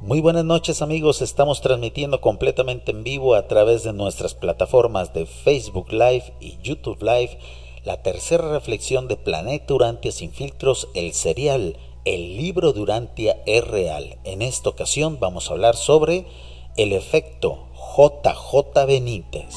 Muy buenas noches amigos, estamos transmitiendo completamente en vivo a través de nuestras plataformas de Facebook Live y YouTube Live la tercera reflexión de Planeta Urantia sin filtros, el serial, el libro de Urantia es real. En esta ocasión vamos a hablar sobre el efecto JJ Benítez.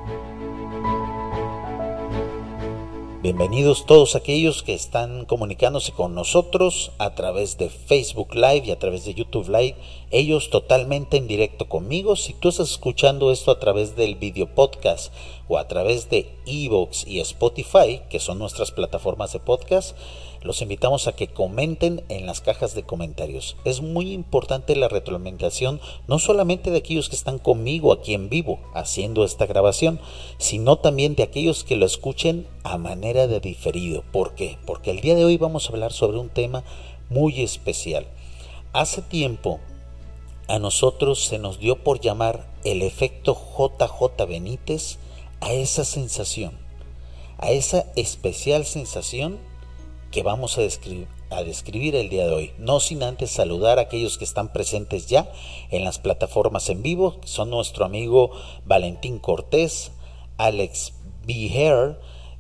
Bienvenidos todos aquellos que están comunicándose con nosotros a través de Facebook Live y a través de YouTube Live, ellos totalmente en directo conmigo. Si tú estás escuchando esto a través del video podcast o a través de iVoox y Spotify, que son nuestras plataformas de podcast, los invitamos a que comenten en las cajas de comentarios. Es muy importante la retroalimentación, no solamente de aquellos que están conmigo aquí en vivo haciendo esta grabación, sino también de aquellos que lo escuchen a manera de diferido. ¿Por qué? Porque el día de hoy vamos a hablar sobre un tema muy especial. Hace tiempo a nosotros se nos dio por llamar el efecto JJ Benítez a esa sensación, a esa especial sensación que vamos a describir el día de hoy, no sin antes saludar a aquellos que están presentes ya en las plataformas en vivo. Son nuestro amigo Valentín Cortés, Alex Biher,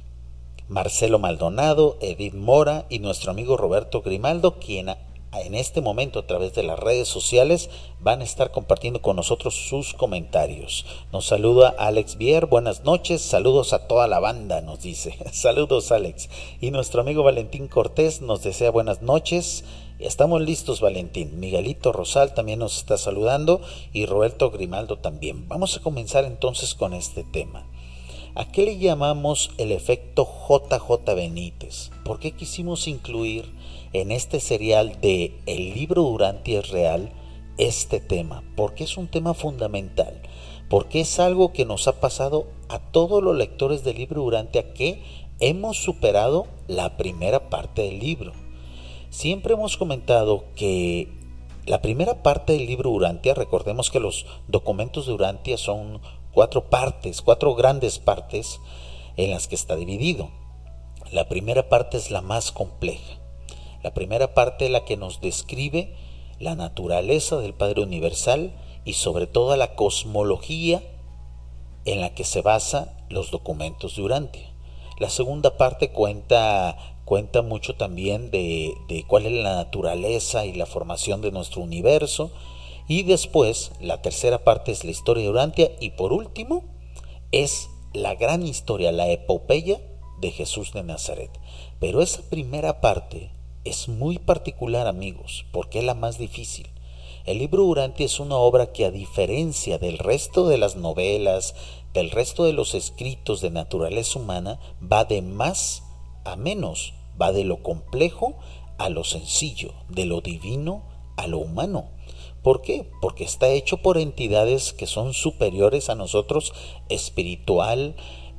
Marcelo Maldonado, Edith Mora y nuestro amigo Roberto Grimaldo, quien en este momento a través de las redes sociales van a estar compartiendo con nosotros sus comentarios. Nos saluda Alex Bier, buenas noches, saludos a toda la banda, nos dice. Saludos Alex. Y nuestro amigo Valentín Cortés nos desea buenas noches. Estamos listos, Valentín. Miguelito Rosal también nos está saludando y Roberto Grimaldo también. Vamos a comenzar entonces con este tema. ¿A qué le llamamos el efecto JJ Benítez? ¿Por qué quisimos incluir en este serial de El libro de Urantia es real este tema? Porque es un tema fundamental, porque es algo que nos ha pasado a todos los lectores del libro de Urantia que hemos superado la primera parte del libro. Siempre hemos comentado que la primera parte del libro de Urantia, recordemos que los documentos de Urantia son cuatro grandes partes en las que está dividido. La primera parte es la más compleja. La primera parte es la que nos describe la naturaleza del Padre Universal y sobre todo la cosmología en la que se basan los documentos de Urantia. La segunda parte cuenta mucho también de cuál es la naturaleza y la formación de nuestro universo. Y después, la tercera parte es la historia de Urantia. Y por último, es la gran historia, la epopeya de Jesús de Nazaret. Pero esa primera parte es muy particular, amigos, porque es la más difícil. El libro Urantia es una obra que, a diferencia del resto de las novelas, del resto de los escritos de naturaleza humana, va de más a menos, va de lo complejo a lo sencillo, de lo divino a lo humano. ¿Por qué? Porque está hecho por entidades que son superiores a nosotros, espiritual,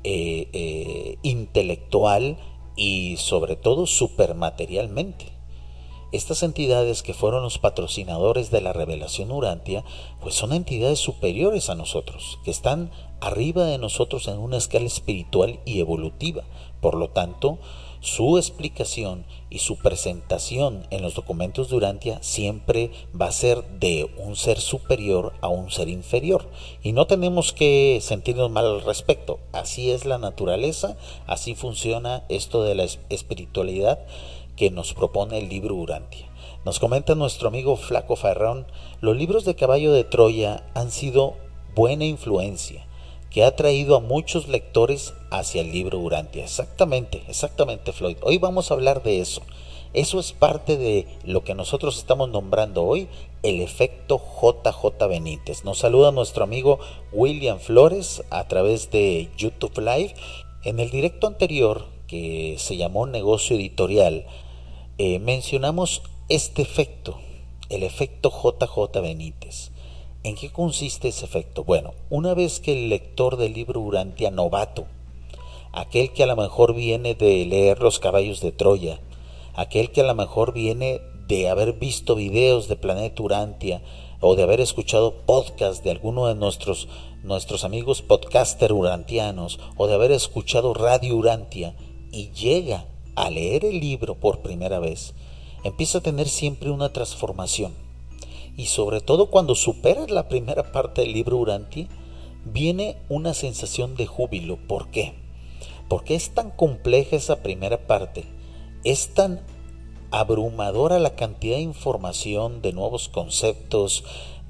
intelectual y sobre todo supermaterialmente. Estas entidades que fueron los patrocinadores de la revelación Urantia, pues son entidades superiores a nosotros, que están arriba de nosotros en una escala espiritual y evolutiva. Por lo tanto, su explicación y su presentación en los documentos de Urantia siempre va a ser de un ser superior a un ser inferior. Y no tenemos que sentirnos mal al respecto. Así es la naturaleza, así funciona esto de la espiritualidad que nos propone el libro Urantia. Nos comenta nuestro amigo Flaco Ferrón: los libros de Caballo de Troya han sido buena influencia, que ha traído a muchos lectores hacia el libro Urantia. Exactamente, Floyd. Hoy vamos a hablar de eso. Eso es parte de lo que nosotros estamos nombrando hoy el efecto JJ Benítez. Nos saluda nuestro amigo William Flores a través de YouTube Live. En el directo anterior, que se llamó Negocio Editorial, mencionamos este efecto, el efecto JJ Benítez. ¿En qué consiste ese efecto? Bueno, una vez que el lector del libro Urantia novato, aquel que a lo mejor viene de leer Los Caballos de Troya, aquel que a lo mejor viene de haber visto videos de Planeta Urantia o de haber escuchado podcast de alguno de nuestros amigos podcaster urantianos o de haber escuchado Radio Urantia y llega a leer el libro por primera vez, empieza a tener siempre una transformación. Y sobre todo cuando superas la primera parte del libro Urantia, viene una sensación de júbilo. ¿Por qué? Porque es tan compleja esa primera parte, es tan abrumadora la cantidad de información, de nuevos conceptos,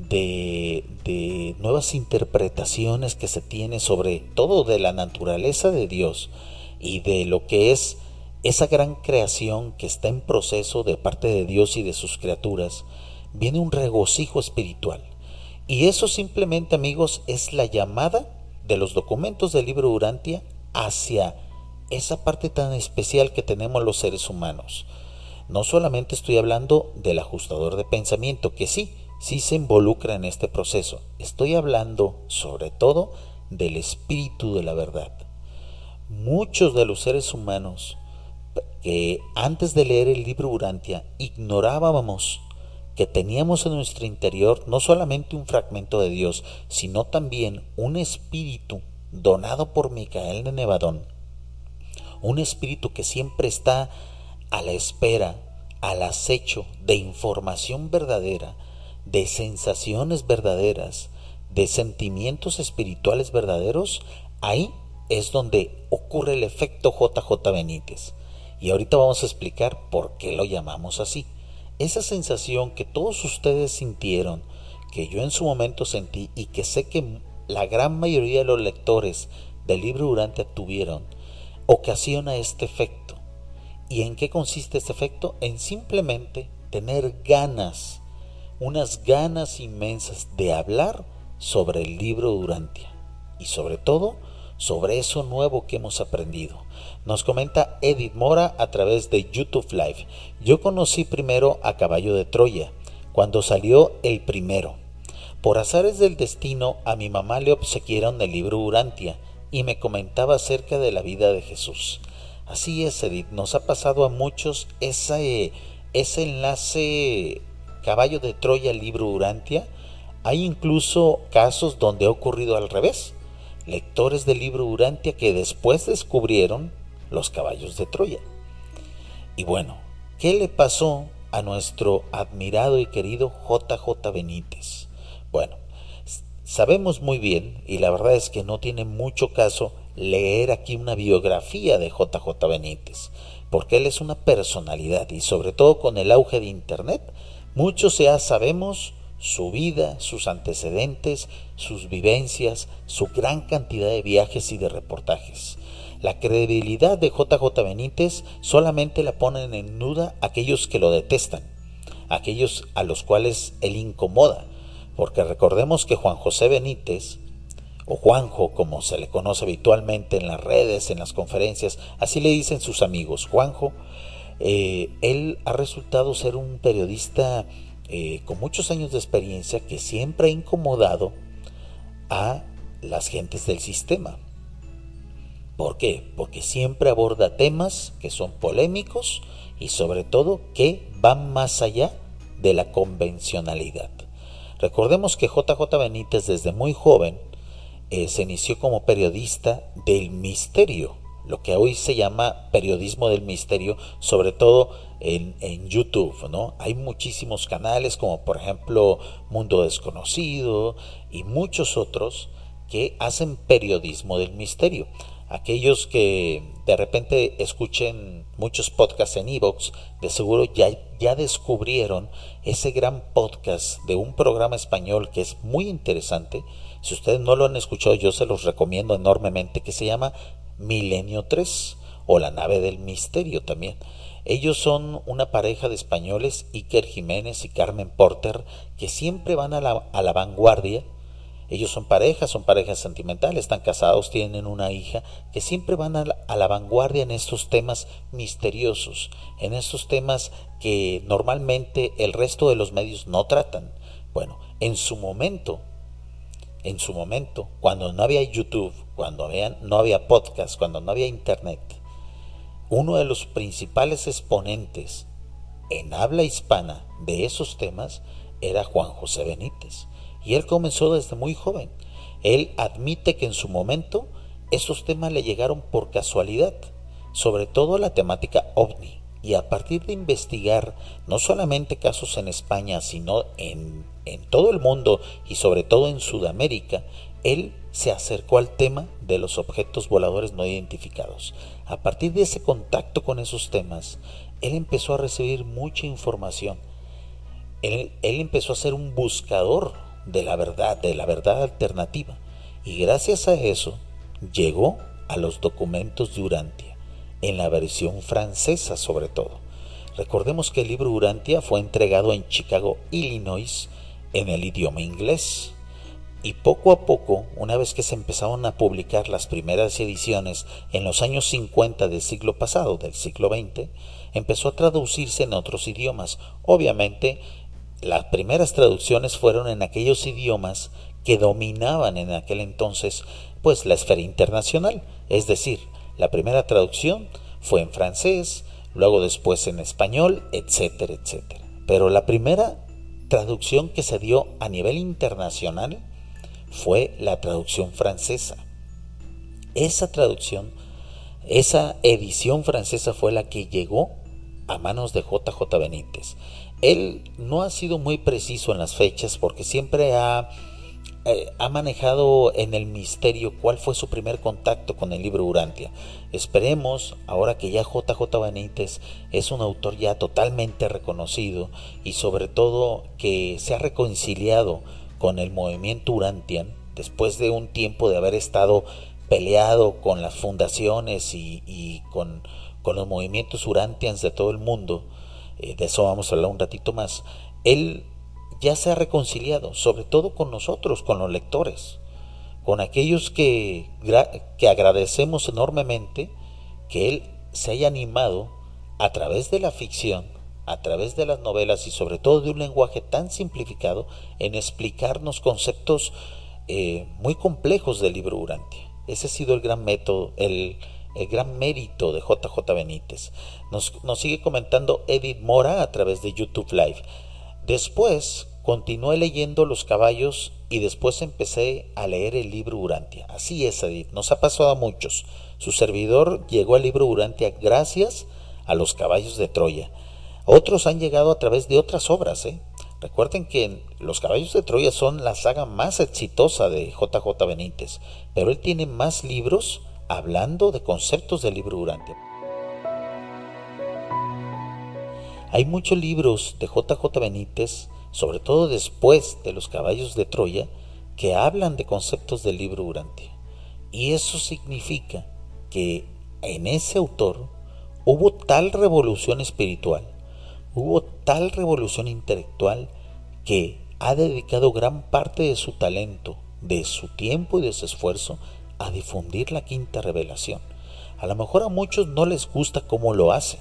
de nuevas interpretaciones que se tiene sobre todo de la naturaleza de Dios y de lo que es esa gran creación que está en proceso de parte de Dios y de sus criaturas. Viene un regocijo espiritual. Y eso simplemente, amigos, es la llamada de los documentos del libro Urantia hacia esa parte tan especial que tenemos los seres humanos. No solamente estoy hablando del ajustador de pensamiento, que sí se involucra en este proceso. Estoy hablando sobre todo del espíritu de la verdad. Muchos de los seres humanos que antes de leer el libro Urantia ignorábamos que teníamos en nuestro interior no solamente un fragmento de Dios, sino también un espíritu donado por Micael de Nevadón, un espíritu que siempre está a la espera, al acecho de información verdadera, de sensaciones verdaderas, de sentimientos espirituales verdaderos. Ahí es donde ocurre el efecto JJ Benítez. Y ahorita vamos a explicar por qué lo llamamos así. Esa sensación que todos ustedes sintieron, que yo en su momento sentí y que sé que la gran mayoría de los lectores del libro Urantia tuvieron, ocasiona este efecto. ¿Y en qué consiste este efecto? En simplemente tener ganas, unas ganas inmensas de hablar sobre el libro Urantia y sobre todo sobre eso nuevo que hemos aprendido. Nos comenta Edith Mora a través de YouTube Live. Yo conocí primero a Caballo de Troya cuando salió el primero. Por azares del destino a mi mamá le obsequiaron el libro Urantia y me comentaba acerca de la vida de Jesús. Así es, Edith, nos ha pasado a muchos ese enlace Caballo de Troya, libro Urantia. Hay incluso casos donde ha ocurrido al revés. Lectores del libro Urantia que después descubrieron los caballos de Troya. Y bueno, ¿qué le pasó a nuestro admirado y querido JJ Benítez? Bueno, sabemos muy bien, y la verdad es que no tiene mucho caso leer aquí una biografía de JJ Benítez, porque él es una personalidad y sobre todo con el auge de Internet, muchos ya sabemos su vida, sus antecedentes, sus vivencias, su gran cantidad de viajes y de reportajes. La credibilidad de JJ Benítez solamente la ponen en duda aquellos que lo detestan, aquellos a los cuales él incomoda, porque recordemos que Juan José Benítez, o Juanjo como se le conoce habitualmente en las redes, en las conferencias, así le dicen sus amigos, Juanjo, él ha resultado ser un periodista con muchos años de experiencia que siempre ha incomodado a las gentes del sistema. ¿Por qué? Porque siempre aborda temas que son polémicos y sobre todo que van más allá de la convencionalidad. Recordemos que JJ Benítez desde muy joven se inició como periodista del misterio, lo que hoy se llama periodismo del misterio, sobre todo en YouTube, ¿no? Hay muchísimos canales como por ejemplo Mundo Desconocido y muchos otros que hacen periodismo del misterio. Aquellos que de repente escuchen muchos podcasts en iVoox, de seguro ya descubrieron ese gran podcast de un programa español que es muy interesante. Si ustedes no lo han escuchado, yo se los recomiendo enormemente, que se llama Milenio 3 o La Nave del Misterio también. Ellos son una pareja de españoles, Iker Jiménez y Carmen Porter, que siempre van a la vanguardia. Ellos son parejas sentimentales, están casados, tienen una hija, que siempre van a la vanguardia en estos temas misteriosos, en estos temas que normalmente el resto de los medios no tratan. Bueno, en su momento, cuando no había YouTube, cuando no había podcast, cuando no había Internet, uno de los principales exponentes en habla hispana de esos temas era Juan José Benítez. Y él comenzó desde muy joven. Él admite que en su momento esos temas le llegaron por casualidad, sobre todo la temática ovni, Y a partir de investigar no solamente casos en España, sino en todo el mundo y sobre todo en Sudamérica, él se acercó al tema de los objetos voladores no identificados. A partir de ese contacto con esos temas, él empezó a recibir mucha información. Él empezó a ser un buscador de la verdad alternativa. Y gracias a eso, llegó a los documentos de Urantia, en la versión francesa sobre todo. Recordemos que el libro Urantia fue entregado en Chicago, Illinois, en el idioma inglés. Y poco a poco, una vez que se empezaron a publicar las primeras ediciones en los años 50 del siglo pasado, del siglo XX, empezó a traducirse en otros idiomas. Obviamente, las primeras traducciones fueron en aquellos idiomas que dominaban en aquel entonces, pues, la esfera internacional. Es decir, la primera traducción fue en francés, luego después en español, etcétera, etcétera. Pero la primera traducción que se dio a nivel internacional fue la traducción francesa. Esa traducción, esa edición francesa fue la que llegó a manos de JJ Benítez. Él no ha sido muy preciso en las fechas porque siempre ha manejado en el misterio cuál fue su primer contacto con el libro Urantia. Esperemos, ahora que ya JJ Benítez es un autor ya totalmente reconocido y sobre todo que se ha reconciliado con el movimiento Urantian, después de un tiempo de haber estado peleado con las fundaciones y con los movimientos Urantians de todo el mundo, de eso vamos a hablar un ratito más. Él ya se ha reconciliado, sobre todo con nosotros, con los lectores, con aquellos que agradecemos enormemente que él se haya animado a través de la ficción, a través de las novelas y sobre todo de un lenguaje tan simplificado en explicarnos conceptos muy complejos del libro Urantia. Ese ha sido el gran método, el gran mérito de JJ Benítez. Nos sigue comentando Edith Mora a través de YouTube Live. Después continué leyendo Los caballos y después empecé a leer el libro Urantia. Así es, Edith, nos ha pasado a muchos. Su servidor llegó al libro Urantia gracias a Los caballos de Troya. Otros han llegado a través de otras obras. Recuerden que Los caballos de Troya son la saga más exitosa de JJ Benítez, pero él tiene más libros hablando de conceptos del libro Urantia. Hay muchos libros de JJ Benítez, sobre todo después de Los caballos de Troya, que hablan de conceptos del libro Urantia. Y eso significa que en ese autor hubo tal revolución espiritual, hubo tal revolución intelectual que ha dedicado gran parte de su talento, de su tiempo y de su esfuerzo a difundir la quinta revelación. A lo mejor a muchos no les gusta cómo lo hace,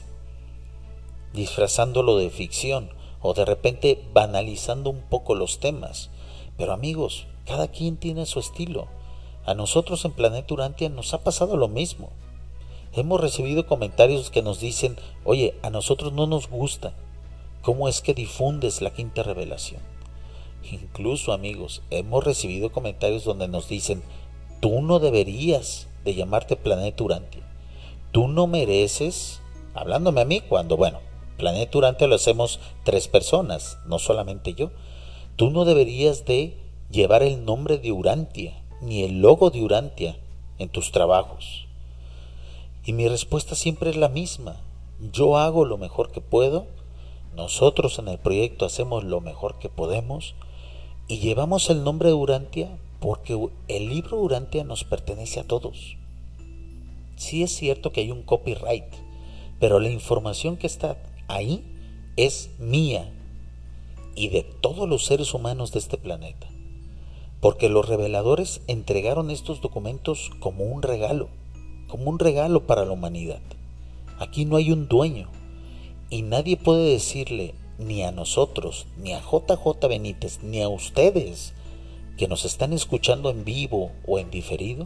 disfrazándolo de ficción o de repente banalizando un poco los temas. Pero amigos, cada quien tiene su estilo. A nosotros en Planeta Urantia nos ha pasado lo mismo. Hemos recibido comentarios que nos dicen, oye, a nosotros no nos gusta cómo es que difundes la quinta revelación. Incluso, amigos, hemos recibido comentarios donde nos dicen, tú no deberías de llamarte Planeta Urantia. Tú no mereces, hablándome a mí cuando, Planeta Urantia lo hacemos 3 personas, no solamente yo. Tú no deberías de llevar el nombre de Urantia, ni el logo de Urantia en tus trabajos. Y mi respuesta siempre es la misma. Yo hago lo mejor que puedo, nosotros en el proyecto hacemos lo mejor que podemos y llevamos el nombre de Urantia porque el libro Urantia nos pertenece a todos. Sí es cierto que hay un copyright, pero la información que está ahí es mía y de todos los seres humanos de este planeta, porque los reveladores entregaron estos documentos como un regalo para la humanidad. Aquí no hay un dueño y nadie puede decirle ni a nosotros, ni a JJ Benítez, ni a ustedes que nos están escuchando en vivo o en diferido,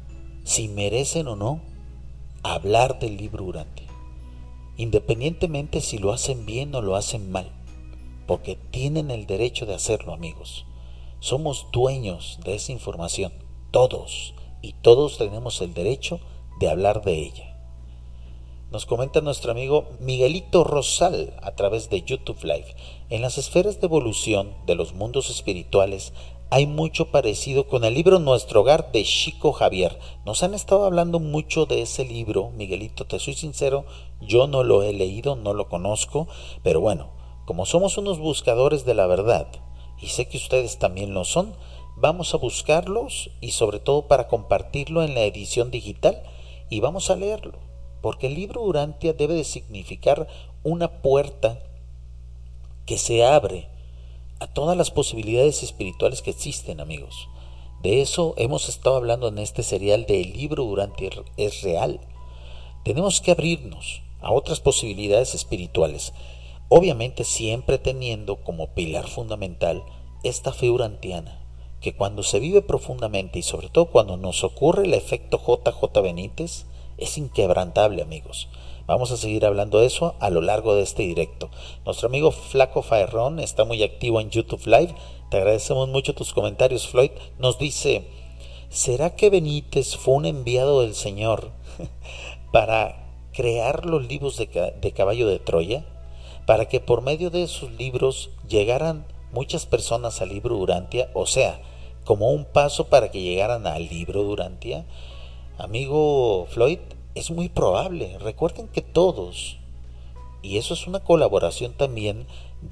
si merecen o no hablar del libro Urantia, independientemente si lo hacen bien o lo hacen mal, porque tienen el derecho de hacerlo, amigos. Somos dueños de esa información, todos, y todos tenemos el derecho de hablar de ella. Nos comenta nuestro amigo Miguelito Rosal a través de YouTube Live. En las esferas de evolución de los mundos espirituales hay mucho parecido con el libro Nuestro Hogar de Chico Javier. Nos han estado hablando mucho de ese libro, Miguelito, te soy sincero, yo no lo he leído, no lo conozco, pero bueno, como somos unos buscadores de la verdad, y sé que ustedes también lo son, vamos a buscarlos y sobre todo para compartirlo en la edición digital y vamos a leerlo. Porque el libro Urantia debe de significar una puerta que se abre a todas las posibilidades espirituales que existen, amigos. De eso hemos estado hablando en este serial de El libro Urantia es real. Tenemos que abrirnos a otras posibilidades espirituales, obviamente siempre teniendo como pilar fundamental esta fe urantiana, que cuando se vive profundamente y sobre todo cuando nos ocurre el efecto JJ Benítez, es inquebrantable, amigos. Vamos a seguir hablando de eso a lo largo de este directo. Nuestro amigo Flaco Faerrón está muy activo en YouTube Live. Te agradecemos mucho tus comentarios, Floyd. Nos dice, ¿será que Benítez fue un enviado del Señor para crear los libros de Caballo de Troya? Para que por medio de esos libros llegaran muchas personas al libro Urantia, o sea, como un paso para que llegaran al libro Urantia. Amigo Floyd, es muy probable. Recuerden que todos, y eso es una colaboración también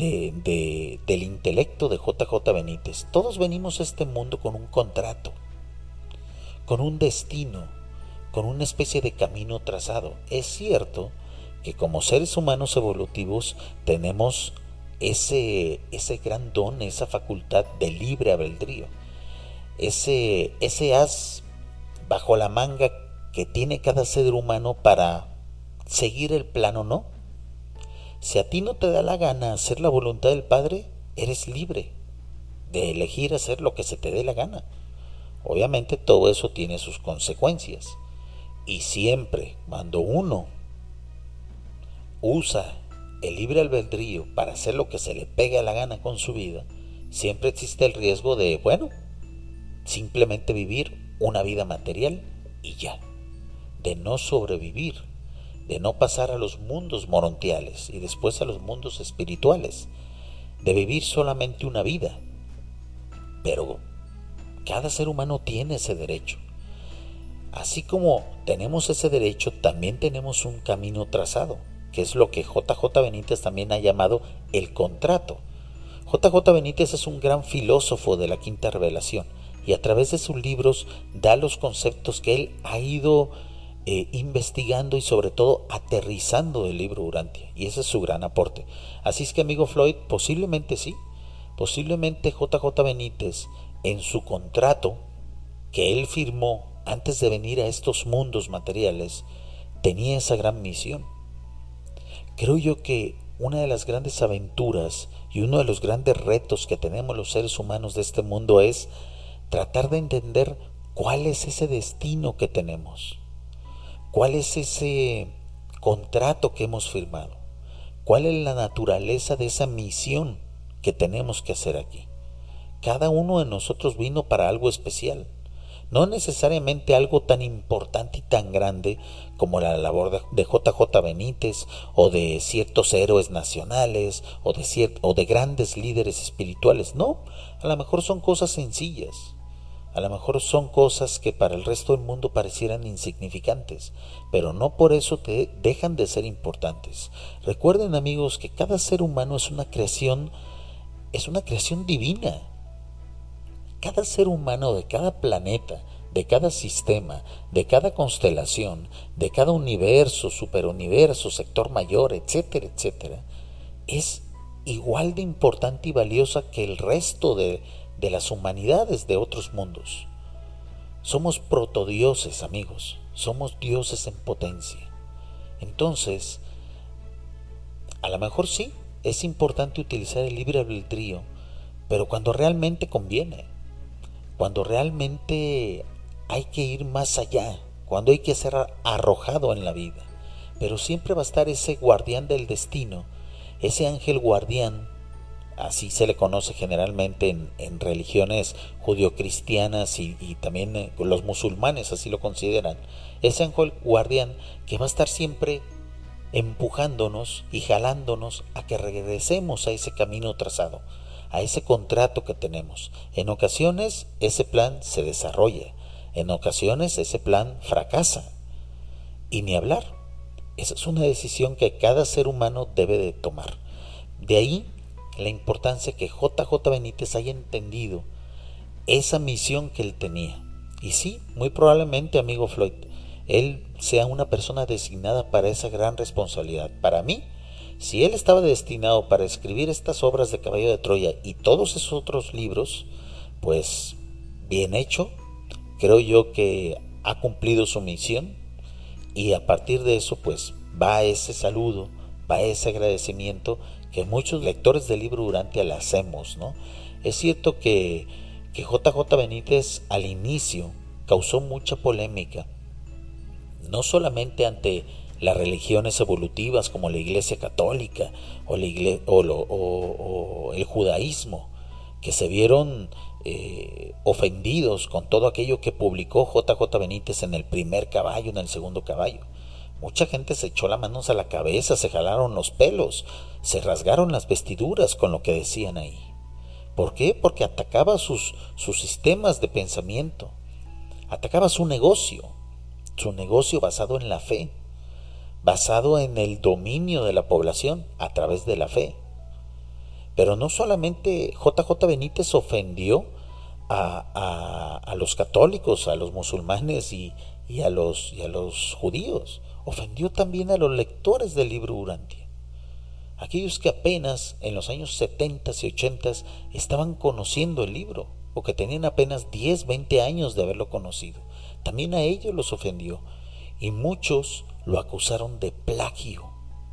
del intelecto de JJ Benítez, todos venimos a este mundo con un contrato, con un destino, con una especie de camino trazado. Es cierto que como seres humanos evolutivos tenemos ese gran don, esa facultad de libre albedrío, ese as bajo la manga que tiene cada ser humano para seguir el plan o no. Si a ti no te da la gana hacer la voluntad del Padre, eres libre de elegir hacer lo que se te dé la gana. Obviamente todo eso tiene sus consecuencias. Y siempre cuando uno usa el libre albedrío para hacer lo que se le pegue a la gana con su vida, siempre existe el riesgo de, bueno, simplemente vivir una vida material y ya, de no sobrevivir, de no pasar a los mundos morontiales y después a los mundos espirituales, de vivir solamente una vida. Pero cada ser humano tiene ese derecho. Así como tenemos ese derecho, también tenemos un camino trazado, que es lo que JJ Benítez también ha llamado el contrato. JJ Benítez es un gran filósofo de la Quinta Revelación y a través de sus libros da los conceptos que él ha ido investigando y sobre todo aterrizando del libro Urantia, y ese es su gran aporte. Así es que, amigo Floyd, posiblemente sí, posiblemente JJ Benítez en su contrato que él firmó antes de venir a estos mundos materiales tenía esa gran misión. Creo yo que una de las grandes aventuras y uno de los grandes retos que tenemos los seres humanos de este mundo es tratar de entender cuál es ese destino que tenemos, cuál es ese contrato que hemos firmado, cuál es la naturaleza de esa misión que tenemos que hacer aquí. Cada uno de nosotros vino para algo especial, no necesariamente algo tan importante y tan grande como la labor de JJ Benítez o de ciertos héroes nacionales o de grandes líderes espirituales. No, a lo mejor son cosas sencillas. A lo mejor son cosas que para el resto del mundo parecieran insignificantes, pero no por eso dejan de ser importantes. Recuerden, amigos, que cada ser humano es una creación divina. Cada ser humano de cada planeta, de cada sistema, de cada constelación, de cada universo, superuniverso, sector mayor, etcétera, etcétera, es igual de importante y valiosa que el resto de las humanidades de otros mundos. Somos protodioses, amigos, somos dioses en potencia. Entonces, a lo mejor sí, es importante utilizar el libre albedrío, pero cuando realmente conviene, cuando realmente hay que ir más allá, cuando hay que ser arrojado en la vida. Pero siempre va a estar ese guardián del destino, ese ángel guardián. Así se le conoce generalmente en religiones judio-cristianas y también los musulmanes así lo consideran. Ese ángel guardián que va a estar siempre empujándonos y jalándonos a que regresemos a ese camino trazado, a ese contrato que tenemos. En ocasiones ese plan se desarrolla, en ocasiones ese plan fracasa. Y ni hablar. Esa es una decisión que cada ser humano debe de tomar. De ahí la importancia que JJ Benítez haya entendido esa misión que él tenía. Y sí, muy probablemente, amigo Floyd, él sea una persona designada para esa gran responsabilidad. Para mí, si él estaba destinado para escribir estas obras de Caballo de Troya y todos esos otros libros, pues bien hecho, creo yo que ha cumplido su misión, y a partir de eso pues va ese saludo, va ese agradecimiento que muchos lectores del libro Urantia le hacemos, ¿no? Es cierto que JJ Benítez al inicio causó mucha polémica, no solamente ante las religiones evolutivas como la Iglesia Católica o el judaísmo, que se vieron ofendidos con todo aquello que publicó JJ Benítez en el primer caballo, en el segundo caballo. Mucha gente se echó las manos a la cabeza, se jalaron los pelos, se rasgaron las vestiduras con lo que decían ahí. ¿Por qué? Porque atacaba sus sistemas de pensamiento, atacaba su negocio basado en la fe, basado en el dominio de la población a través de la fe. Pero no solamente JJ Benítez ofendió a los católicos, a los musulmanes y a los judíos, ofendió también a los lectores del libro Urantia, aquellos que apenas en los años 70 y 80 estaban conociendo el libro, o que tenían apenas 10, 20 años de haberlo conocido. También a ellos los ofendió, y muchos lo acusaron de plagio.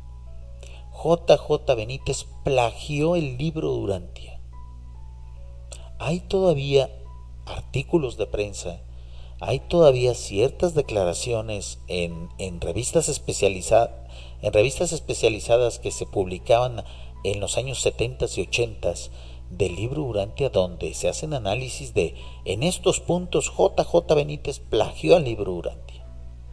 JJ Benítez plagió el libro Urantia. Hay todavía artículos de prensa, hay todavía ciertas declaraciones en revistas especializadas que se publicaban en los años 70 y 80 del libro Urantia, donde se hacen análisis de en estos puntos JJ Benítez plagió al libro Urantia.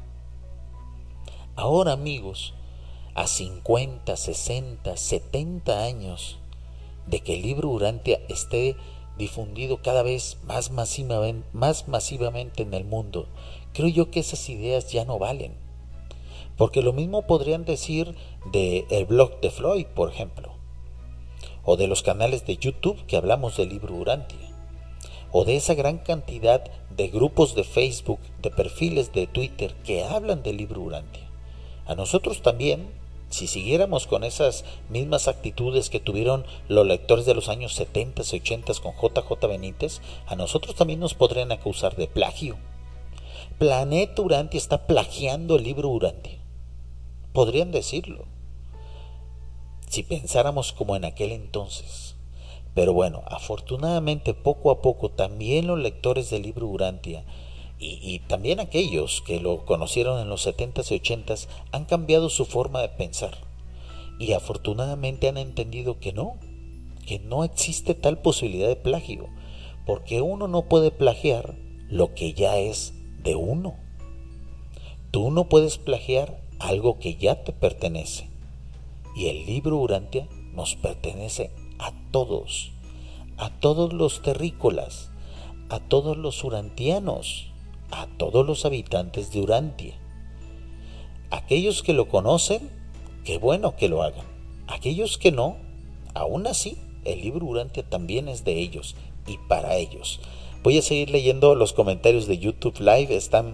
Ahora, amigos, a 50, 60, 70 años de que el libro Urantia esté difundido cada vez más masivamente en el mundo, creo yo que esas ideas ya no valen. Porque lo mismo podrían decir del blog de Floyd, por ejemplo, o de los canales de YouTube que hablamos del libro Urantia, o de esa gran cantidad de grupos de Facebook, de perfiles de Twitter que hablan del libro Urantia. A nosotros también, si siguiéramos con esas mismas actitudes que tuvieron los lectores de los años 70 y 80 con JJ Benítez, a nosotros también nos podrían acusar de plagio. Planeta Urantia está plagiando el libro Urantia. Podrían decirlo, si pensáramos como en aquel entonces. Pero bueno, afortunadamente poco a poco también los lectores del libro Urantia y también aquellos que lo conocieron en los 70s y 80s han cambiado su forma de pensar, y afortunadamente han entendido que no existe tal posibilidad de plagio, porque uno no puede plagiar lo que ya es de uno. Tú no puedes plagiar algo que ya te pertenece, y el libro Urantia nos pertenece a todos los terrícolas, a todos los urantianos, a todos los habitantes de Urantia. Aquellos que lo conocen, qué bueno que lo hagan. Aquellos que no, aún así, el libro Urantia también es de ellos y para ellos. Voy a seguir leyendo los comentarios de YouTube Live, están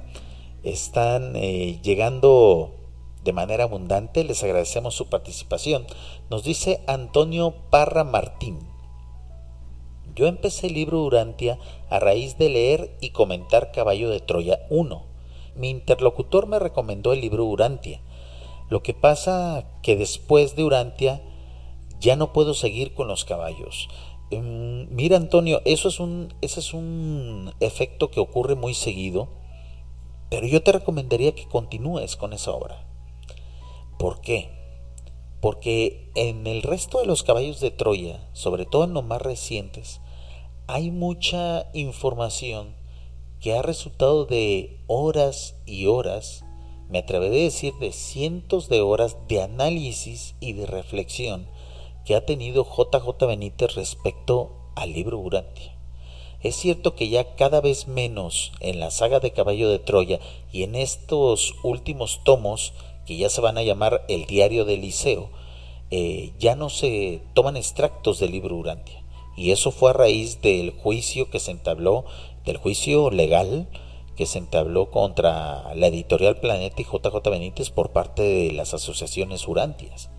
llegando de manera abundante, les agradecemos su participación. Nos dice Antonio Parra Martín: yo empecé el libro Urantia a raíz de leer y comentar Caballo de Troya 1. Mi interlocutor me recomendó el libro Urantia. Lo que pasa que después de Urantia ya no puedo seguir con los caballos. Mira, Antonio, ese es un efecto que ocurre muy seguido, pero yo te recomendaría que continúes con esa obra. ¿Por qué? Porque en el resto de los caballos de Troya, sobre todo en los más recientes, hay mucha información que ha resultado de horas y horas me atreveré a decir de cientos de horas de análisis y de reflexión que ha tenido JJ Benítez respecto al libro Urantia. Es cierto que ya cada vez menos en la saga de Caballo de Troya y en estos últimos tomos, que ya se van a llamar el Diario de Eliseo, ya no se toman extractos del libro Urantia. Y eso fue a raíz del juicio que se entabló, del juicio legal que se entabló contra la editorial Planeta y JJ Benítez por parte de las asociaciones Urantias.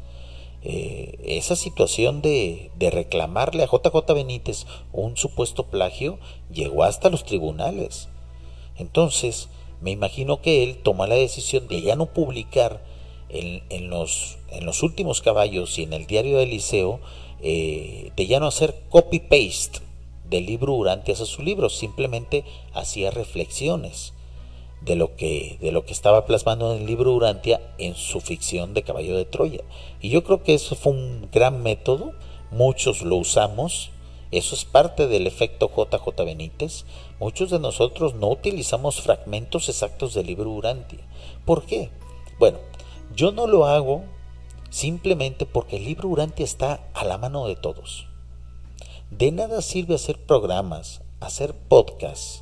Esa situación de reclamarle a JJ Benítez un supuesto plagio llegó hasta los tribunales. Entonces, me imagino que él tomó la decisión de ya no publicar en los últimos caballos y en el Diario de Eliseo, de ya no hacer copy-paste del libro Urantias a su libro, simplemente hacía reflexiones de lo que estaba plasmando en el libro Urantia en su ficción de Caballo de Troya. Y yo creo que eso fue un gran método, muchos lo usamos, eso es parte del efecto JJ Benítez. Muchos de nosotros no utilizamos fragmentos exactos del libro Urantia. ¿Por qué? Bueno, yo no lo hago simplemente porque el libro Urantia está a la mano de todos. De nada sirve hacer programas, hacer podcasts,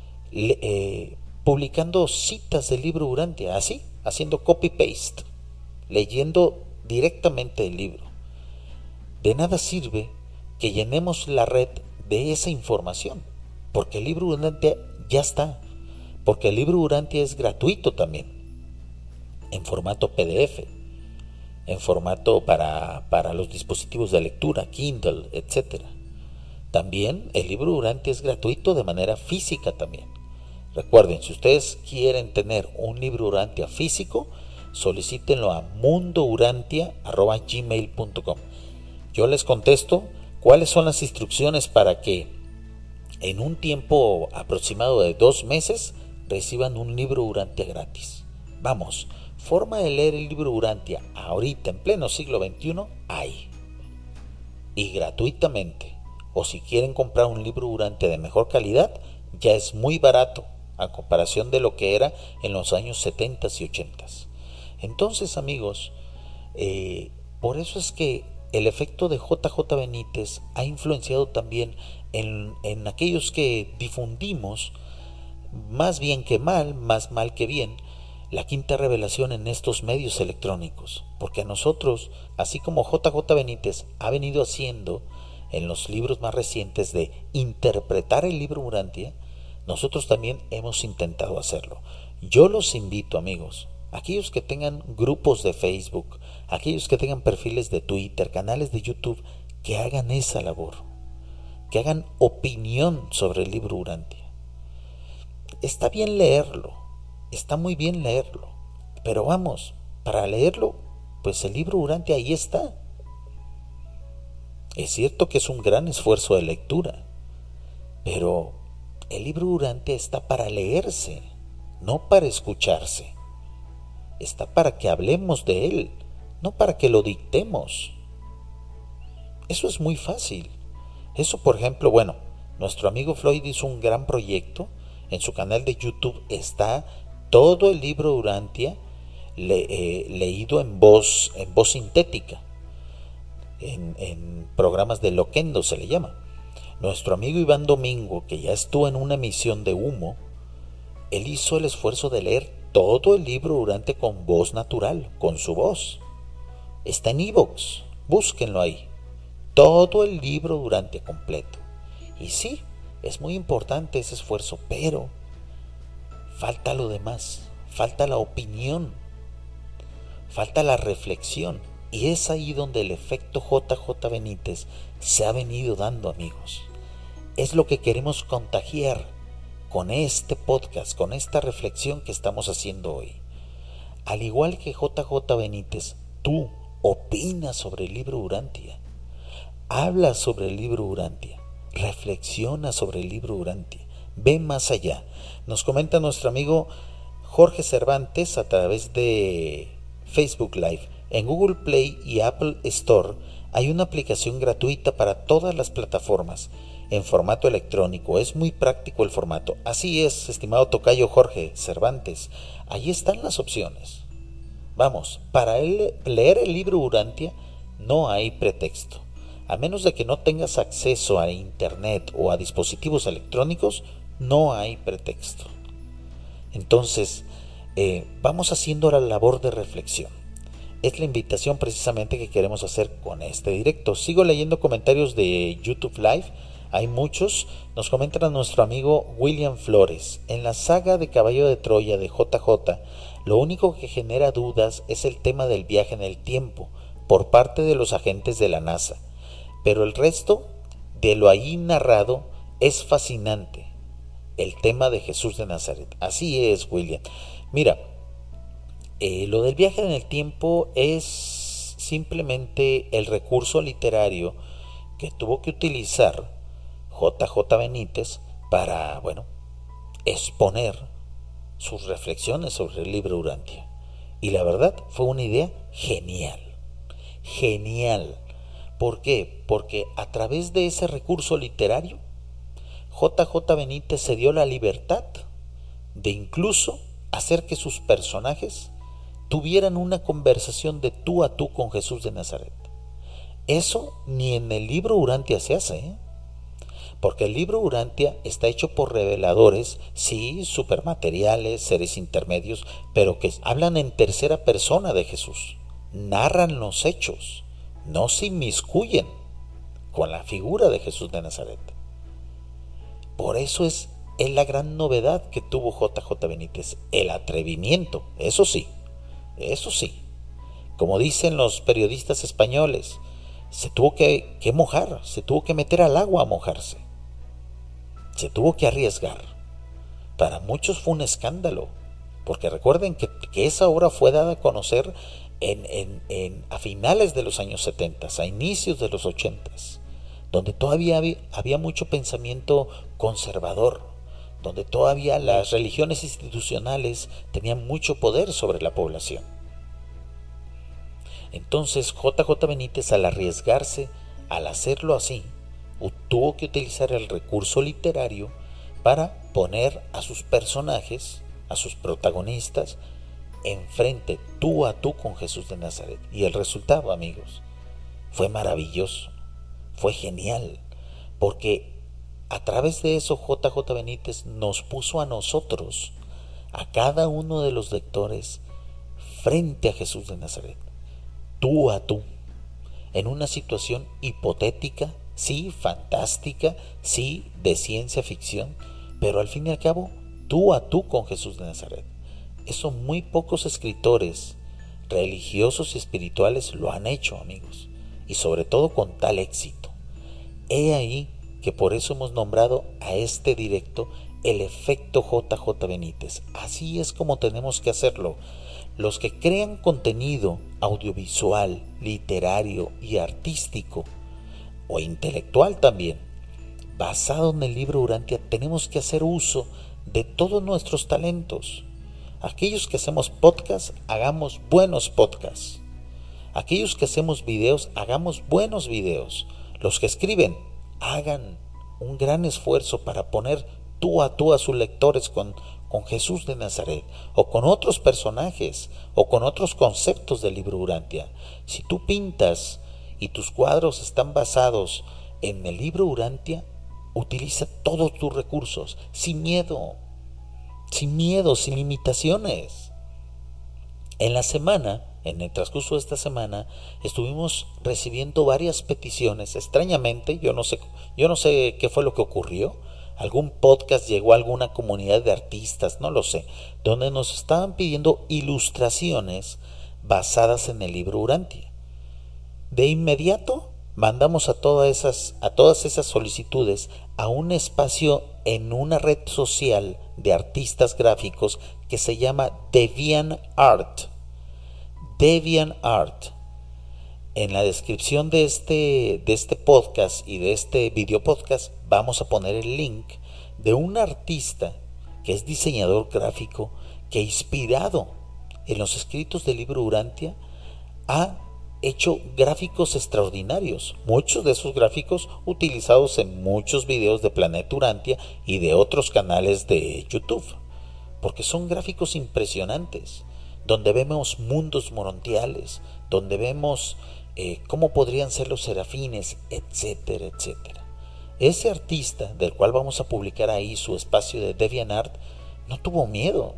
publicando citas del libro Urantia, así, haciendo copy-paste, leyendo directamente el libro. De nada sirve que llenemos la red de esa información, porque el libro Urantia ya está, porque el libro Urantia es gratuito también, en formato PDF, en formato para los dispositivos de lectura, Kindle, etc. También el libro Urantia es gratuito de manera física también. Recuerden, si ustedes quieren tener un libro Urantia físico, solicítenlo a mundourantia@gmail.com. Yo les contesto cuáles son las instrucciones para que en un tiempo aproximado de 2 meses reciban un libro Urantia gratis. Vamos, forma de leer el libro Urantia ahorita en pleno siglo XXI hay. Y gratuitamente. O si quieren comprar un libro Urantia de mejor calidad, ya es muy barato a comparación de lo que era en los años 70 y 80. Entonces, amigos, por eso es que el efecto de JJ Benítez ha influenciado también en aquellos que difundimos, más bien que mal, más mal que bien, la quinta revelación en estos medios electrónicos. Porque a nosotros, así como JJ Benítez ha venido haciendo en los libros más recientes de interpretar el libro Urantia, nosotros también hemos intentado hacerlo. Yo los invito, amigos, aquellos que tengan grupos de Facebook, aquellos que tengan perfiles de Twitter, canales de YouTube, que hagan esa labor, que hagan opinión sobre el libro Urantia. Está bien leerlo, está muy bien leerlo, pero vamos, para leerlo, pues el libro Urantia ahí está. Es cierto que es un gran esfuerzo de lectura, pero el libro Urantia está para leerse, no para escucharse. Está para que hablemos de él, no para que lo dictemos. Eso es muy fácil. Eso, por ejemplo, bueno, nuestro amigo Floyd hizo un gran proyecto. En su canal de YouTube está todo el libro Urantia leído en voz sintética. En programas de Loquendo se le llama. Nuestro amigo Iván Domingo, que ya estuvo en una emisión de Humo, él hizo el esfuerzo de leer todo el libro Urantia con voz natural, con su voz. Está en iVoox, búsquenlo ahí. Todo el libro Urantia completo. Y sí, es muy importante ese esfuerzo, pero falta lo demás, falta la opinión, falta la reflexión. Y es ahí donde el efecto JJ Benítez se ha venido dando, amigos. Es lo que queremos contagiar con este podcast, con esta reflexión que estamos haciendo hoy. Al igual que JJ Benítez, tú opinas sobre el libro Urantia, hablas sobre el libro Urantia, reflexiona sobre el libro Urantia, ve más allá. Nos comenta nuestro amigo Jorge Cervantes a través de Facebook Live. En Google Play y Apple Store hay una aplicación gratuita para todas las plataformas. en formato electrónico. Es muy práctico el formato. Así es, estimado tocayo Jorge Cervantes. Ahí están las opciones. Vamos, para leer el libro Urantia no hay pretexto. A menos de que no tengas acceso a internet o a dispositivos electrónicos, no hay pretexto. Entonces, vamos haciendo la labor de reflexión. Es la invitación precisamente que queremos hacer con este directo. Sigo leyendo comentarios de YouTube Live. Hay muchos. Nos comenta nuestro amigo William Flores. En la saga de Caballo de Troya de JJ, lo único que genera dudas es el tema del viaje en el tiempo por parte de los agentes de la NASA. Pero el resto de lo ahí narrado es fascinante. El tema de Jesús de Nazaret. Así es, William. Mira, lo del viaje en el tiempo es simplemente el recurso literario que tuvo que utilizar JJ Benítez para, exponer sus reflexiones sobre el libro Urantia. Y la verdad fue una idea genial. Genial. ¿Por qué? Porque a través de ese recurso literario, JJ Benítez se dio la libertad de incluso hacer que sus personajes tuvieran una conversación de tú a tú con Jesús de Nazaret. Eso ni en el libro Urantia se hace, porque el libro Urantia está hecho por reveladores, sí, supermateriales, seres intermedios, pero que hablan en tercera persona de Jesús, narran los hechos, no se inmiscuyen con la figura de Jesús de Nazaret. Por eso es la gran novedad que tuvo JJ Benítez, el atrevimiento, eso sí, como dicen los periodistas españoles, se tuvo que mojar, se tuvo que meter al agua a mojarse, se tuvo que arriesgar. Para muchos fue un escándalo, porque recuerden que esa obra fue dada a conocer a finales de los años 70, a inicios de los 80, donde todavía había mucho pensamiento conservador, donde todavía las religiones institucionales tenían mucho poder sobre la población. Entonces JJ Benítez, al arriesgarse, al hacerlo así, tuvo que utilizar el recurso literario para poner a sus personajes, a sus protagonistas, enfrente, tú a tú con Jesús de Nazaret. Y el resultado, amigos, fue maravilloso, fue genial, porque a través de eso JJ Benítez nos puso a nosotros, a cada uno de los lectores, frente a Jesús de Nazaret, tú a tú, en una situación hipotética, sí, fantástica, sí, de ciencia ficción, pero al fin y al cabo, tú a tú con Jesús de Nazaret. Eso muy pocos escritores religiosos y espirituales lo han hecho, amigos, y sobre todo con tal éxito. He ahí que por eso hemos nombrado a este directo el efecto JJ Benítez. Así es como tenemos que hacerlo. Los que crean contenido audiovisual, literario y artístico, o intelectual también, basado en el libro Urantia, tenemos que hacer uso de todos nuestros talentos. Aquellos que hacemos podcast, hagamos buenos podcasts. Aquellos que hacemos videos, hagamos buenos videos. Los que escriben, hagan un gran esfuerzo para poner tú a sus lectores con Jesús de Nazaret, o con otros personajes, o con otros conceptos del libro Urantia. Si tú pintas y tus cuadros están basados en el libro Urantia, utiliza todos tus recursos, sin miedo, sin limitaciones. En el transcurso de esta semana, estuvimos recibiendo varias peticiones. Extrañamente, yo no sé qué fue lo que ocurrió. Algún podcast llegó a alguna comunidad de artistas, no lo sé, donde nos estaban pidiendo ilustraciones basadas en el libro Urantia. De inmediato mandamos a todas esas solicitudes a un espacio en una red social de artistas gráficos que se llama DeviantArt. En la descripción de este podcast y de este video podcast vamos a poner el link de un artista que es diseñador gráfico, que inspirado en los escritos del libro Urantia ha hecho gráficos extraordinarios, muchos de esos gráficos utilizados en muchos videos de Planeta Urantia y de otros canales de YouTube, porque son gráficos impresionantes, donde vemos mundos morontiales, donde vemos cómo podrían ser los serafines, etcétera, etcétera. Ese artista, del cual vamos a publicar ahí su espacio de DeviantArt, no tuvo miedo,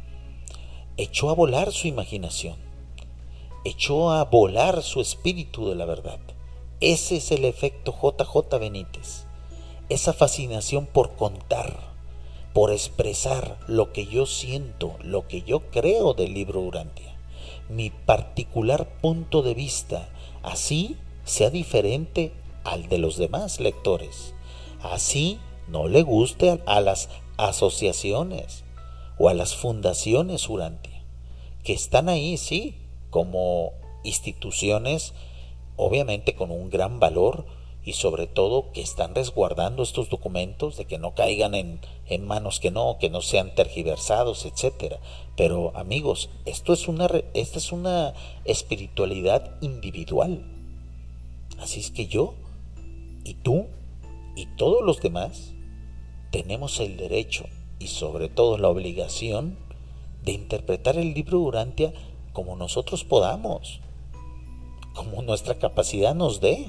echó a volar su imaginación, echó a volar su espíritu de la verdad. Ese es el efecto JJ Benítez, esa fascinación por contar, por expresar lo que yo siento, lo que yo creo del libro Urantia, mi particular punto de vista, así sea diferente al de los demás lectores, así no le guste a las asociaciones o a las fundaciones Urantia, que están ahí, sí, como instituciones, obviamente con un gran valor, y sobre todo que están resguardando estos documentos de que no caigan en manos que no sean tergiversados, etcétera. Pero amigos, esta es una espiritualidad individual. Así es que yo y tú y todos los demás tenemos el derecho y sobre todo la obligación de interpretar el libro Urantia como nosotros podamos, como nuestra capacidad nos dé.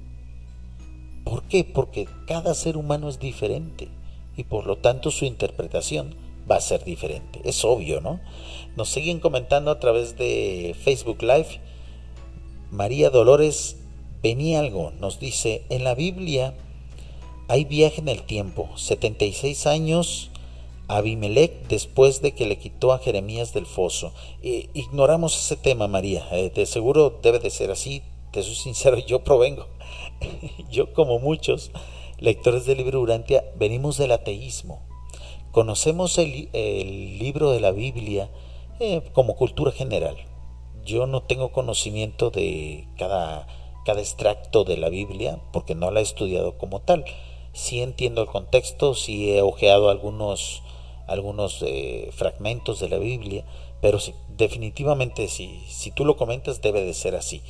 ¿Por qué? Porque cada ser humano es diferente y por lo tanto su interpretación va a ser diferente. Es obvio, ¿no? Nos siguen comentando a través de Facebook Live. María Dolores Benialgo nos dice: en la Biblia hay viaje en el tiempo, 76 años Abimelech después de que le quitó a Jeremías del foso. Ignoramos ese tema, María, de seguro debe de ser así. Te soy sincero, yo provengo, yo como muchos lectores del libro Urantia, venimos del ateísmo. Conocemos el libro de la Biblia como cultura general. Yo no tengo conocimiento de cada extracto de la Biblia porque no la he estudiado como tal. Sí entiendo el contexto, sí he ojeado algunos fragmentos de la Biblia, pero sí, definitivamente si tú lo comentas debe de ser así.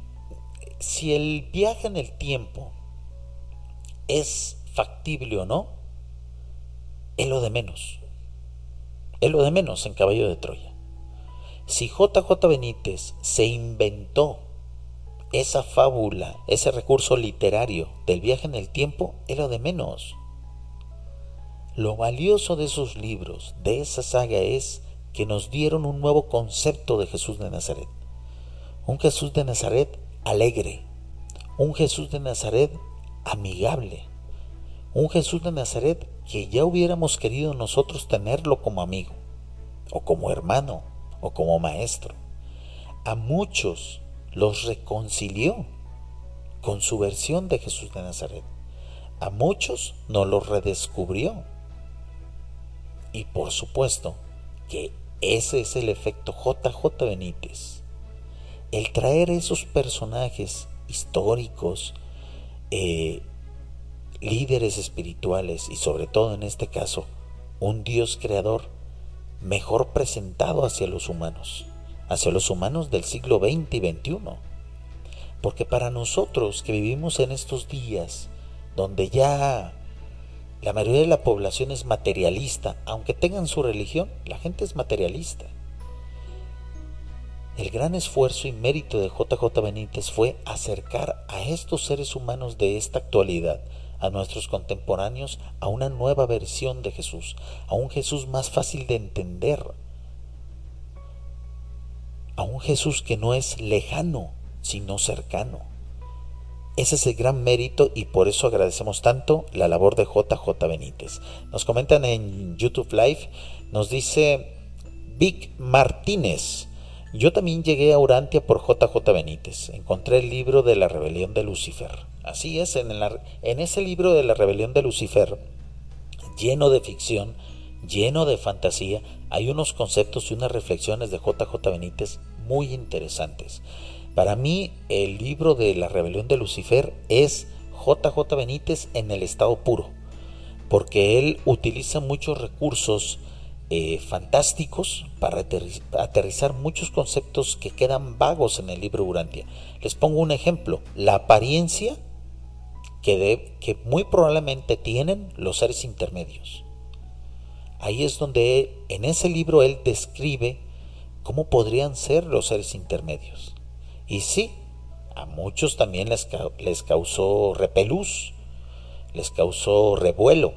Si el viaje en el tiempo es factible o no, es lo de menos. Es lo de menos en Caballo de Troya. Si JJ Benítez se inventó esa fábula, ese recurso literario del viaje en el tiempo, es lo de menos. Lo valioso de esos libros, de esa saga, es que nos dieron un nuevo concepto de Jesús de Nazaret. Un Jesús de Nazaret alegre, un Jesús de Nazaret amigable, un Jesús de Nazaret que ya hubiéramos querido nosotros tenerlo como amigo, o como hermano, o como maestro. A muchos los reconcilió con su versión de Jesús de Nazaret. A muchos nos los redescubrió. Y por supuesto que ese es el efecto JJ Benítez. El traer esos personajes históricos, líderes espirituales y sobre todo en este caso un Dios creador mejor presentado hacia los humanos del siglo XX y XXI. Porque para nosotros que vivimos en estos días donde ya la mayoría de la población es materialista, aunque tengan su religión, la gente es materialista. El gran esfuerzo y mérito de JJ Benítez fue acercar a estos seres humanos de esta actualidad, a nuestros contemporáneos, a una nueva versión de Jesús, a un Jesús más fácil de entender, a un Jesús que no es lejano, sino cercano. Ese es el gran mérito y por eso agradecemos tanto la labor de JJ Benítez. Nos comentan en YouTube Live, nos dice Vic Martínez: yo también llegué a Urantia por JJ Benítez. Encontré el libro de la rebelión de Lucifer. Así es, en ese libro de la rebelión de Lucifer, lleno de ficción, lleno de fantasía, hay unos conceptos y unas reflexiones de JJ Benítez muy interesantes. Para mí, el libro de la rebelión de Lucifer es JJ Benítez en el estado puro, porque él utiliza muchos recursos fantásticos para aterrizar muchos conceptos que quedan vagos en el libro Urantia. Les pongo un ejemplo: la apariencia que muy probablemente tienen los seres intermedios. Ahí es donde en ese libro él describe cómo podrían ser los seres intermedios. Y sí, a muchos también les causó repelús, les causó revuelo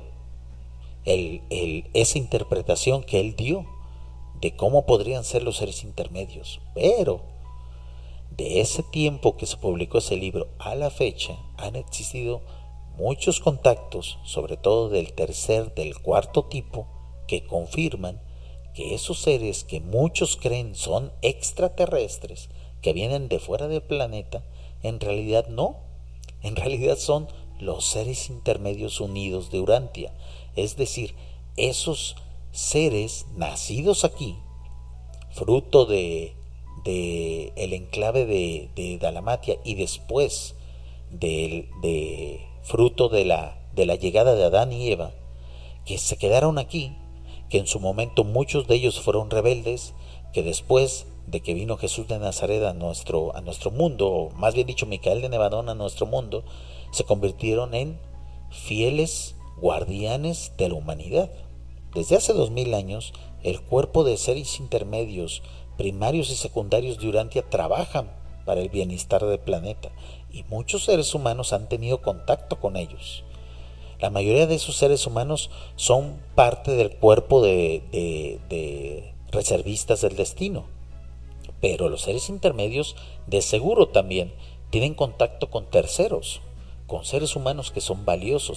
esa interpretación que él dio de cómo podrían ser los seres intermedios. Pero de ese tiempo que se publicó ese libro a la fecha han existido muchos contactos, sobre todo del tercer, del cuarto tipo, que confirman que esos seres que muchos creen son extraterrestres, que vienen de fuera del planeta, en realidad no. En realidad son los seres intermedios unidos de Urantia. Es decir, esos seres nacidos aquí, fruto de el enclave de Dalmatia y después de fruto de la llegada de Adán y Eva, que se quedaron aquí, que en su momento muchos de ellos fueron rebeldes, que después de que vino Jesús de Nazaret a nuestro mundo, o más bien dicho Micael de Nevadón a nuestro mundo, se convirtieron en fieles guardianes de la humanidad. Desde hace 2000 años, el cuerpo de seres intermedios, primarios y secundarios de Urantia trabajan para el bienestar del planeta, y muchos seres humanos han tenido contacto con ellos. La mayoría de esos seres humanos son parte del cuerpo de reservistas del destino, pero los seres intermedios de seguro también tienen contacto con terceros, con seres humanos que son valiosos.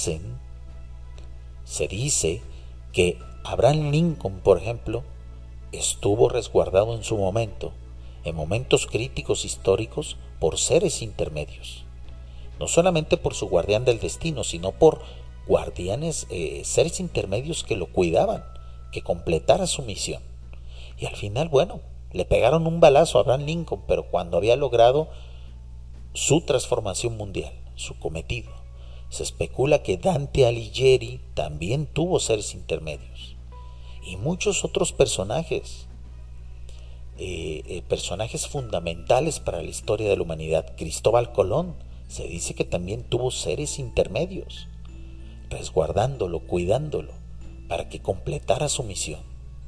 Se dice que Abraham Lincoln, por ejemplo, estuvo resguardado en su momento, en momentos críticos históricos, por seres intermedios. No solamente por su guardián del destino, sino por guardianes, seres intermedios que lo cuidaban, que completara su misión. Y al final, bueno, le pegaron un balazo a Abraham Lincoln, pero cuando había logrado su transformación mundial, su cometido. Se especula que Dante Alighieri también tuvo seres intermedios. Y muchos otros personajes, personajes fundamentales para la historia de la humanidad. Cristóbal Colón, se dice que también tuvo seres intermedios, resguardándolo, cuidándolo, para que completara su misión.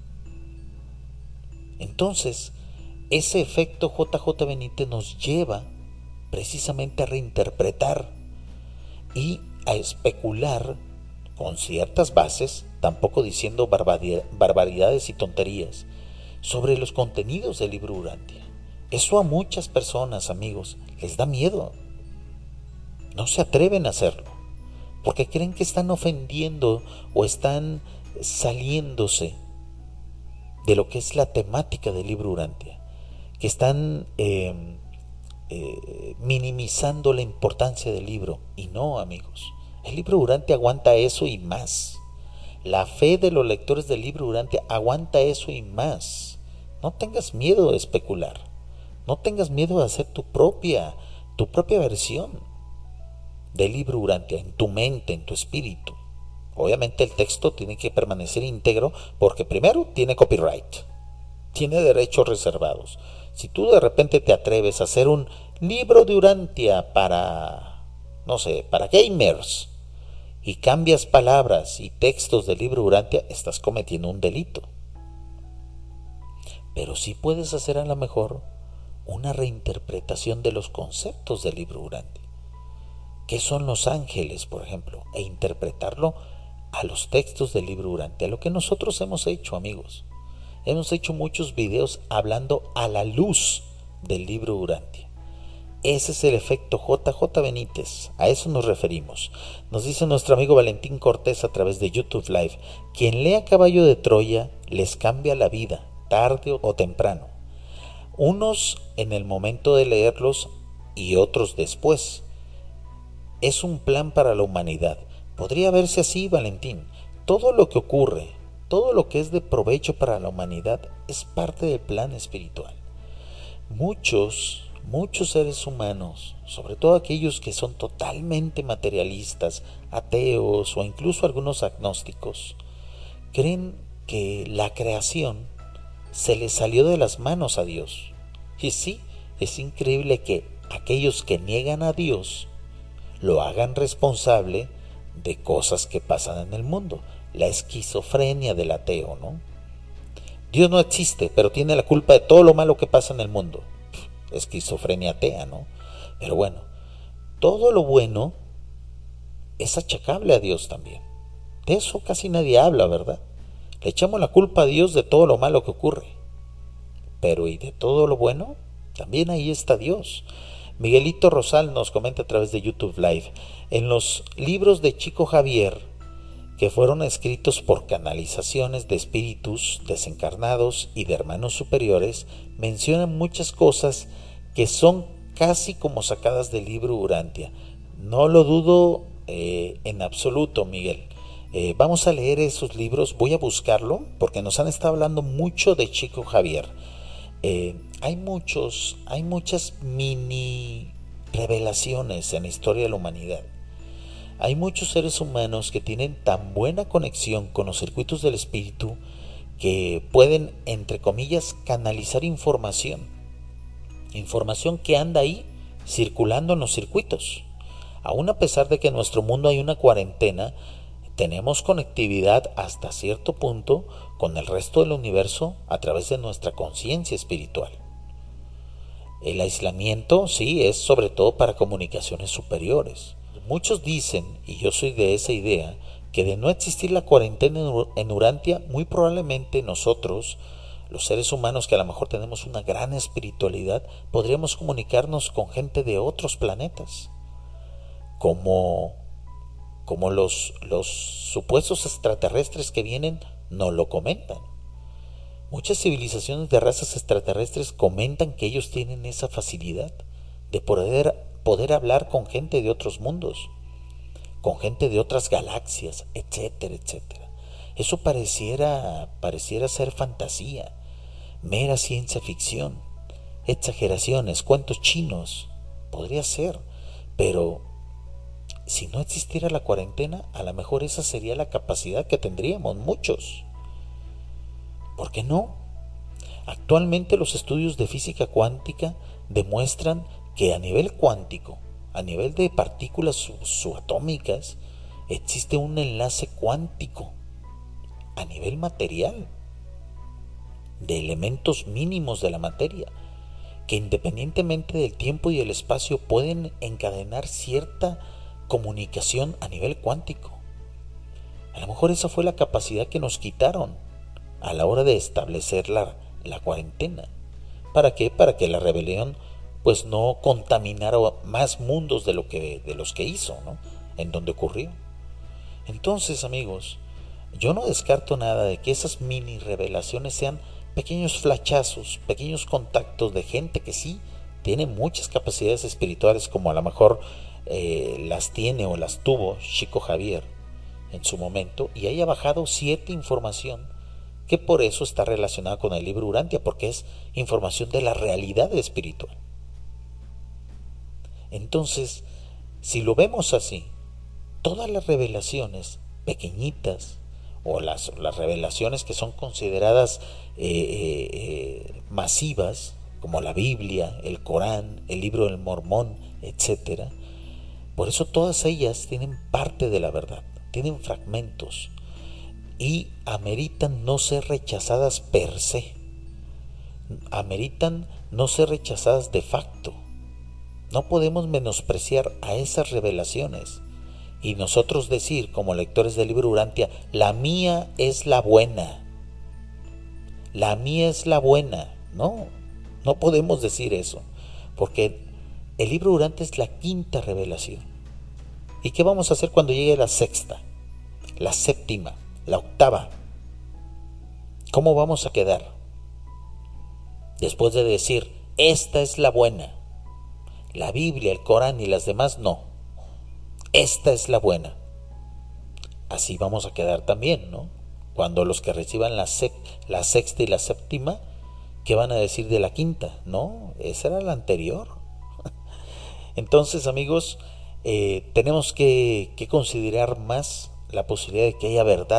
Entonces, ese efecto JJ Benítez nos lleva precisamente a reinterpretar y a especular con ciertas bases, tampoco diciendo barbaridades y tonterías, sobre los contenidos del libro Urantia. Eso a muchas personas, amigos, les da miedo. No se atreven a hacerlo, porque creen que están ofendiendo o están saliéndose de lo que es la temática del libro Urantia, que están minimizando la importancia del libro. Y no, amigos, el libro Urantia aguanta eso y más. La fe de los lectores del libro Urantia aguanta eso y más. No tengas miedo de especular, no tengas miedo de hacer tu propia versión del libro Urantia, en tu mente, en tu espíritu. Obviamente el texto tiene que permanecer íntegro, porque primero tiene copyright, tiene derechos reservados. Si tú de repente te atreves a hacer un libro de Urantia para, no sé, para gamers, y cambias palabras y textos del libro Urantia, estás cometiendo un delito. Pero sí puedes hacer a lo mejor una reinterpretación de los conceptos del libro Urantia. ¿Qué son los ángeles, por ejemplo? E interpretarlo a los textos del libro Urantia. Lo que nosotros hemos hecho, amigos. Hemos hecho muchos videos hablando a la luz del libro Urantia. Ese es el efecto JJ Benítez, a eso nos referimos. Nos dice nuestro amigo Valentín Cortés a través de YouTube Live: quien lea Caballo de Troya les cambia la vida, tarde o temprano. Unos en el momento de leerlos y otros después. Es un plan para la humanidad. Podría verse así, Valentín. Todo lo que ocurre, todo lo que es de provecho para la humanidad es parte del plan espiritual. Muchos seres humanos, sobre todo aquellos que son totalmente materialistas, ateos o incluso algunos agnósticos, creen que la creación se le salió de las manos a Dios. Y sí, es increíble que aquellos que niegan a Dios lo hagan responsable de cosas que pasan en el mundo. La esquizofrenia del ateo, ¿no? Dios no existe, pero tiene la culpa de todo lo malo que pasa en el mundo. Esquizofrenia atea, ¿no? Pero bueno, todo lo bueno es achacable a Dios también. De eso casi nadie habla, ¿verdad? Le echamos la culpa a Dios de todo lo malo que ocurre. Pero ¿y de todo lo bueno? También ahí está Dios. Miguelito Rosal nos comenta a través de YouTube Live. En los libros de Chico Javier, que fueron escritos por canalizaciones de espíritus desencarnados y de hermanos superiores, mencionan muchas cosas que son casi como sacadas del libro Urantia. No lo dudo en absoluto, Miguel. Vamos a leer esos libros, voy a buscarlo, porque nos han estado hablando mucho de Chico Javier. Hay muchas mini revelaciones en la historia de la humanidad. Hay muchos seres humanos que tienen tan buena conexión con los circuitos del espíritu que pueden, entre comillas, canalizar información que anda ahí circulando en los circuitos. Aún a pesar de que en nuestro mundo hay una cuarentena, tenemos conectividad hasta cierto punto con el resto del universo a través de nuestra conciencia espiritual. El aislamiento, sí, es sobre todo para comunicaciones superiores. Muchos dicen, y yo soy de esa idea, que de no existir la cuarentena en Urantia, muy probablemente nosotros, los seres humanos que a lo mejor tenemos una gran espiritualidad, podríamos comunicarnos con gente de otros planetas, como los supuestos extraterrestres que vienen nos lo comentan. Muchas civilizaciones de razas extraterrestres comentan que ellos tienen esa facilidad de poder hablar con gente de otros mundos, con gente de otras galaxias, etcétera, etcétera. Eso pareciera ser fantasía, mera ciencia ficción, exageraciones, cuentos chinos. Podría ser, pero si no existiera la cuarentena, a lo mejor esa sería la capacidad que tendríamos muchos. ¿Por qué no? Actualmente los estudios de física cuántica demuestran que a nivel cuántico, a nivel de partículas subatómicas, existe un enlace cuántico a nivel material, de elementos mínimos de la materia, que independientemente del tiempo y el espacio pueden encadenar cierta comunicación a nivel cuántico. A lo mejor esa fue la capacidad que nos quitaron a la hora de establecer la cuarentena. ¿Para qué? Para que la rebelión pues no contaminara más mundos de los que hizo, ¿no? En donde ocurrió. Entonces, amigos, yo no descarto nada de que esas mini revelaciones sean pequeños flachazos, pequeños contactos de gente que sí tiene muchas capacidades espirituales, como a lo mejor las tiene o las tuvo Chico Javier en su momento, y haya bajado cierta información que por eso está relacionada con el libro Urantia, porque es información de la realidad espiritual. Entonces, si lo vemos así, todas las revelaciones pequeñitas o las revelaciones que son consideradas masivas, como la Biblia, el Corán, el libro del Mormón, etcétera, por eso todas ellas tienen parte de la verdad, tienen fragmentos y ameritan no ser rechazadas per se, ameritan no ser rechazadas de facto. No podemos menospreciar a esas revelaciones y nosotros decir, como lectores del libro Urantia, la mía es la buena. La mía es la buena. No, no podemos decir eso, porque el libro Urantia es la quinta revelación. ¿Y qué vamos a hacer cuando llegue la sexta, la séptima, la octava? ¿Cómo vamos a quedar? Después de decir, esta es la buena. La Biblia, el Corán y las demás no. Esta es la buena. Así vamos a quedar también, ¿no? Cuando los que reciban la sexta y la séptima, ¿qué van a decir de la quinta? No, esa era la anterior. Entonces, amigos, tenemos que considerar más la posibilidad de que haya verdad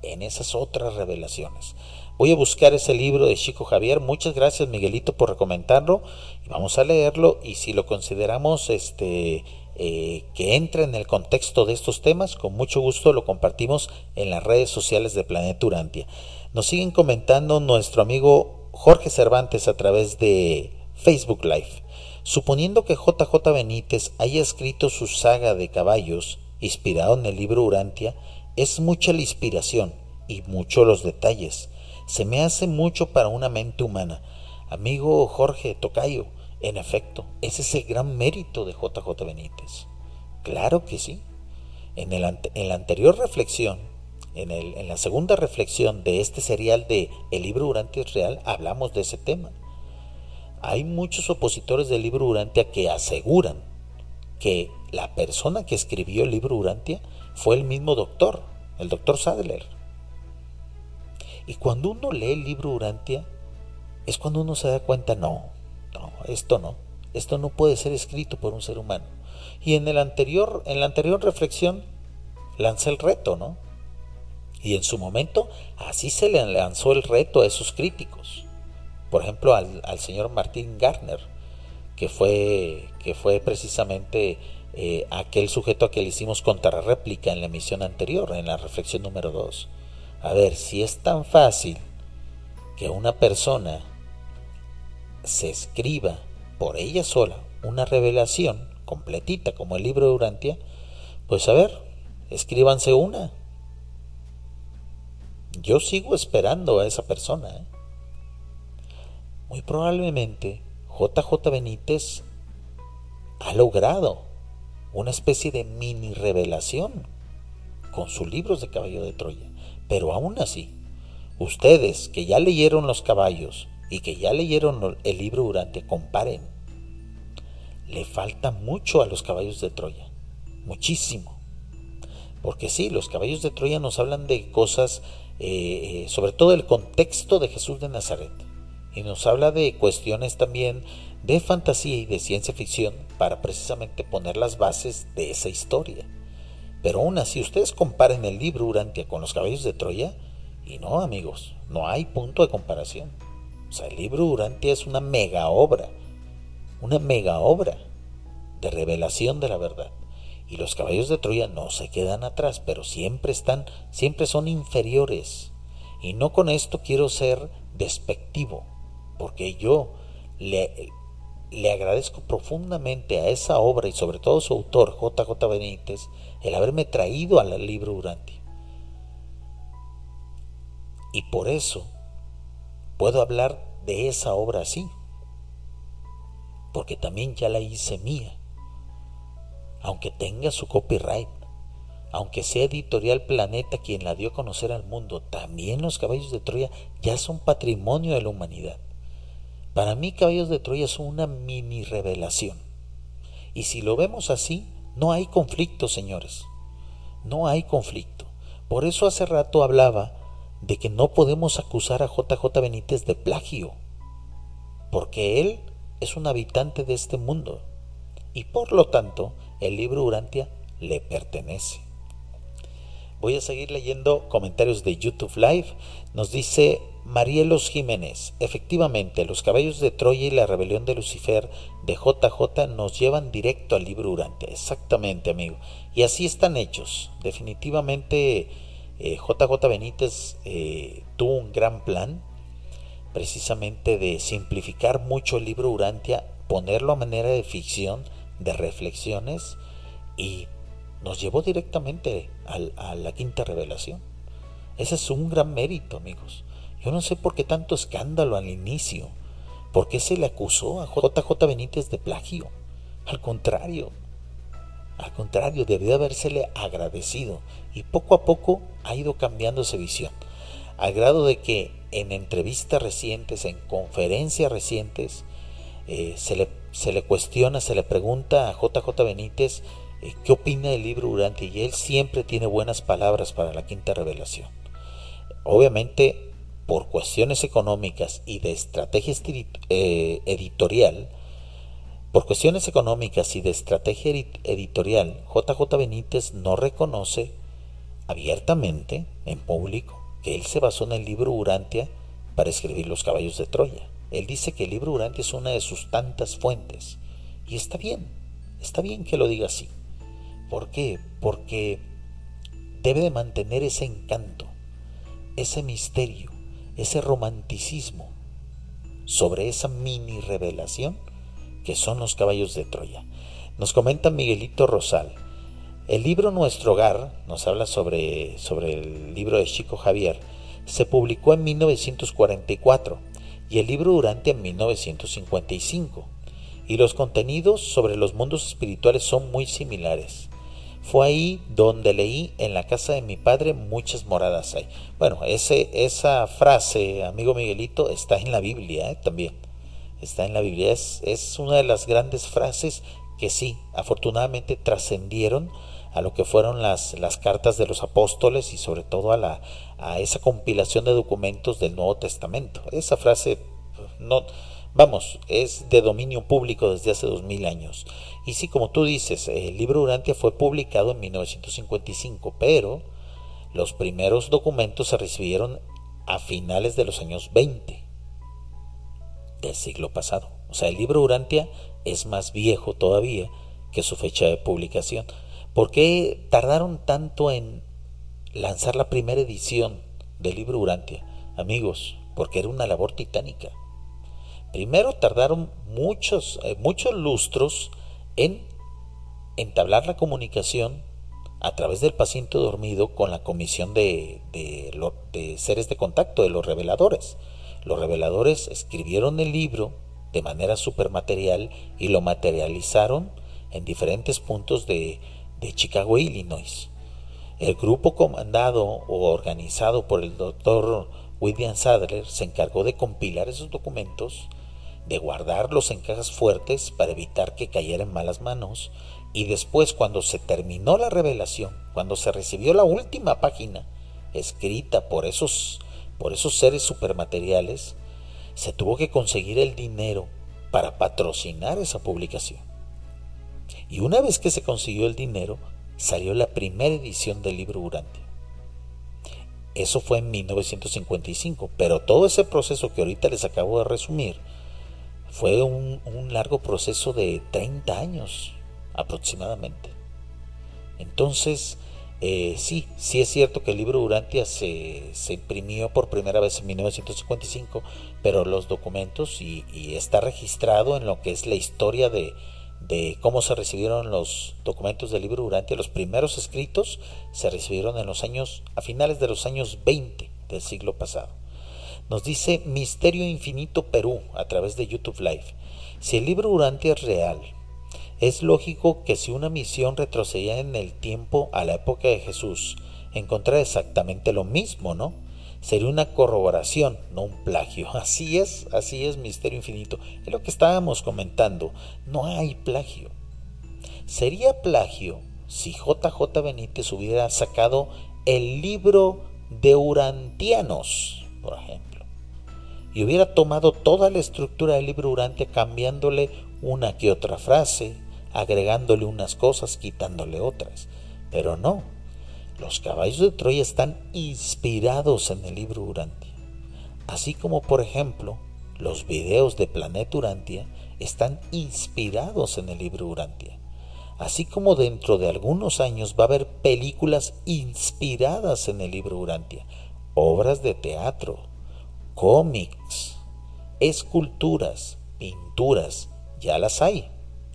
en esas otras revelaciones. Voy a buscar ese libro de Chico Javier. Muchas gracias, Miguelito, por recomendarlo, y vamos a leerlo, y si lo consideramos que entra en el contexto de estos temas, con mucho gusto lo compartimos en las redes sociales de Planeta Urantia. Nos siguen comentando nuestro amigo Jorge Cervantes a través de Facebook Live. Suponiendo que JJ Benítez haya escrito su saga de caballos inspirado en el libro Urantia, es mucha la inspiración y mucho los detalles. Se me hace mucho para una mente humana. Amigo Jorge Tocayo, en efecto, ese es el gran mérito de JJ Benítez. Claro que sí. En la anterior reflexión, en la segunda reflexión de este serial de El libro Urantia es real, hablamos de ese tema. Hay muchos opositores del libro Urantia que aseguran que la persona que escribió el libro Urantia fue el mismo doctor, el doctor Sadler. Y cuando uno lee el libro Urantia, es cuando uno se da cuenta, esto no puede ser escrito por un ser humano. Y en la anterior reflexión lancé el reto, ¿no? Y en su momento así se le lanzó el reto a esos críticos. Por ejemplo, al señor Martin Gardner, que fue precisamente aquel sujeto a que le hicimos contrarréplica en la emisión anterior, en la reflexión número 2. A ver, si es tan fácil que una persona se escriba por ella sola una revelación completita como el libro de Urantia, pues a ver, escríbanse una. Yo sigo esperando a esa persona. Muy probablemente JJ Benítez ha logrado una especie de mini revelación con sus libros de Caballo de Troya. Pero aún así, ustedes que ya leyeron Los Caballos y que ya leyeron el libro Urantia, comparen. Le falta mucho a Los Caballos de Troya, muchísimo. Porque sí, Los Caballos de Troya nos hablan de cosas, sobre todo el contexto de Jesús de Nazaret. Y nos habla de cuestiones también de fantasía y de ciencia ficción para precisamente poner las bases de esa historia. Pero aún así, ustedes comparen el libro Urantia con Los Caballos de Troya, y no, amigos, no hay punto de comparación. O sea, el libro Urantia es una mega obra de revelación de la verdad. Y Los Caballos de Troya no se quedan atrás, pero siempre son inferiores. Y no con esto quiero ser despectivo, porque yo le agradezco profundamente a esa obra y sobre todo a su autor, JJ Benítez, el haberme traído al libro Urantia. Y por eso puedo hablar de esa obra así, porque también ya la hice mía, aunque tenga su copyright, aunque sea Editorial Planeta quien la dio a conocer al mundo, también Los Caballos de Troya ya son patrimonio de la humanidad. Para mí, Caballos de Troya son una mini revelación. Y si lo vemos así, no hay conflicto, señores. No hay conflicto. Por eso hace rato hablaba de que no podemos acusar a JJ Benítez de plagio, porque él es un habitante de este mundo y por lo tanto el libro Urantia le pertenece. Voy a seguir leyendo comentarios de YouTube Live. Nos dice Marielos Jiménez: efectivamente, Los Caballos de Troya y la rebelión de Lucifer de JJ nos llevan directo al libro Urantia. Exactamente, amigo. Y así están hechos. Definitivamente JJ Benítez tuvo un gran plan, precisamente de simplificar mucho el libro Urantia, ponerlo a manera de ficción, de reflexiones, y nos llevó directamente a la quinta revelación. Ese es un gran mérito, amigos. Yo no sé por qué tanto escándalo al inicio. ¿Por qué se le acusó a JJ Benítez de plagio? Al contrario, debió habérsele agradecido. Y poco a poco ha ido cambiando esa visión. Al grado de que en entrevistas recientes, en conferencias recientes, se le cuestiona, se le pregunta a JJ Benítez qué opina del libro Urantia, y él siempre tiene buenas palabras para la quinta revelación. Obviamente, por cuestiones económicas y de estrategia editorial, JJ Benítez no reconoce abiertamente, en público, que él se basó en el libro Urantia para escribir Los caballos de Troya. Él dice que el libro Urantia es una de sus tantas fuentes. Y está bien que lo diga así. ¿Por qué? Porque debe de mantener ese encanto, ese misterio, ese romanticismo sobre esa mini revelación que son los caballos de Troya. Nos comenta Miguelito Rosal, el libro Nuestro Hogar, nos habla sobre el libro de Chico Javier, se publicó en 1944 y el libro Urantia en 1955, y los contenidos sobre los mundos espirituales son muy similares. Fue ahí donde leí: en la casa de mi padre muchas moradas hay. Bueno, esa frase, amigo Miguelito, está en la Biblia, también. Está en la Biblia. Es una de las grandes frases que sí, afortunadamente trascendieron a lo que fueron las cartas de los apóstoles y sobre todo a esa compilación de documentos del Nuevo Testamento. Esa frase no... Vamos, es de dominio público desde hace 2000 años. Y sí, como tú dices, el libro Urantia fue publicado en 1955, pero los primeros documentos se recibieron a finales de los años 20 del siglo pasado. O sea, el libro Urantia es más viejo todavía que su fecha de publicación. ¿Por qué tardaron tanto en lanzar la primera edición del libro Urantia? Amigos, porque era una labor titánica. Primero tardaron muchos lustros en entablar la comunicación a través del paciente dormido con la comisión de seres de contacto, de los reveladores. Los reveladores escribieron el libro de manera supermaterial y lo materializaron en diferentes puntos de Chicago, Illinois. El grupo comandado o organizado por el doctor William Sadler se encargó de compilar esos documentos, de guardarlos en cajas fuertes para evitar que cayeran en malas manos, y después, cuando se terminó la revelación, cuando se recibió la última página escrita por esos seres supermateriales, se tuvo que conseguir el dinero para patrocinar esa publicación. Y una vez que se consiguió el dinero, salió la primera edición del libro Urantia. Eso fue en 1955, pero todo ese proceso que ahorita les acabo de resumir fue un largo proceso de 30 años aproximadamente. Entonces, sí es cierto que el libro Urantia se imprimió por primera vez en 1955, pero los documentos y está registrado en lo que es la historia de cómo se recibieron los documentos del libro Urantia. Los primeros escritos se recibieron a finales de los años 20 del siglo pasado. Nos dice Misterio Infinito Perú a través de YouTube Live: si el libro Urantia es real, es lógico que si una misión retrocedía en el tiempo a la época de Jesús, encontrara exactamente lo mismo, ¿no? Sería una corroboración, no un plagio. Así es, Misterio Infinito. Es lo que estábamos comentando. No hay plagio. Sería plagio si JJ Benítez hubiera sacado el libro de Urantianos, por ejemplo, y hubiera tomado toda la estructura del libro Urantia, cambiándole una que otra frase, agregándole unas cosas, quitándole otras. Pero no, los caballos de Troya están inspirados en el libro Urantia. Así como, por ejemplo, los videos de Planeta Urantia están inspirados en el libro Urantia. Así como dentro de algunos años va a haber películas inspiradas en el libro Urantia, obras de teatro, cómics, esculturas, pinturas, ya las hay.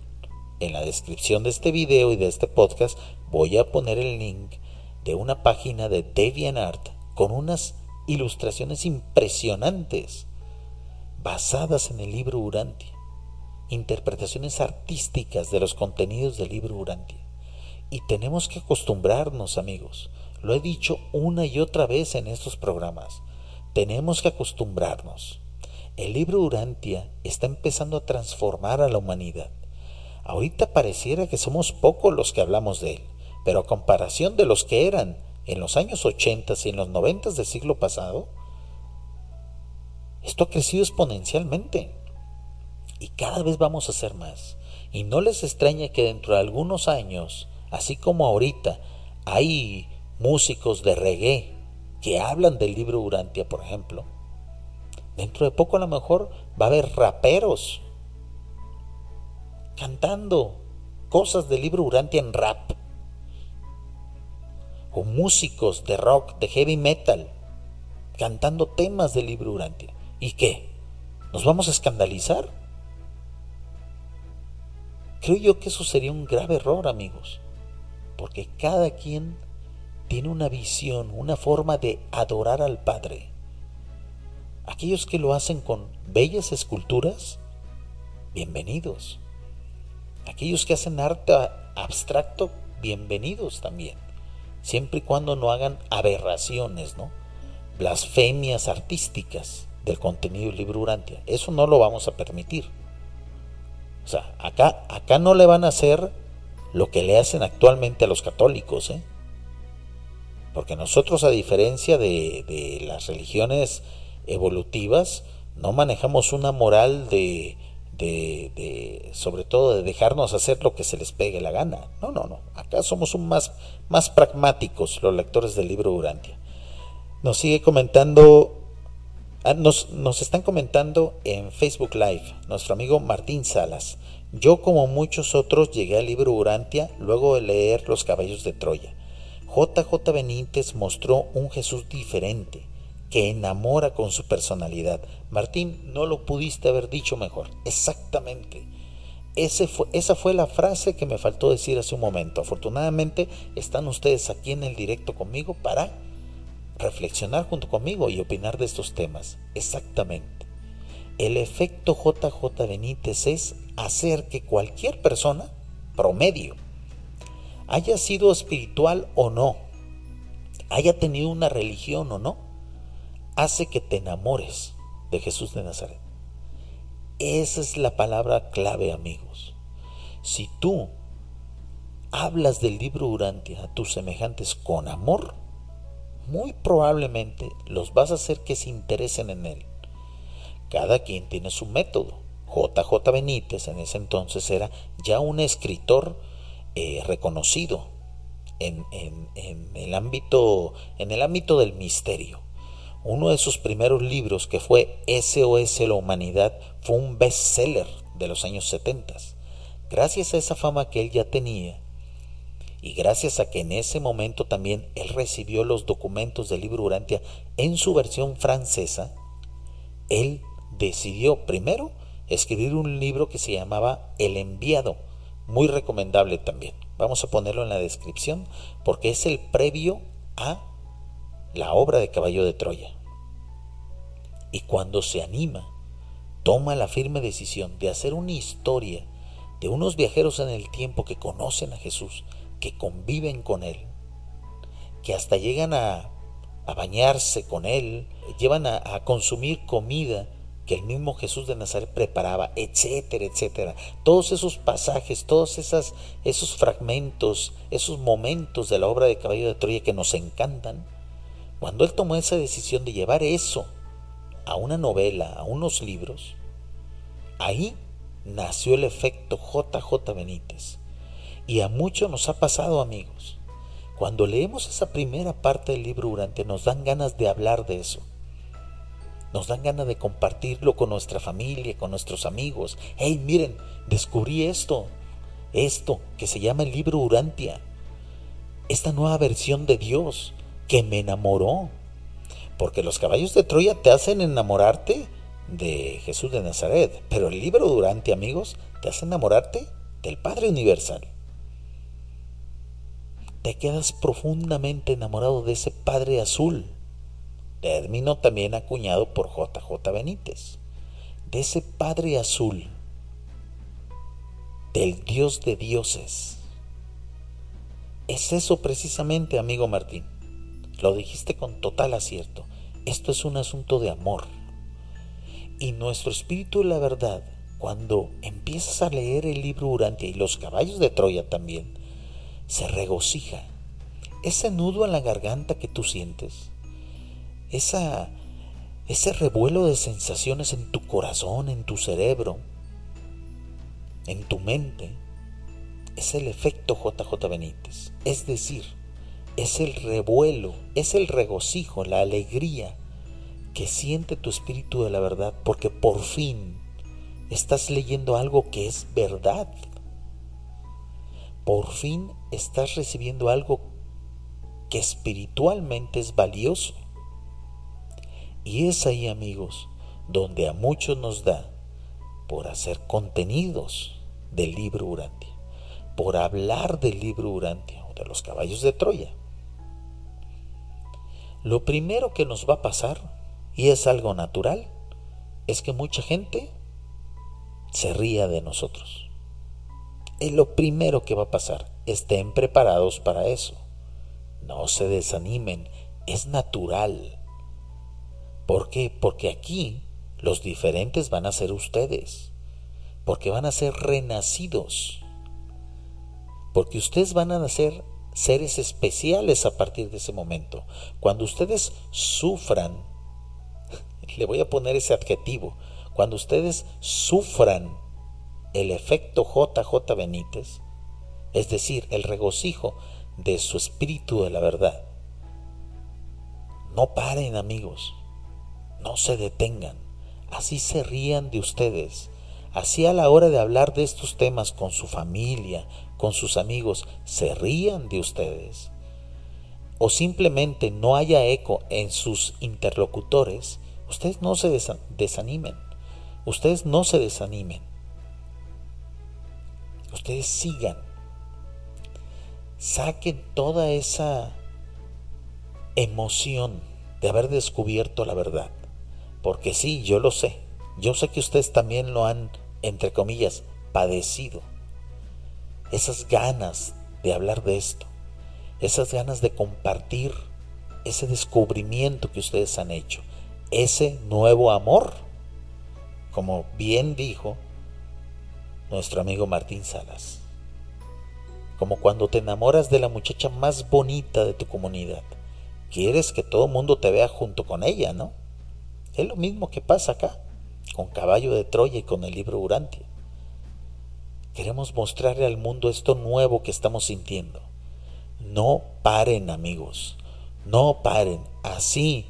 En la descripción de este video y de este podcast voy a poner el link de una página de DeviantArt con unas ilustraciones impresionantes basadas en el libro Urantia, interpretaciones artísticas de los contenidos del libro Urantia. Y tenemos que acostumbrarnos, amigos, lo he dicho una y otra vez en estos programas, tenemos que acostumbrarnos. El libro Urantia está empezando a transformar a la humanidad. Ahorita pareciera que somos pocos los que hablamos de él, pero a comparación de los que eran en los años 80 y en los 90 del siglo pasado, esto ha crecido exponencialmente y cada vez vamos a hacer más. Y no les extraña que dentro de algunos años, así como ahorita hay músicos de reggae que hablan del libro Urantia, por ejemplo. Dentro de poco a lo mejor va a haber raperos cantando cosas del libro Urantia en rap, o músicos de rock, de heavy metal, cantando temas del libro Urantia. ¿Y qué? ¿Nos vamos a escandalizar? Creo yo que eso sería un grave error, amigos, porque cada quien tiene una visión, una forma de adorar al Padre. Aquellos que lo hacen con bellas esculturas, bienvenidos. Aquellos que hacen arte abstracto, bienvenidos también, siempre y cuando no hagan aberraciones, ¿no? Blasfemias artísticas del contenido del libro Urantia. Eso no lo vamos a permitir. O sea, acá no le van a hacer lo que le hacen actualmente a los católicos, porque nosotros, a diferencia de las religiones evolutivas, no manejamos una moral de sobre todo de dejarnos hacer lo que se les pegue la gana. No. Acá somos más pragmáticos los lectores del libro Urantia. Nos sigue comentando, nos están comentando en Facebook Live nuestro amigo Martín Salas. Yo, como muchos otros, llegué al libro Urantia luego de leer Los caballos de Troya. J.J. Benítez mostró un Jesús diferente, que enamora con su personalidad. Martín, no lo pudiste haber dicho mejor. Exactamente. Esa fue la frase que me faltó decir hace un momento. Afortunadamente están ustedes aquí en el directo conmigo para reflexionar junto conmigo y opinar de estos temas. Exactamente. El efecto J.J. Benítez es hacer que cualquier persona promedio, haya sido espiritual o no, haya tenido una religión o no, hace que te enamores de Jesús de Nazaret. Esa es la palabra clave, amigos. Si tú hablas del libro Urantia a tus semejantes con amor, muy probablemente los vas a hacer que se interesen en él. Cada quien tiene su método. J.J. Benítez en ese entonces era ya un escritor reconocido en el ámbito del misterio. Uno de sus primeros libros, que fue SOS la Humanidad, fue un bestseller de los años 70. Gracias a esa fama que él ya tenía, y gracias a que en ese momento también él recibió los documentos del libro Urantia en su versión francesa, él decidió primero escribir un libro que se llamaba El Enviado, muy recomendable también. Vamos a ponerlo en la descripción porque es el previo a la obra de Caballo de Troya. Y cuando se anima, toma la firme decisión de hacer una historia de unos viajeros en el tiempo que conocen a Jesús, que conviven con él, que hasta llegan a bañarse con él, llevan a consumir comida que el mismo Jesús de Nazaret preparaba, etcétera, etcétera. Todos esos pasajes, todos esos fragmentos, esos momentos de la obra de Caballo de Troya que nos encantan, cuando él tomó esa decisión de llevar eso a una novela, a unos libros, ahí nació el efecto J.J. Benítez. Y a muchos nos ha pasado, amigos. Cuando leemos esa primera parte del libro Urantia, nos dan ganas de hablar de eso. Nos dan ganas de compartirlo con nuestra familia, con nuestros amigos. Hey, miren, descubrí esto que se llama el libro Urantia. Esta nueva versión de Dios que me enamoró. Porque los caballos de Troya te hacen enamorarte de Jesús de Nazaret. Pero el libro Urantia, amigos, te hace enamorarte del Padre Universal. Te quedas profundamente enamorado de ese Padre Azul, término también acuñado por J.J. Benítez, de ese Padre Azul, del Dios de dioses. Es eso precisamente, amigo Martín. Lo dijiste con total acierto. Esto es un asunto de amor. Y nuestro espíritu de la verdad, cuando empiezas a leer el libro Urantia y los caballos de Troya también, se regocija. Ese nudo en la garganta que tú sientes, ese revuelo de sensaciones en tu corazón, en tu cerebro, en tu mente, es el efecto J.J. Benítez. Es decir, es el revuelo, es el regocijo, la alegría que siente tu espíritu de la verdad, porque por fin estás leyendo algo que es verdad. Por fin estás recibiendo algo que espiritualmente es valioso. Y es ahí, amigos, donde a muchos nos da por hacer contenidos del libro Urantia, por hablar del libro Urantia o de los caballos de Troya. Lo primero que nos va a pasar, y es algo natural, es que mucha gente se ría de nosotros. Es lo primero que va a pasar. Estén preparados para eso. No se desanimen, es natural. ¿Por qué? Porque aquí los diferentes van a ser ustedes, porque van a ser renacidos, porque ustedes van a ser seres especiales a partir de ese momento. Cuando ustedes sufran, le voy a poner ese adjetivo, cuando ustedes sufran el efecto JJ Benítez, es decir, el regocijo de su espíritu de la verdad, no paren, amigos, no se detengan, así se rían de ustedes, así a la hora de hablar de estos temas con su familia, con sus amigos, se rían de ustedes, o simplemente no haya eco en sus interlocutores, ustedes no se desanimen, ustedes no se desanimen, ustedes sigan, saquen toda esa emoción de haber descubierto la verdad, porque sí, yo lo sé, yo sé que ustedes también lo han, entre comillas, padecido, esas ganas de hablar de esto, esas ganas de compartir ese descubrimiento que ustedes han hecho, ese nuevo amor, como bien dijo nuestro amigo Martín Salas, como cuando te enamoras de la muchacha más bonita de tu comunidad, quieres que todo el mundo te vea junto con ella, ¿no? Es lo mismo que pasa acá, con Caballo de Troya y con el libro Urantia. Queremos mostrarle al mundo esto nuevo que estamos sintiendo. No paren, amigos, no paren. Así,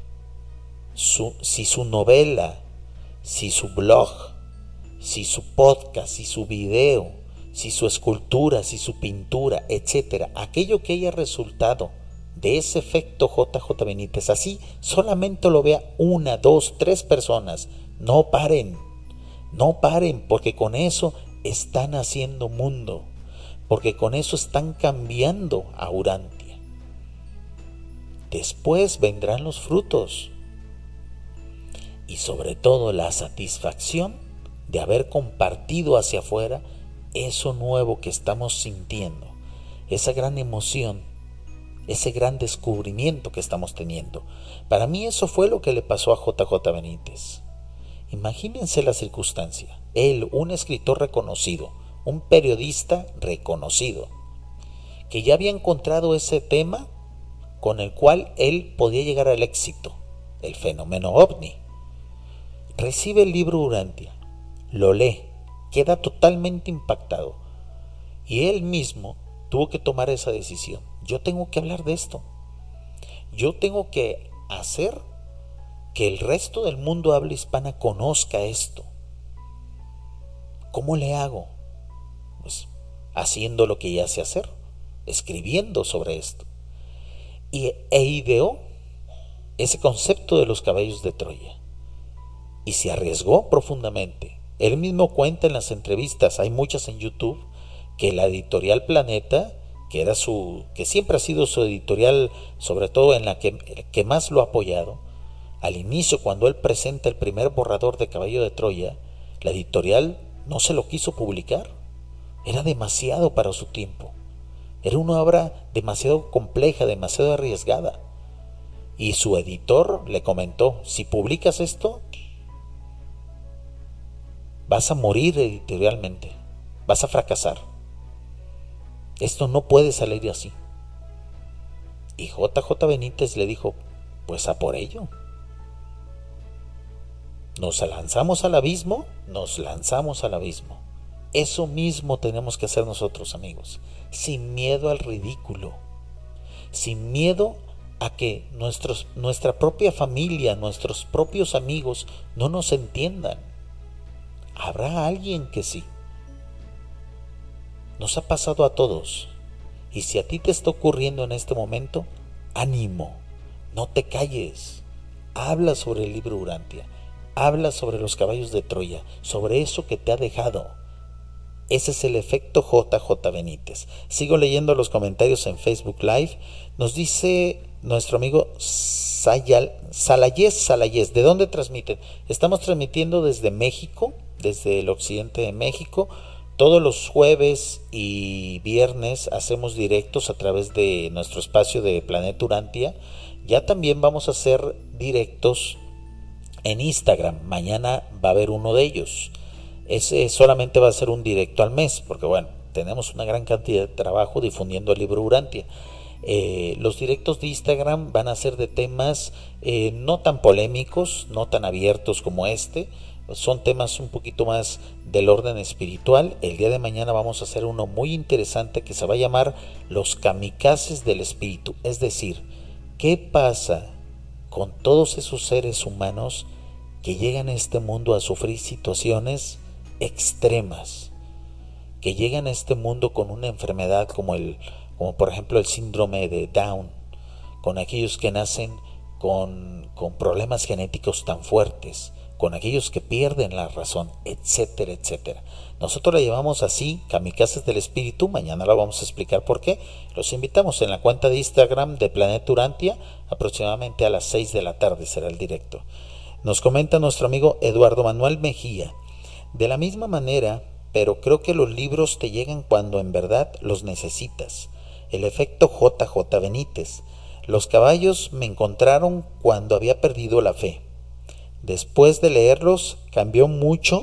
si su novela, si su blog, si su podcast, si su video, si su escultura, si su pintura, etcétera, aquello que haya resultado de ese efecto JJ Benítez, así solamente lo vea 1, 2, 3 personas, no paren, porque con eso están haciendo mundo, porque con eso están cambiando a Urantia. Después vendrán los frutos y sobre todo la satisfacción de haber compartido hacia afuera eso nuevo que estamos sintiendo, esa gran emoción, ese gran descubrimiento que estamos teniendo. Para mí eso fue lo que le pasó a JJ Benítez. Imagínense la circunstancia. Él, un escritor reconocido, un periodista reconocido, que ya había encontrado ese tema con el cual él podía llegar al éxito, el fenómeno ovni. Recibe el libro Urantia, lo lee, queda totalmente impactado y él mismo tuvo que tomar esa decisión. Yo tengo que hablar de esto. Yo tengo que hacer que el resto del mundo habla hispana conozca esto. ¿Cómo le hago? Pues haciendo lo que ya sé hacer, escribiendo sobre esto. E ideó ese concepto de los caballos de Troya. Y se arriesgó profundamente. Él mismo cuenta en las entrevistas, hay muchas en YouTube, que la editorial Planeta, que siempre ha sido su editorial, sobre todo en la que más lo ha apoyado, al inicio, cuando él presenta el primer borrador de Caballo de Troya, la editorial no se lo quiso publicar. Era demasiado para su tiempo. Era una obra demasiado compleja, demasiado arriesgada. Y su editor le comentó, si publicas esto, vas a morir editorialmente, vas a fracasar. Esto no puede salir así. Y JJ Benítez le dijo, pues a por ello. Nos lanzamos al abismo. Eso mismo tenemos que hacer nosotros, amigos, sin miedo al ridículo, sin miedo a que nuestra propia familia, nuestros propios amigos no nos entiendan. Habrá alguien que sí. Nos ha pasado a todos. Y si a ti te está ocurriendo en este momento, ánimo, no te calles. Habla sobre el libro Urantia, habla sobre los caballos de Troya, sobre eso que te ha dejado. Ese es el efecto JJ Benítez. Sigo leyendo los comentarios en Facebook Live. Nos dice nuestro amigo Salayes. ¿De dónde transmiten? Estamos transmitiendo desde México, desde el occidente de México. Todos los jueves y viernes hacemos directos a través de nuestro espacio de Planeta Urantia. Ya también vamos a hacer directos en Instagram. Mañana va a haber uno de ellos. Ese solamente va a ser un directo al mes, porque bueno, tenemos una gran cantidad de trabajo difundiendo el libro Urantia. Los directos de Instagram van a ser de temas no tan polémicos, no tan abiertos como este. Son temas un poquito más del orden espiritual. El día de mañana vamos a hacer uno muy interesante que se va a llamar Los kamikazes del espíritu. Es decir, ¿qué pasa con todos esos seres humanos que llegan a este mundo a sufrir situaciones extremas, que llegan a este mundo con una enfermedad como por ejemplo el síndrome de Down, con aquellos que nacen con problemas genéticos tan fuertes, con aquellos que pierden la razón, etcétera, etcétera? Nosotros la llamamos así, Kamikazes del Espíritu. Mañana la vamos a explicar por qué. Los invitamos en la cuenta de Instagram de Planeta Urantia, aproximadamente a las 6 de la tarde será el directo. Nos comenta nuestro amigo Eduardo Manuel Mejía: de la misma manera, pero creo que los libros te llegan cuando en verdad los necesitas. El efecto JJ Benítez. Los caballos me encontraron cuando había perdido la fe. Después de leerlos, cambió mucho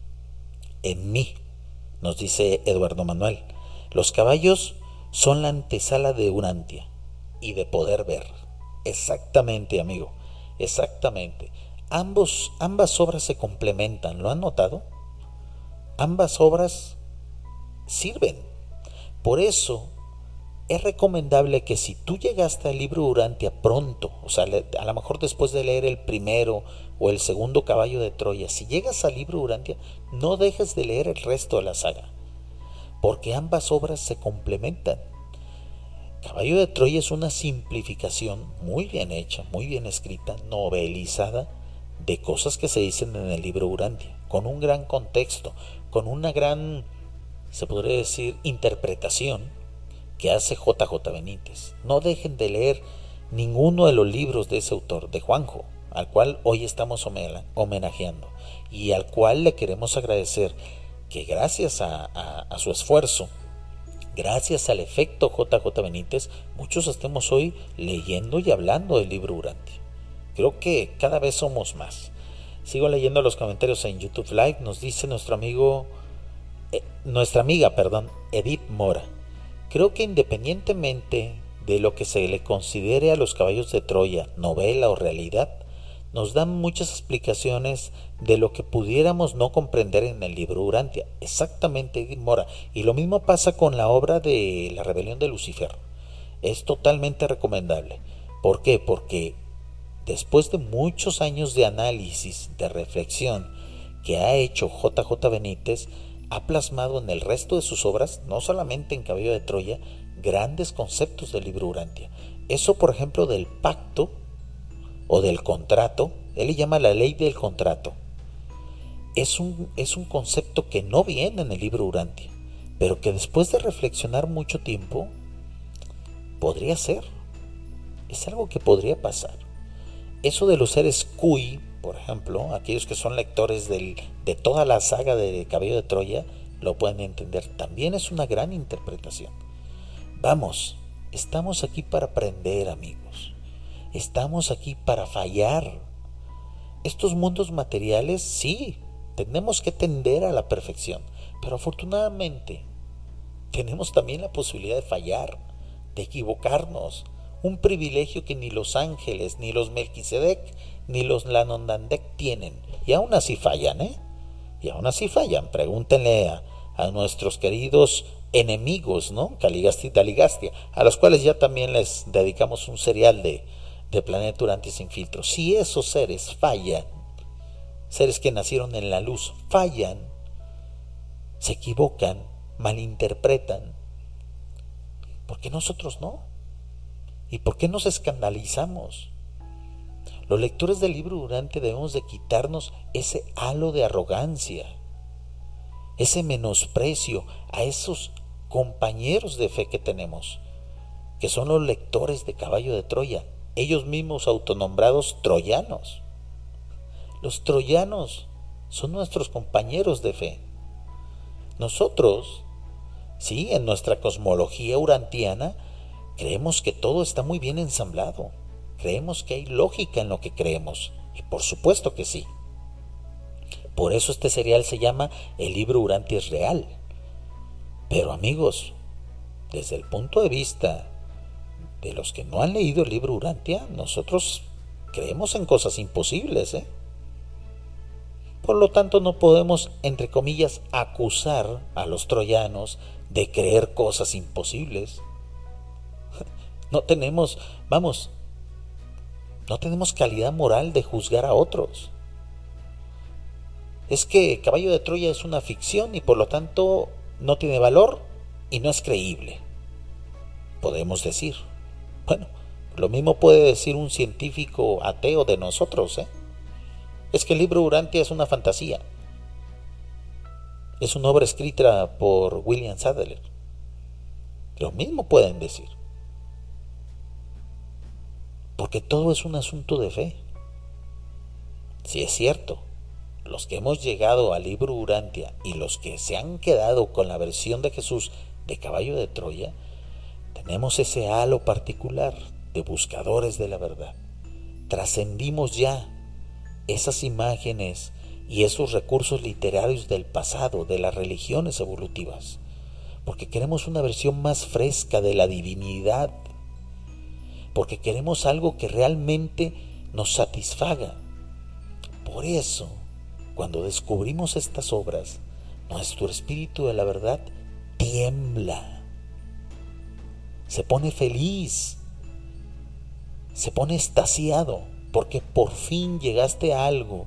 en mí, nos dice Eduardo Manuel. Los caballos son la antesala de Urantia y de poder ver. Exactamente, amigo, exactamente. Ambas obras se complementan, ¿lo han notado? Ambas obras sirven. Por eso es recomendable que si tú llegaste al libro Urantia pronto, o sea, a lo mejor después de leer el primero o el segundo caballo de Troya, si llegas al libro Urantia, no dejes de leer el resto de la saga, porque ambas obras se complementan. Caballo de Troya es una simplificación muy bien hecha, muy bien escrita, novelizada, de cosas que se dicen en el libro Urantia, con un gran contexto, con una gran, se podría decir, interpretación que hace JJ Benítez. No dejen de leer ninguno de los libros de ese autor, de Juanjo, al cual hoy estamos homenajeando y al cual le queremos agradecer que gracias a su esfuerzo, gracias al efecto JJ Benítez, muchos estemos hoy leyendo y hablando del libro Urantia. Creo que cada vez somos más. Sigo leyendo los comentarios en YouTube Live. Nos dice nuestra amiga, Edith Mora: creo que independientemente de lo que se le considere a los caballos de Troya, novela o realidad, nos dan muchas explicaciones de lo que pudiéramos no comprender en el libro Urantia. Exactamente, Edith Mora. Y lo mismo pasa con la obra de La rebelión de Lucifer. Es totalmente recomendable. ¿Por qué? Porque después de muchos años de análisis, de reflexión que ha hecho JJ Benítez, ha plasmado en el resto de sus obras, no solamente en Caballo de Troya, grandes conceptos del libro Urantia. Eso, por ejemplo, del pacto o del contrato, él le llama la ley del contrato. Es un concepto que no viene en el libro Urantia, pero que después de reflexionar mucho tiempo, podría ser. Es algo que podría pasar. Eso de los seres Kui, por ejemplo, aquellos que son lectores de toda la saga de Caballo de Troya, lo pueden entender. También es una gran interpretación. Vamos, estamos aquí para aprender, amigos. Estamos aquí para fallar. Estos mundos materiales, sí, tenemos que tender a la perfección, pero afortunadamente tenemos también la posibilidad de fallar, de equivocarnos. Un privilegio que ni los ángeles, ni los Melquisedec, ni los Lanondandec tienen. Y aún así fallan, Y aún así fallan. Pregúntenle a nuestros queridos enemigos, ¿no? Caligasti y Daligastia, a los cuales ya también les dedicamos un serial de Planeta Urantia sin filtro. Si esos seres fallan, seres que nacieron en la luz, fallan, se equivocan, malinterpretan, ¿por qué nosotros no? ¿Y por qué nos escandalizamos? Los lectores del libro Urantia debemos de quitarnos ese halo de arrogancia, ese menosprecio a esos compañeros de fe que tenemos, que son los lectores de Caballo de Troya, ellos mismos autonombrados troyanos. Los troyanos son nuestros compañeros de fe. Nosotros, sí, en nuestra cosmología urantiana, creemos que todo está muy bien ensamblado. Creemos que hay lógica en lo que creemos. Y por supuesto que sí. Por eso este serial se llama El libro Urantia es real. Pero amigos, desde el punto de vista de los que no han leído el libro Urantia, nosotros creemos en cosas imposibles, ¿eh? Por lo tanto, no podemos, entre comillas, acusar a los troyanos de creer cosas imposibles. No tenemos, no tenemos calidad moral de juzgar a otros. Es que Caballo de Troya es una ficción y por lo tanto no tiene valor y no es creíble, podemos decir. Bueno, lo mismo puede decir un científico ateo de nosotros, ¿eh? Es que el libro Urantia es una fantasía. Es una obra escrita por William Sadler. Lo mismo pueden decir. Porque todo es un asunto de fe. Si es cierto, los que hemos llegado al libro Urantia y los que se han quedado con la versión de Jesús de Caballo de Troya, tenemos ese halo particular de buscadores de la verdad. Trascendimos ya esas imágenes y esos recursos literarios del pasado, de las religiones evolutivas, porque queremos una versión más fresca de la divinidad, porque queremos algo que realmente nos satisfaga. Por eso, cuando descubrimos estas obras, nuestro espíritu de la verdad tiembla, se pone feliz, se pone extasiado, porque por fin llegaste a algo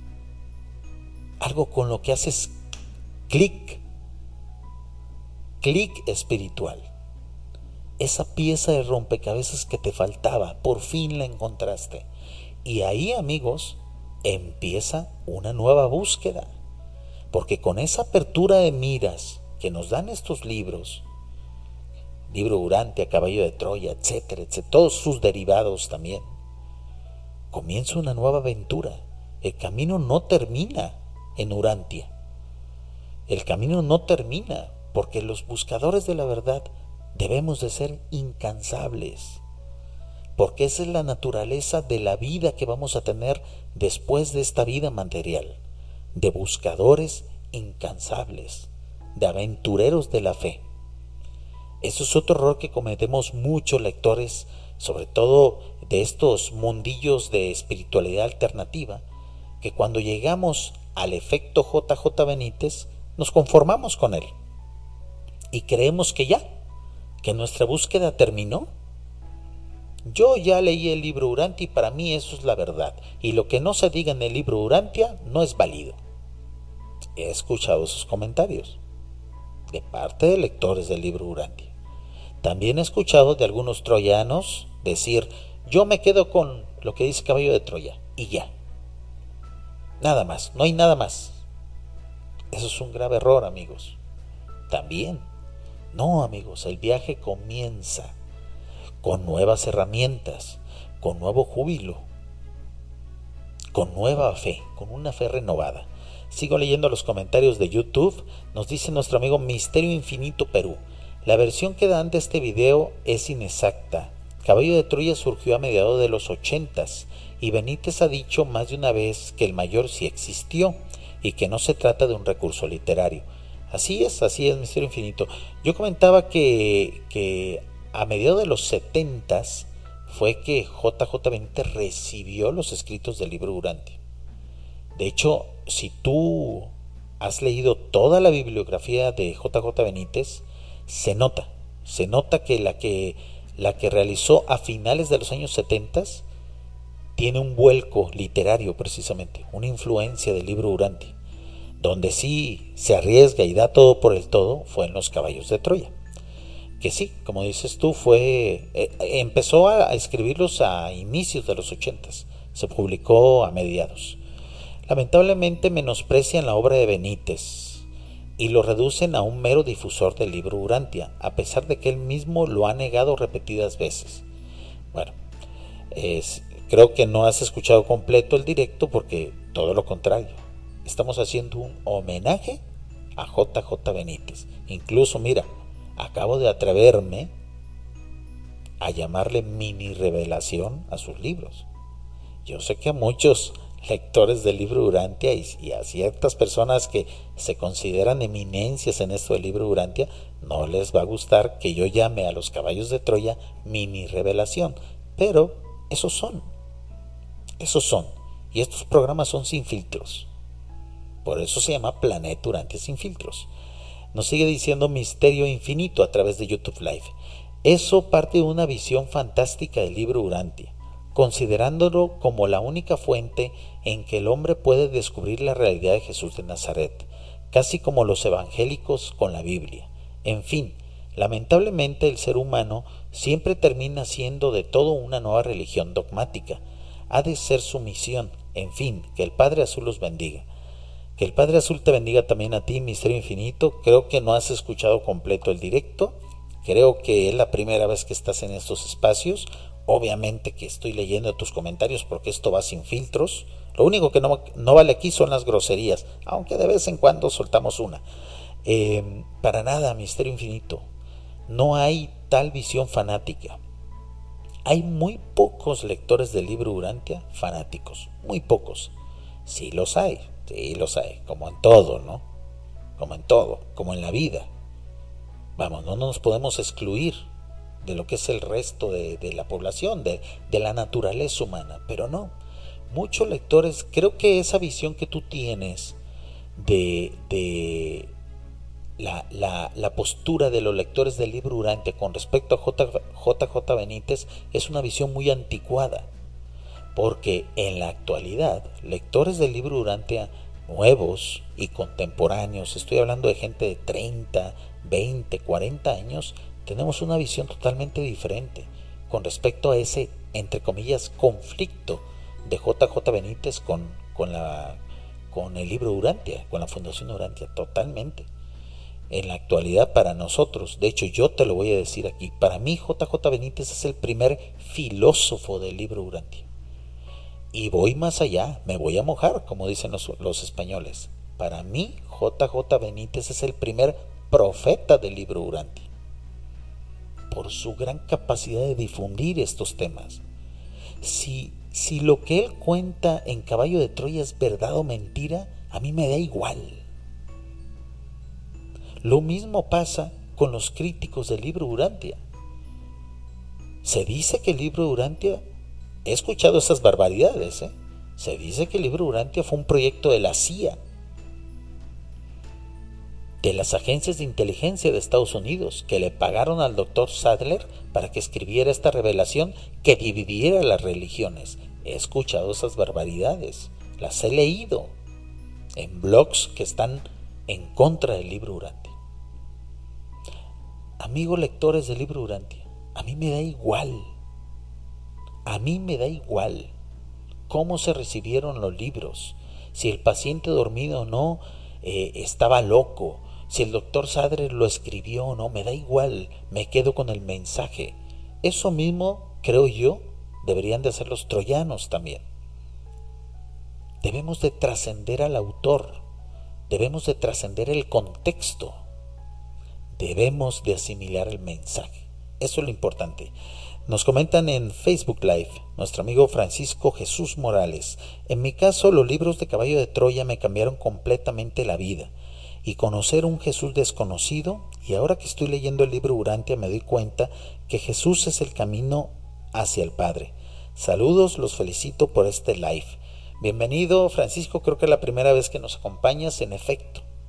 con lo que haces clic espiritual. Esa pieza de rompecabezas que te faltaba, por fin la encontraste. Y ahí, amigos, empieza una nueva búsqueda, porque con esa apertura de miras que nos dan estos libros, libro Urantia, Caballo de Troya, etcétera, etcétera, todos sus derivados también, comienza una nueva aventura. El camino no termina en Urantia. El camino no termina, porque los buscadores de la verdad debemos de ser incansables, porque esa es la naturaleza de la vida que vamos a tener después de esta vida material, de buscadores incansables, de aventureros de la fe. Eso es otro error que cometemos muchos lectores, sobre todo de estos mundillos de espiritualidad alternativa, que cuando llegamos al efecto JJ Benítez, nos conformamos con él y creemos que ya, que nuestra búsqueda terminó. Yo ya leí el libro Urantia y para mí eso es la verdad, y lo que no se diga en el libro Urantia no es válido. He escuchado esos comentarios de parte de lectores del libro Urantia. También he escuchado de algunos troyanos decir: yo me quedo con lo que dice Caballo de Troya y ya, nada más, no hay nada más. Eso es un grave error, amigos. También, no, amigos, el viaje comienza con nuevas herramientas, con nuevo júbilo, con nueva fe, con una fe renovada. Sigo leyendo los comentarios de YouTube. Nos dice nuestro amigo Misterio Infinito Perú: la versión que dan de este video es inexacta. Caballo de Troya surgió a mediados de los 80s y Benítez ha dicho más de una vez que el mayor sí existió y que no se trata de un recurso literario. Así es, Misterio Infinito. Yo comentaba que a mediados de los 70s fue que JJ Benítez recibió los escritos del libro Urantia. De hecho, si tú has leído toda la bibliografía de JJ Benítez, se nota que la que realizó a finales de los años 70 tiene un vuelco literario precisamente, una influencia del libro Urantia. Donde sí se arriesga y da todo por el todo fue en Los Caballos de Troya. Que sí, como dices tú, empezó a escribirlos a inicios de los 80s, se publicó a mediados. Lamentablemente menosprecian la obra de Benítez y lo reducen a un mero difusor del libro Urantia, a pesar de que él mismo lo ha negado repetidas veces. Bueno, creo que no has escuchado completo el directo porque todo lo contrario. Estamos haciendo un homenaje a JJ Benítez. Incluso, mira, acabo de atreverme a llamarle mini revelación a sus libros. Yo sé que a muchos lectores del libro Urantia y a ciertas personas que se consideran eminencias en esto del libro Urantia, no les va a gustar que yo llame a Los Caballos de Troya mini revelación, pero esos son. Y estos programas son sin filtros. Por eso se llama Planeta Urantia sin filtros. Nos sigue diciendo Misterio Infinito a través de YouTube Live. Eso parte de una visión fantástica del libro Urantia, considerándolo como la única fuente en que el hombre puede descubrir la realidad de Jesús de Nazaret, casi como los evangélicos con la Biblia. En fin, lamentablemente el ser humano siempre termina siendo de todo una nueva religión dogmática. Ha de ser su misión. En fin, que el Padre Azul los bendiga. Que el Padre Azul te bendiga también a ti, Misterio Infinito. Creo que no has escuchado completo el directo. Creo que es la primera vez que estás en estos espacios. Obviamente que estoy leyendo tus comentarios porque esto va sin filtros. Lo único que no vale aquí son las groserías, aunque de vez en cuando soltamos una. Para nada, Misterio Infinito. No hay tal visión fanática. Hay muy pocos lectores del libro Urantia fanáticos. Muy pocos. Sí los hay, como en todo, ¿no? Como en todo, como en la vida. Vamos, no nos podemos excluir de lo que es el resto de la población, de la naturaleza humana, pero no. Muchos lectores, creo que esa visión que tú tienes de la postura de los lectores del libro Urantia con respecto a JJ Benítez es una visión muy anticuada. Porque en la actualidad, lectores del libro Urantia nuevos y contemporáneos, estoy hablando de gente de 30, 20, 40 años, tenemos una visión totalmente diferente con respecto a ese, entre comillas, conflicto de JJ Benítez con el libro Urantia, con la Fundación Urantia, totalmente. En la actualidad, para nosotros, de hecho yo te lo voy a decir aquí, para mí JJ Benítez es el primer filósofo del libro Urantia. Y voy más allá, me voy a mojar, como dicen los españoles. Para mí, JJ Benítez es el primer profeta del libro Urantia, por su gran capacidad de difundir estos temas. Si lo que él cuenta en Caballo de Troya es verdad o mentira, a mí me da igual. Lo mismo pasa con los críticos del libro Urantia. Se dice que el libro Urantia, he escuchado esas barbaridades, se dice que el libro Urantia fue un proyecto de la CIA, de las agencias de inteligencia de Estados Unidos, que le pagaron al doctor Sadler para que escribiera esta revelación que dividiera las religiones. He escuchado esas barbaridades, las he leído en blogs que están en contra del libro Urantia. Amigos lectores del libro Urantia, a mí me da igual. A mí me da igual cómo se recibieron los libros, si el paciente dormido o no estaba loco, si el doctor Sadler lo escribió o no, me da igual, me quedo con el mensaje. Eso mismo, creo yo, deberían de hacer los troyanos también. Debemos de trascender al autor, debemos de trascender el contexto, debemos de asimilar el mensaje. Eso es lo importante. Nos comentan en Facebook Live, nuestro amigo Francisco Jesús Morales. En mi caso, los libros de Caballo de Troya me cambiaron completamente la vida. Y conocer un Jesús desconocido, y ahora que estoy leyendo el libro Urantia me doy cuenta que Jesús es el camino hacia el Padre. Saludos, los felicito por este live. Bienvenido, Francisco, creo que es la primera vez que nos acompañas. En efecto,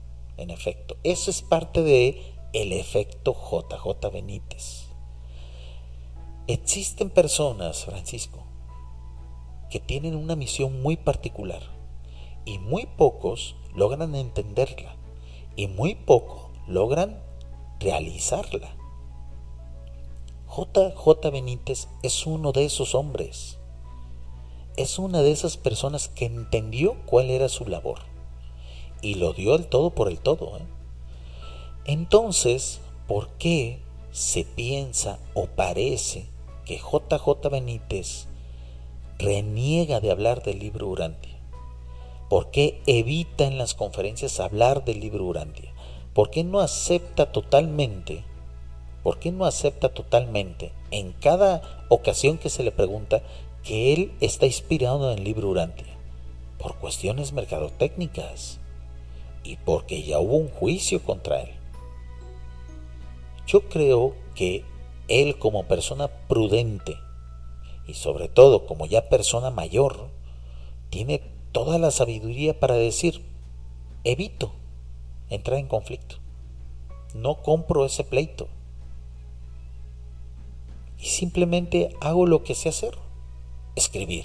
en efecto. Eso es parte de el efecto JJ Benítez. Existen personas, Francisco, que tienen una misión muy particular y muy pocos logran entenderla y muy pocos logran realizarla. JJ Benítez es uno de esos hombres. Es una de esas personas que entendió cuál era su labor y lo dio el todo por el todo. Entonces, ¿por qué se piensa o parece que JJ Benítez reniega de hablar del libro Urantia? ¿Por qué evita en las conferencias hablar del libro Urantia? ¿Por qué no acepta totalmente? ¿Por qué no acepta totalmente en cada ocasión que se le pregunta que él está inspirado en el libro Urantia? Por cuestiones mercadotécnicas y porque ya hubo un juicio contra él. Yo creo que él, como persona prudente y sobre todo como ya persona mayor, tiene toda la sabiduría para decir: evito entrar en conflicto, no compro ese pleito y simplemente hago lo que sé hacer: escribir.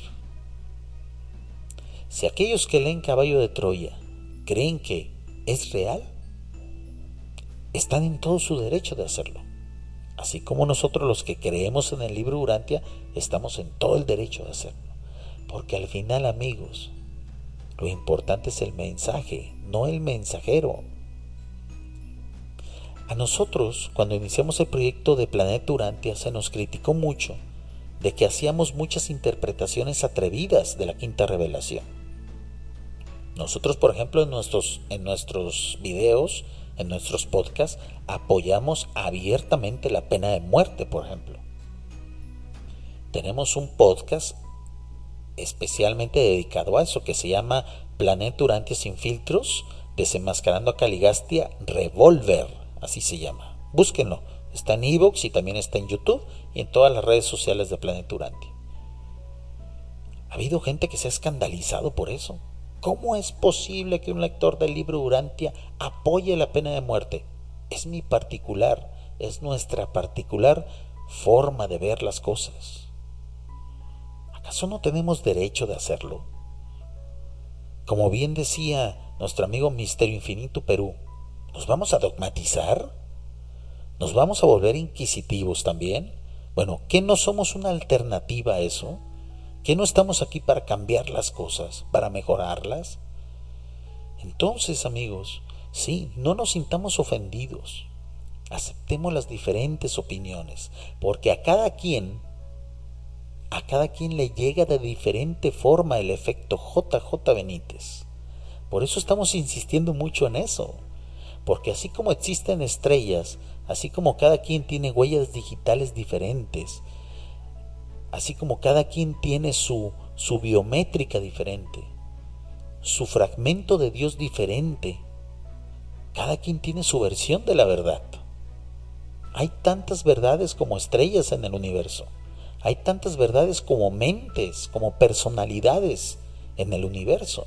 Si aquellos que leen Caballo de Troya creen que es real, están en todo su derecho de hacerlo. Así como nosotros, los que creemos en el libro Urantia, estamos en todo el derecho de hacerlo. Porque al final, amigos, lo importante es el mensaje, no el mensajero. A nosotros, cuando iniciamos el proyecto de Planeta Urantia, se nos criticó mucho de que hacíamos muchas interpretaciones atrevidas de la quinta revelación. Nosotros, por ejemplo, en nuestros videos, en nuestros podcasts, apoyamos abiertamente la pena de muerte, por ejemplo. Tenemos un podcast especialmente dedicado a eso, que se llama Planeta Urantia sin filtros, desenmascarando a Caligastia Revolver, así se llama. Búsquenlo, está en iVoox y también está en YouTube y en todas las redes sociales de Planeta Urantia. Ha habido gente que se ha escandalizado por eso. ¿Cómo es posible que un lector del libro Urantia apoye la pena de muerte? Es nuestra particular forma de ver las cosas. ¿Acaso no tenemos derecho de hacerlo? Como bien decía nuestro amigo Misterio Infinito Perú, ¿nos vamos a dogmatizar? ¿Nos vamos a volver inquisitivos también? Bueno, ¿qué no somos una alternativa a eso? ¿Que no estamos aquí para cambiar las cosas, para mejorarlas? Entonces, amigos, sí, no nos sintamos ofendidos. Aceptemos las diferentes opiniones, porque a cada quien le llega de diferente forma el efecto JJ Benítez. Por eso estamos insistiendo mucho en eso, porque así como existen estrellas, así como cada quien tiene huellas digitales diferentes, así como cada quien tiene su biométrica diferente, su fragmento de Dios diferente, cada quien tiene su versión de la verdad. Hay tantas verdades como estrellas en el universo. Hay tantas verdades como mentes, como personalidades en el universo.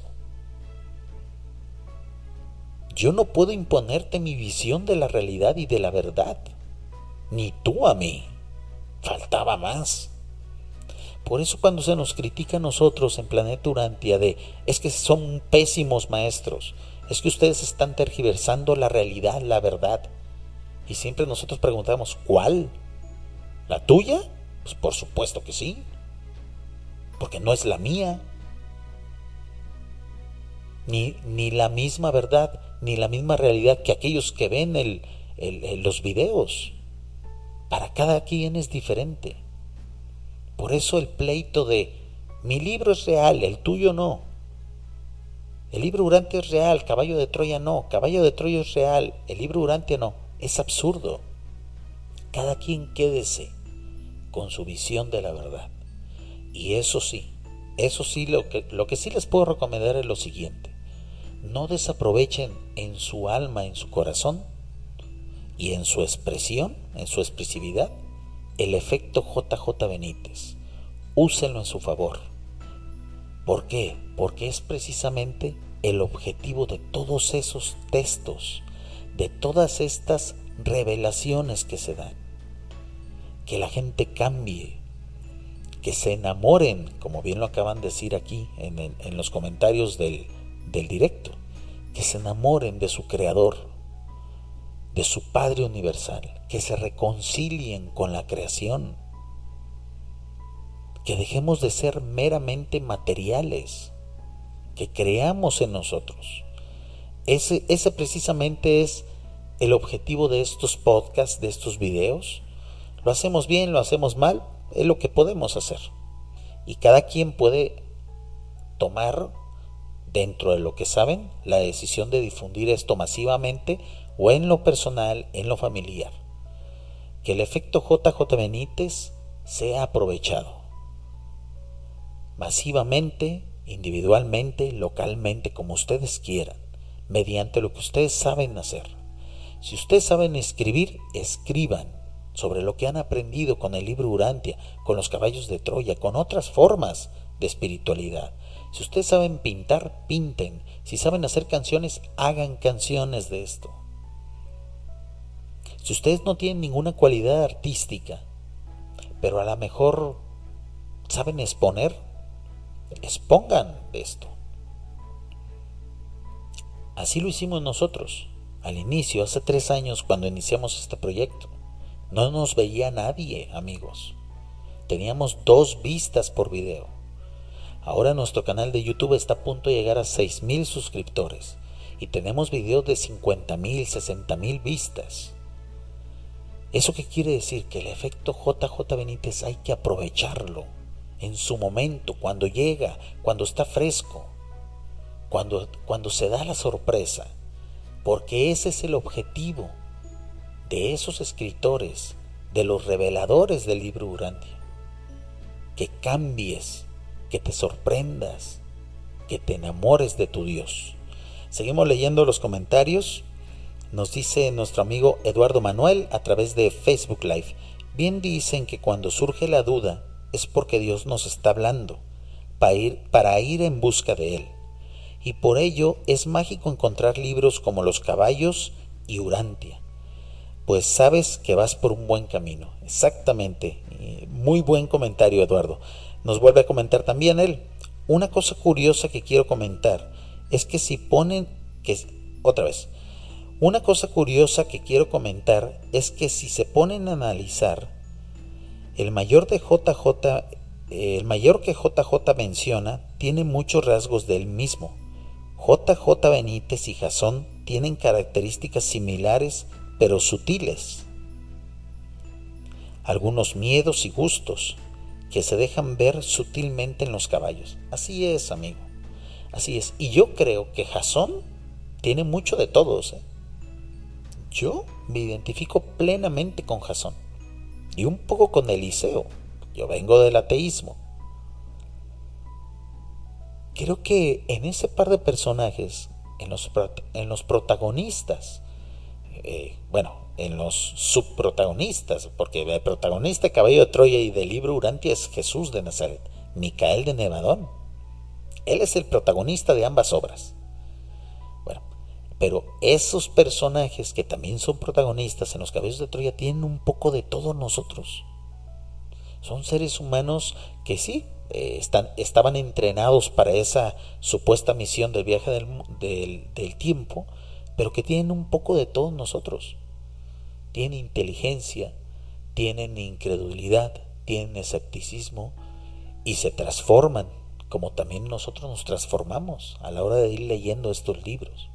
Yo no puedo imponerte mi visión de la realidad y de la verdad, ni tú a mí. Faltaba más. Por eso cuando se nos critica a nosotros en Planeta Urantia es que son pésimos maestros, es que ustedes están tergiversando la realidad, la verdad, y siempre nosotros preguntamos: ¿cuál? ¿La tuya? Pues por supuesto que sí, porque no es la mía, ni la misma verdad, ni la misma realidad que aquellos que ven los videos. Para cada quien es diferente. Por eso el pleito de mi libro es real, el tuyo no. El libro Urantia es real, Caballo de Troya no. Caballo de Troya es real, el libro Urantia no. Es absurdo. Cada quien quédese con su visión de la verdad. Y eso sí, lo que sí les puedo recomendar es lo siguiente: no desaprovechen en su alma, en su corazón y en su expresión, en su expresividad, el efecto JJ Benítez. Úsenlo en su favor. ¿Por qué? Porque es precisamente el objetivo de todos esos textos, de todas estas revelaciones que se dan. Que la gente cambie, que se enamoren, como bien lo acaban de decir aquí en los comentarios del directo, que se enamoren de su Creador, de su Padre Universal, que se reconcilien con la creación, que dejemos de ser meramente materiales, que creamos en nosotros. Ese precisamente es el objetivo de estos podcasts, de estos videos. Lo hacemos bien, lo hacemos mal, es lo que podemos hacer. Y cada quien puede tomar, dentro de lo que saben, la decisión de difundir esto masivamente o en lo personal, en lo familiar. Que el efecto JJ Benítez sea aprovechado masivamente, individualmente, localmente, como ustedes quieran, mediante lo que ustedes saben hacer. Si ustedes saben escribir, escriban sobre lo que han aprendido con el libro Urantia, con los caballos de Troya, con otras formas de espiritualidad. Si ustedes saben pintar, pinten. Si saben hacer canciones, hagan canciones de esto. Si ustedes no tienen ninguna cualidad artística, pero a lo mejor saben exponer, expongan de esto. Así lo hicimos nosotros, al inicio, hace 3 años, cuando iniciamos este proyecto. No nos veía nadie, amigos. Teníamos 2 vistas por video. Ahora nuestro canal de YouTube está a punto de llegar a 6,000 suscriptores y tenemos videos de 50,000, 60,000 vistas. ¿Eso qué quiere decir? Que el efecto JJ Benítez hay que aprovecharlo en su momento, cuando llega, cuando está fresco, cuando se da la sorpresa, porque ese es el objetivo de esos escritores, de los reveladores del libro Urantia. Que cambies, que te sorprendas, que te enamores de tu Dios. Seguimos leyendo los comentarios. Nos dice nuestro amigo Eduardo Manuel a través de Facebook Live. Bien dicen que cuando surge la duda es porque Dios nos está hablando para ir en busca de Él. Y por ello es mágico encontrar libros como Los Caballos y Urantia. Pues sabes que vas por un buen camino. Exactamente. Muy buen comentario, Eduardo. Nos vuelve a comentar también él. Una cosa curiosa que quiero comentar es que si ponen Una cosa curiosa que quiero comentar es que si se ponen a analizar, el mayor que JJ menciona tiene muchos rasgos de él mismo. JJ Benítez y Jasón tienen características similares pero sutiles. Algunos miedos y gustos que se dejan ver sutilmente en los caballos. Así es, amigo. Así es. Y yo creo que Jasón tiene mucho de todos. Yo me identifico plenamente con Jasón. Y un poco con Eliseo. Yo vengo del ateísmo. Creo que en ese par de personajes, en los protagonistas, en los subprotagonistas, porque el protagonista de Caballo de Troya y del libro Urantia es Jesús de Nazaret, Micael de Nevadón. Él es el protagonista de ambas obras. Bueno, pero esos personajes que también son protagonistas en los Caballos de Troya tienen un poco de todos nosotros. Son seres humanos que sí, estaban entrenados para esa supuesta misión del viaje del tiempo, pero que tienen un poco de todos nosotros. Tienen inteligencia, tienen incredulidad, tienen escepticismo y se transforman, como también nosotros nos transformamos a la hora de ir leyendo estos libros.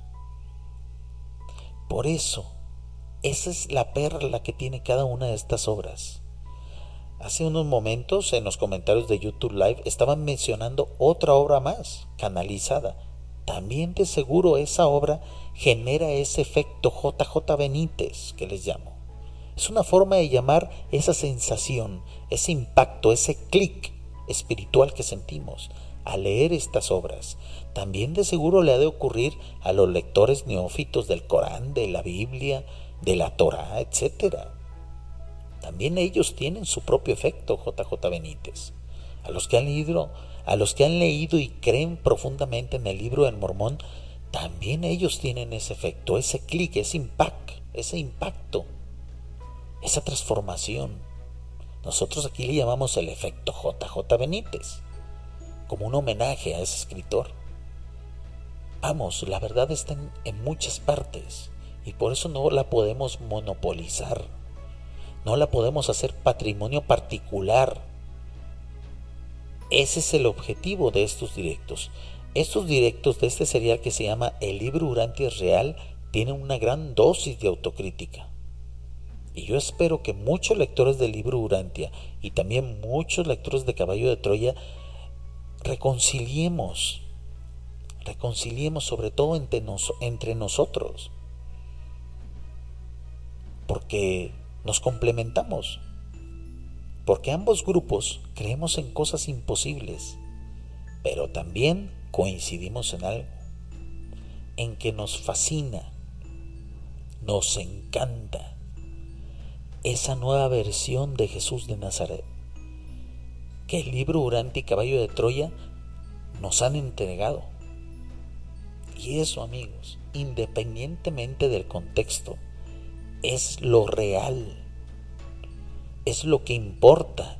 Por eso, esa es la perla que tiene cada una de estas obras. Hace unos momentos en los comentarios de YouTube Live estaban mencionando otra obra más, canalizada. También de seguro esa obra genera ese efecto JJ Benítez que les llamo. Es una forma de llamar esa sensación, ese impacto, ese clic espiritual que sentimos al leer estas obras. También de seguro le ha de ocurrir a los lectores neófitos del Corán, de la Biblia, de la Torá, etc. También ellos tienen su propio efecto JJ Benítez. A los que han leído y creen profundamente en el libro del Mormón, también ellos tienen ese efecto, ese clic, ese impacto, esa transformación. Nosotros aquí le llamamos el efecto JJ Benítez, como un homenaje a ese escritor. Vamos, la verdad está en muchas partes y por eso no la podemos monopolizar, no la podemos hacer patrimonio particular. Ese es el objetivo de estos directos. Estos directos de este serial que se llama El Libro Urantia es Real tienen una gran dosis de autocrítica. Y yo espero que muchos lectores del libro Urantia y también muchos lectores de Caballo de Troya reconciliemos sobre todo entre nosotros, porque nos complementamos, porque ambos grupos creemos en cosas imposibles, pero también coincidimos en algo, en que nos fascina, nos encanta esa nueva versión de Jesús de Nazaret que el libro Urantia y Caballo de Troya nos han entregado. Y eso, amigos, independientemente del contexto, es lo real, es lo que importa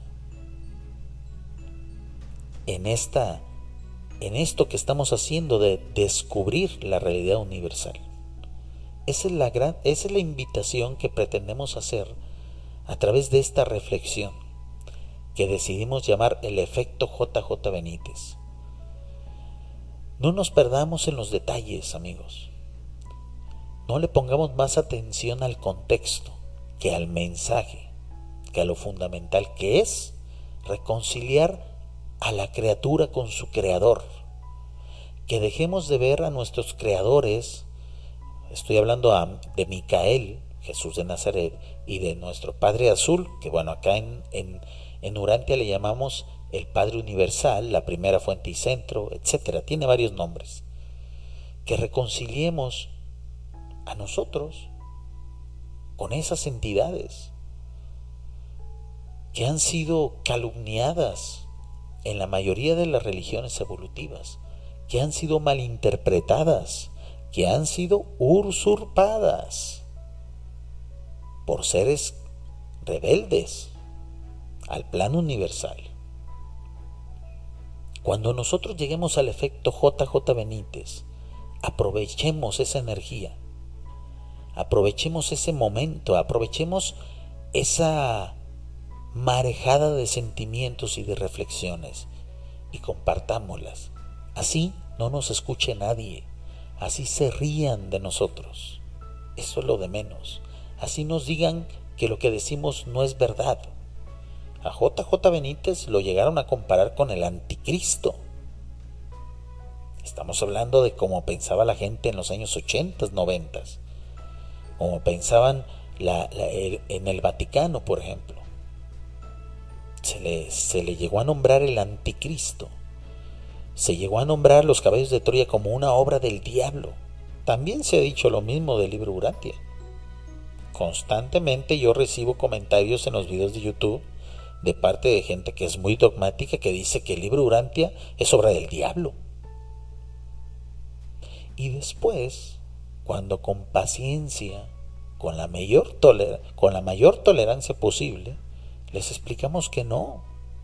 en esto que estamos haciendo de descubrir la realidad universal. Esa es la invitación que pretendemos hacer a través de esta reflexión que decidimos llamar el efecto JJ Benítez. No nos perdamos en los detalles, amigos. No le pongamos más atención al contexto que al mensaje, que a lo fundamental que es reconciliar a la criatura con su creador. Que dejemos de ver a nuestros creadores, estoy hablando de Micael, Jesús de Nazaret, y de nuestro Padre Azul, que bueno, acá en Urantia le llamamos el Padre Universal, la primera fuente y centro, etcétera. Tiene varios nombres. Que reconciliemos a nosotros con esas entidades que han sido calumniadas en la mayoría de las religiones evolutivas, que han sido malinterpretadas, que han sido usurpadas por seres rebeldes al plano universal. Cuando nosotros lleguemos al efecto JJ Benítez, aprovechemos esa energía, aprovechemos ese momento, aprovechemos esa marejada de sentimientos y de reflexiones y compartámoslas. Así no nos escuche nadie, así se rían de nosotros. Eso es lo de menos. Así nos digan que lo que decimos no es verdad. A JJ Benítez lo llegaron a comparar con el anticristo. Estamos hablando de cómo pensaba la gente en los años 80, 90, como pensaban en el Vaticano, por ejemplo. Se le llegó a nombrar el anticristo. Se llegó a nombrar los Caballos de Troya como una obra del diablo. También se ha dicho lo mismo del libro Urantia. Constantemente yo recibo comentarios en los videos de YouTube de parte de gente que es muy dogmática, que dice que el libro Urantia es obra del diablo. Y después, cuando con paciencia, con la mayor tolerancia posible, les explicamos que no,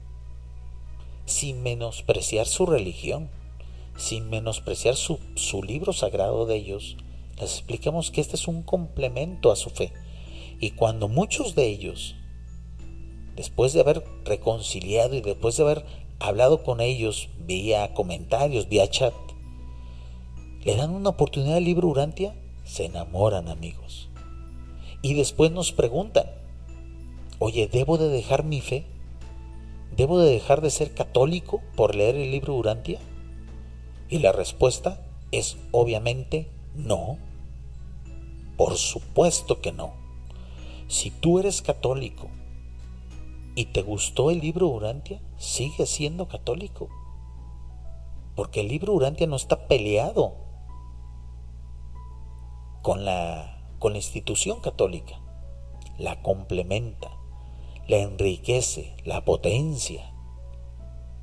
sin menospreciar su religión, sin menospreciar su libro sagrado de ellos, les explicamos que este es un complemento a su fe. Y cuando muchos de ellos, después de haber reconciliado y después de haber hablado con ellos vía comentarios, vía chat, le dan una oportunidad al libro Urantia, se enamoran, amigos. Y después nos preguntan, oye, ¿debo de dejar mi fe? ¿Debo de dejar de ser católico por leer el libro Urantia? Y la respuesta es obviamente no. Por supuesto que no. Si tú eres católico y te gustó el libro Urantia, sigue siendo católico. Porque el libro Urantia no está peleado con la institución católica. La complementa, la enriquece, la potencia.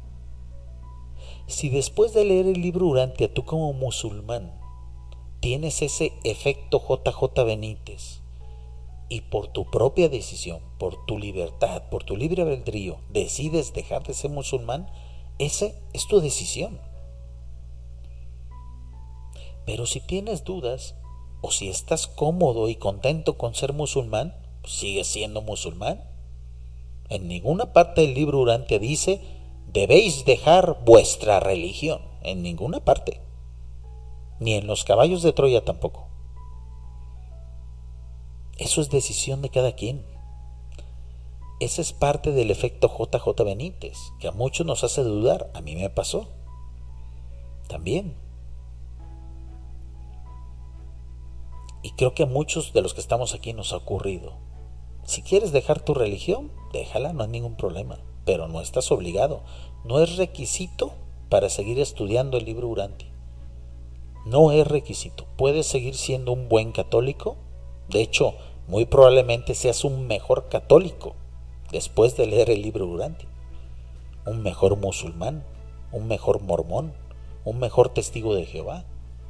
Si después de leer el libro Urantia tú como musulmán tienes ese efecto JJ Benítez y por tu propia decisión, por tu libertad, por tu libre albedrío, decides dejar de ser musulmán, esa es tu decisión. Pero si tienes dudas, o si estás cómodo y contento con ser musulmán, pues sigues siendo musulmán. En ninguna parte del libro Urantia dice, debéis dejar vuestra religión. En ninguna parte. Ni en los caballos de Troya tampoco. Eso es decisión de cada quien. Ese es parte del efecto JJ Benítez, que a muchos nos hace dudar. A mí me pasó. También. Y creo que a muchos de los que estamos aquí nos ha ocurrido. Si quieres dejar tu religión, déjala, no hay ningún problema. Pero no estás obligado. No es requisito para seguir estudiando el libro Urantia. No es requisito. Puedes seguir siendo un buen católico. De hecho, muy probablemente seas un mejor católico después de leer el libro Urantia. Un mejor musulmán, un mejor mormón, un mejor testigo de Jehová.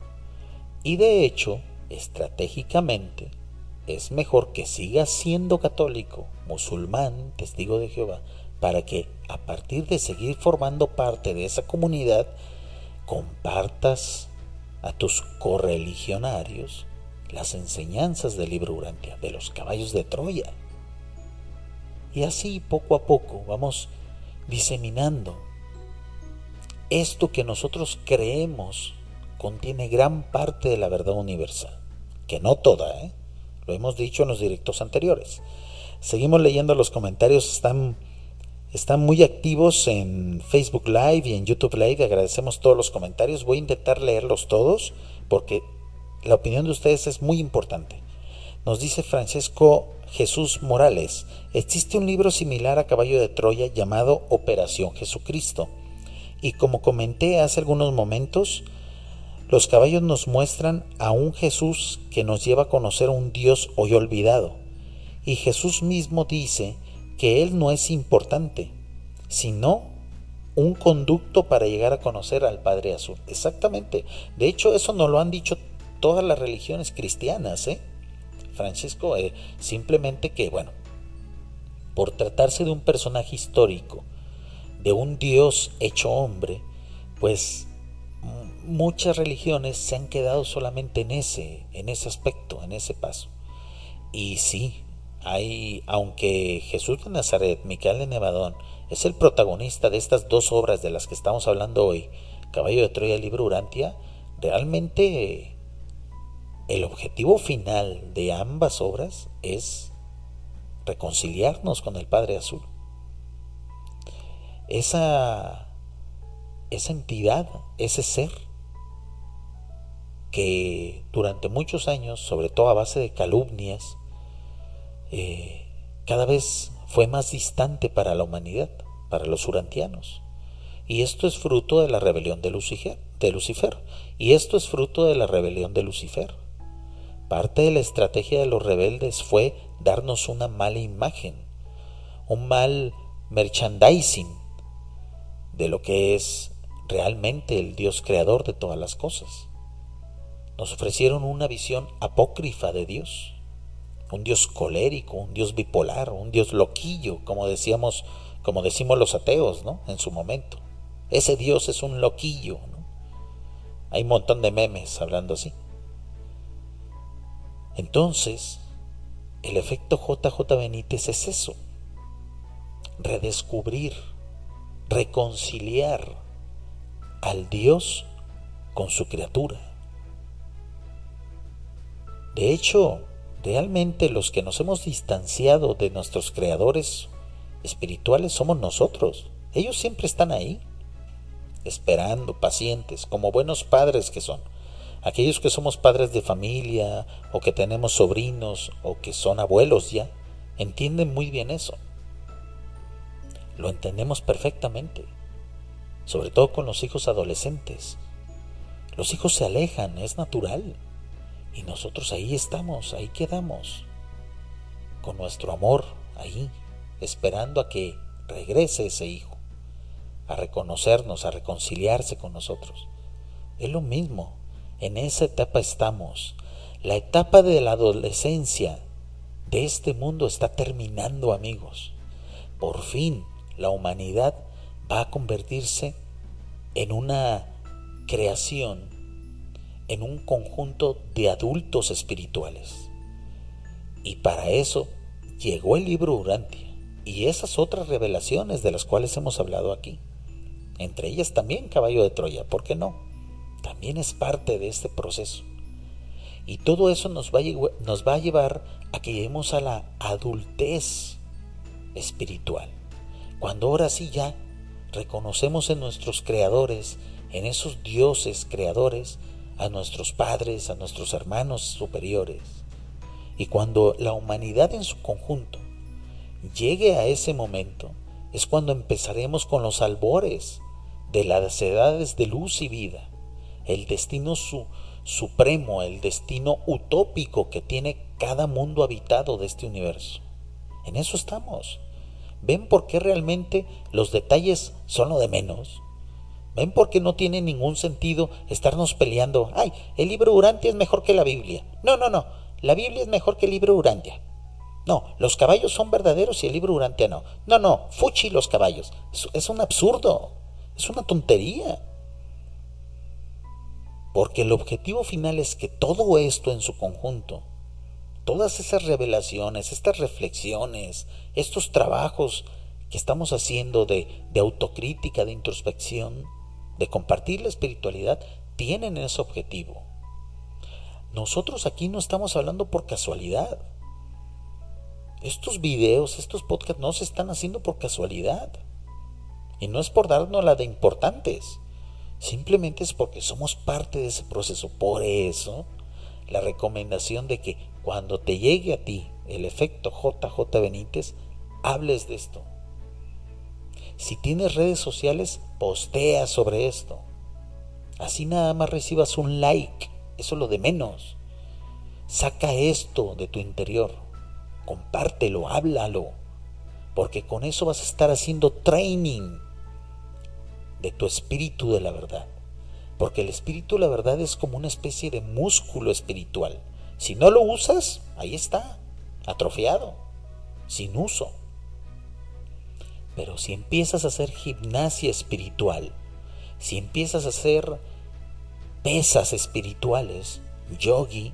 Y de hecho, estratégicamente, es mejor que sigas siendo católico, musulmán, testigo de Jehová, para que a partir de seguir formando parte de esa comunidad, compartas a tus correligionarios las enseñanzas del libro Urantia, de los caballos de Troya. Y así poco a poco vamos diseminando. Esto que nosotros creemos contiene gran parte de la verdad universal, que no toda, lo hemos dicho en los directos anteriores. Seguimos leyendo los comentarios, están muy activos en Facebook Live y en YouTube Live. Agradecemos todos los comentarios. Voy a intentar leerlos todos porque la opinión de ustedes es muy importante. Nos dice Francesco Jesús Morales: existe un libro similar a Caballo de Troya llamado Operación Jesucristo. Y como comenté hace algunos momentos, los caballos nos muestran a un Jesús que nos lleva a conocer a un Dios hoy olvidado. Y Jesús mismo dice que Él no es importante, sino un conducto para llegar a conocer al Padre Azul. Exactamente. De hecho, eso nos lo han dicho todas las religiones cristianas, Francesco, simplemente que, bueno, por tratarse de un personaje histórico, de un Dios hecho hombre, pues muchas religiones se han quedado solamente en ese aspecto, en ese paso. Y sí, aunque Jesús de Nazaret, Micael de Nevadón, es el protagonista de estas dos obras de las que estamos hablando hoy, Caballo de Troya y libro Urantia, realmente el objetivo final de ambas obras es reconciliarnos con el Padre Azul. Esa entidad, ese ser que durante muchos años, sobre todo a base de calumnias, cada vez fue más distante para la humanidad, para los urantianos. Y esto es fruto de la rebelión de Lucifer. Y esto es fruto de la rebelión de Lucifer. Parte de la estrategia de los rebeldes fue darnos una mala imagen, un mal merchandising de lo que es realmente el Dios creador de todas las cosas. Nos ofrecieron una visión apócrifa de Dios, un Dios colérico, un Dios bipolar, un Dios loquillo, como decimos los ateos, ¿no? En su momento. Ese Dios es un loquillo, ¿no? Hay un montón de memes hablando así. Entonces, el efecto JJ Benítez es eso: redescubrir, reconciliar al Dios con su criatura. De hecho, realmente los que nos hemos distanciado de nuestros creadores espirituales somos nosotros. Ellos siempre están ahí, esperando, pacientes, como buenos padres que son. Aquellos que somos padres de familia, o que tenemos sobrinos, o que son abuelos ya, entienden muy bien eso. Lo entendemos perfectamente, sobre todo con los hijos adolescentes. Los hijos se alejan, es natural, y nosotros ahí estamos, ahí quedamos, con nuestro amor ahí, esperando a que regrese ese hijo, a reconocernos, a reconciliarse con nosotros. Es lo mismo, en esa etapa estamos. La etapa de la adolescencia de este mundo está terminando, amigos. Por fin la humanidad va a convertirse en una creación, en un conjunto de adultos espirituales. Y para eso llegó el libro Urantia y esas otras revelaciones de las cuales hemos hablado aquí. Entre ellas también Caballo de Troya, ¿por qué no? También es parte de este proceso. Y todo eso nos va a llevar a que lleguemos a la adultez espiritual. Cuando ahora sí ya reconocemos en nuestros creadores, en esos dioses creadores, a nuestros padres, a nuestros hermanos superiores. Y cuando la humanidad en su conjunto llegue a ese momento, es cuando empezaremos con los albores de las edades de luz y vida, el destino supremo, el destino utópico que tiene cada mundo habitado de este universo. En eso estamos. ¿Ven por qué realmente los detalles son lo de menos? ¿Ven por qué no tiene ningún sentido estarnos peleando? ¡Ay, el libro Urantia es mejor que la Biblia! No, la Biblia es mejor que el libro Urantia. No, los caballos son verdaderos y el libro Urantia no. No, fuchi los caballos. Es un absurdo, es una tontería. Porque el objetivo final es que todo esto en su conjunto, todas esas revelaciones, estas reflexiones, estos trabajos que estamos haciendo de autocrítica, de introspección, de compartir la espiritualidad, tienen ese objetivo. Nosotros aquí no estamos hablando por casualidad. Estos videos, estos podcasts no se están haciendo por casualidad. Y no es por darnos la de importantes. Simplemente es porque somos parte de ese proceso. Por eso, la recomendación de que cuando te llegue a ti el efecto JJ Benítez, hables de esto. Si tienes redes sociales, postea sobre esto. Así nada más recibas un like, eso es lo de menos. Saca esto de tu interior, compártelo, háblalo, porque con eso vas a estar haciendo training de tu espíritu de la verdad. Porque el espíritu de la verdad es como una especie de músculo espiritual. Si no lo usas, ahí está, atrofiado, sin uso. Pero si empiezas a hacer gimnasia espiritual, si empiezas a hacer pesas espirituales, yogi,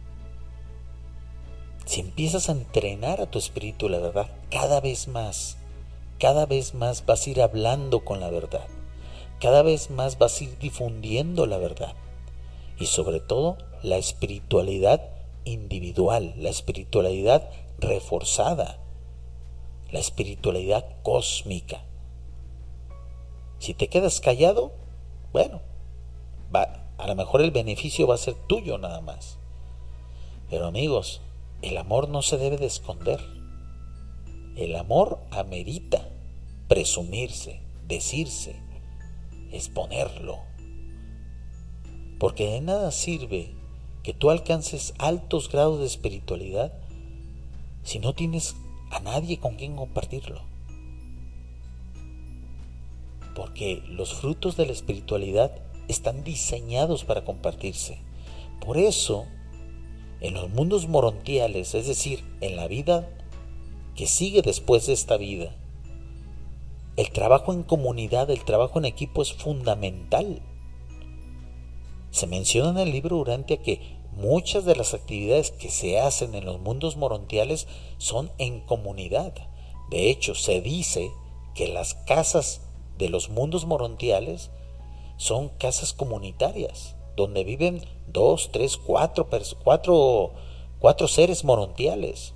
si empiezas a entrenar a tu espíritu la verdad, cada vez más vas a ir hablando con la verdad, cada vez más vas a ir difundiendo la verdad. Y sobre todo, la espiritualidad individual, la espiritualidad reforzada, la espiritualidad cósmica. Si te quedas callado, bueno, a lo mejor el beneficio va a ser tuyo nada más. Pero amigos, el amor no se debe de esconder. El amor amerita presumirse, decirse, exponerlo. Porque de nada sirve que tú alcances altos grados de espiritualidad si no tienes a nadie con quien compartirlo. Porque los frutos de la espiritualidad están diseñados para compartirse. Por eso, en los mundos morontiales, es decir, en la vida que sigue después de esta vida, el trabajo en comunidad, el trabajo en equipo es fundamental. Se menciona en el libro Urantia que muchas de las actividades que se hacen en los mundos morontiales son en comunidad. De hecho, se dice que las casas de los mundos morontiales son casas comunitarias, donde viven 2, 3, 4 seres morontiales,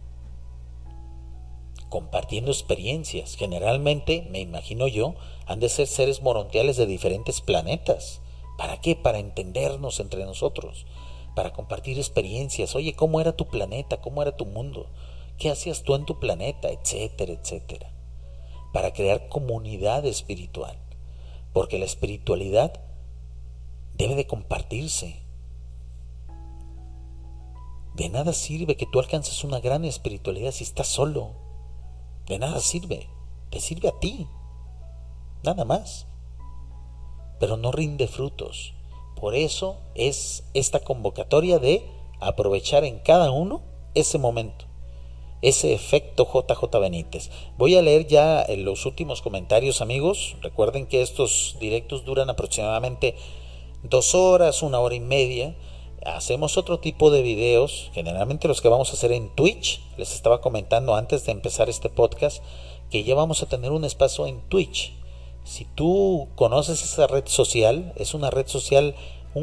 compartiendo experiencias. Generalmente, me imagino yo, han de ser seres morontiales de diferentes planetas. ¿Para qué? Para entendernos entre nosotros, para compartir experiencias. Oye, ¿cómo era tu planeta? ¿Cómo era tu mundo? ¿Qué hacías tú en tu planeta? Etcétera, etcétera. Para crear comunidad espiritual. Porque la espiritualidad debe de compartirse. De nada sirve que tú alcances una gran espiritualidad si estás solo. De nada sirve. Te sirve a ti. nada más, pero no rinde frutos. Por eso es esta convocatoria de aprovechar en cada uno ese momento, ese efecto JJ Benítez. Voy a leer ya los últimos comentarios, amigos. Recuerden que estos directos duran aproximadamente 2 horas, 1 hora y media. Hacemos otro tipo de videos, generalmente los que vamos a hacer en Twitch. Les estaba comentando antes de empezar este podcast que ya vamos a tener un espacio en Twitch. Si tú conoces esa red social, es una red social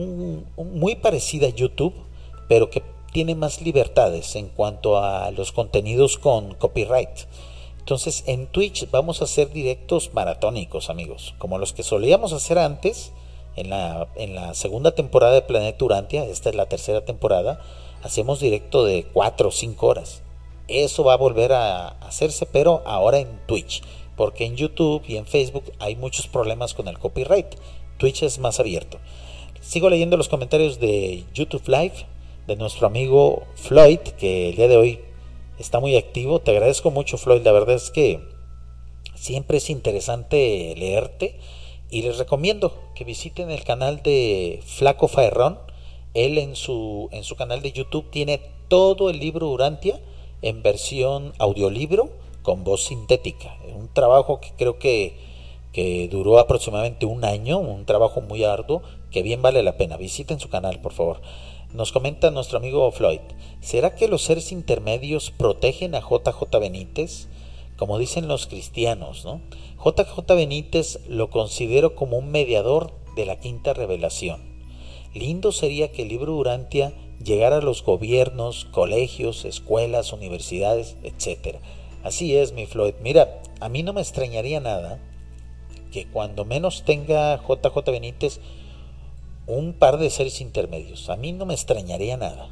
muy parecida a YouTube, pero que tiene más libertades en cuanto a los contenidos con copyright. Entonces en Twitch vamos a hacer directos maratónicos, amigos, como los que solíamos hacer antes en la segunda temporada de Planeta Urantia. Esta es la tercera temporada. Hacemos directo de 4 o 5 horas. Eso va a volver a hacerse, pero ahora en Twitch, porque en YouTube y en Facebook hay muchos problemas con el copyright. Twitch es más abierto. Sigo leyendo los comentarios de YouTube Live de nuestro amigo Floyd, que el día de hoy está muy activo. Te agradezco mucho, Floyd. La verdad es que siempre es interesante leerte y les recomiendo que visiten el canal de Flaco Faerrón. Él en su canal de YouTube tiene todo el libro Urantia en versión audiolibro con voz sintética. Un trabajo que creo que duró aproximadamente 1 año, un trabajo muy arduo que bien vale la pena. Visiten su canal, por favor. Nos comenta nuestro amigo Floyd: ¿será que los seres intermedios protegen a JJ Benítez? Como dicen los cristianos, ¿no? JJ Benítez lo considero como un mediador de la quinta revelación. Lindo sería que el libro Urantia llegara a los gobiernos, colegios, escuelas, universidades, etc. Así es, mi Floyd. Mira, a mí no me extrañaría nada que cuando menos tenga JJ Benítez un par de seres intermedios. A mí no me extrañaría nada,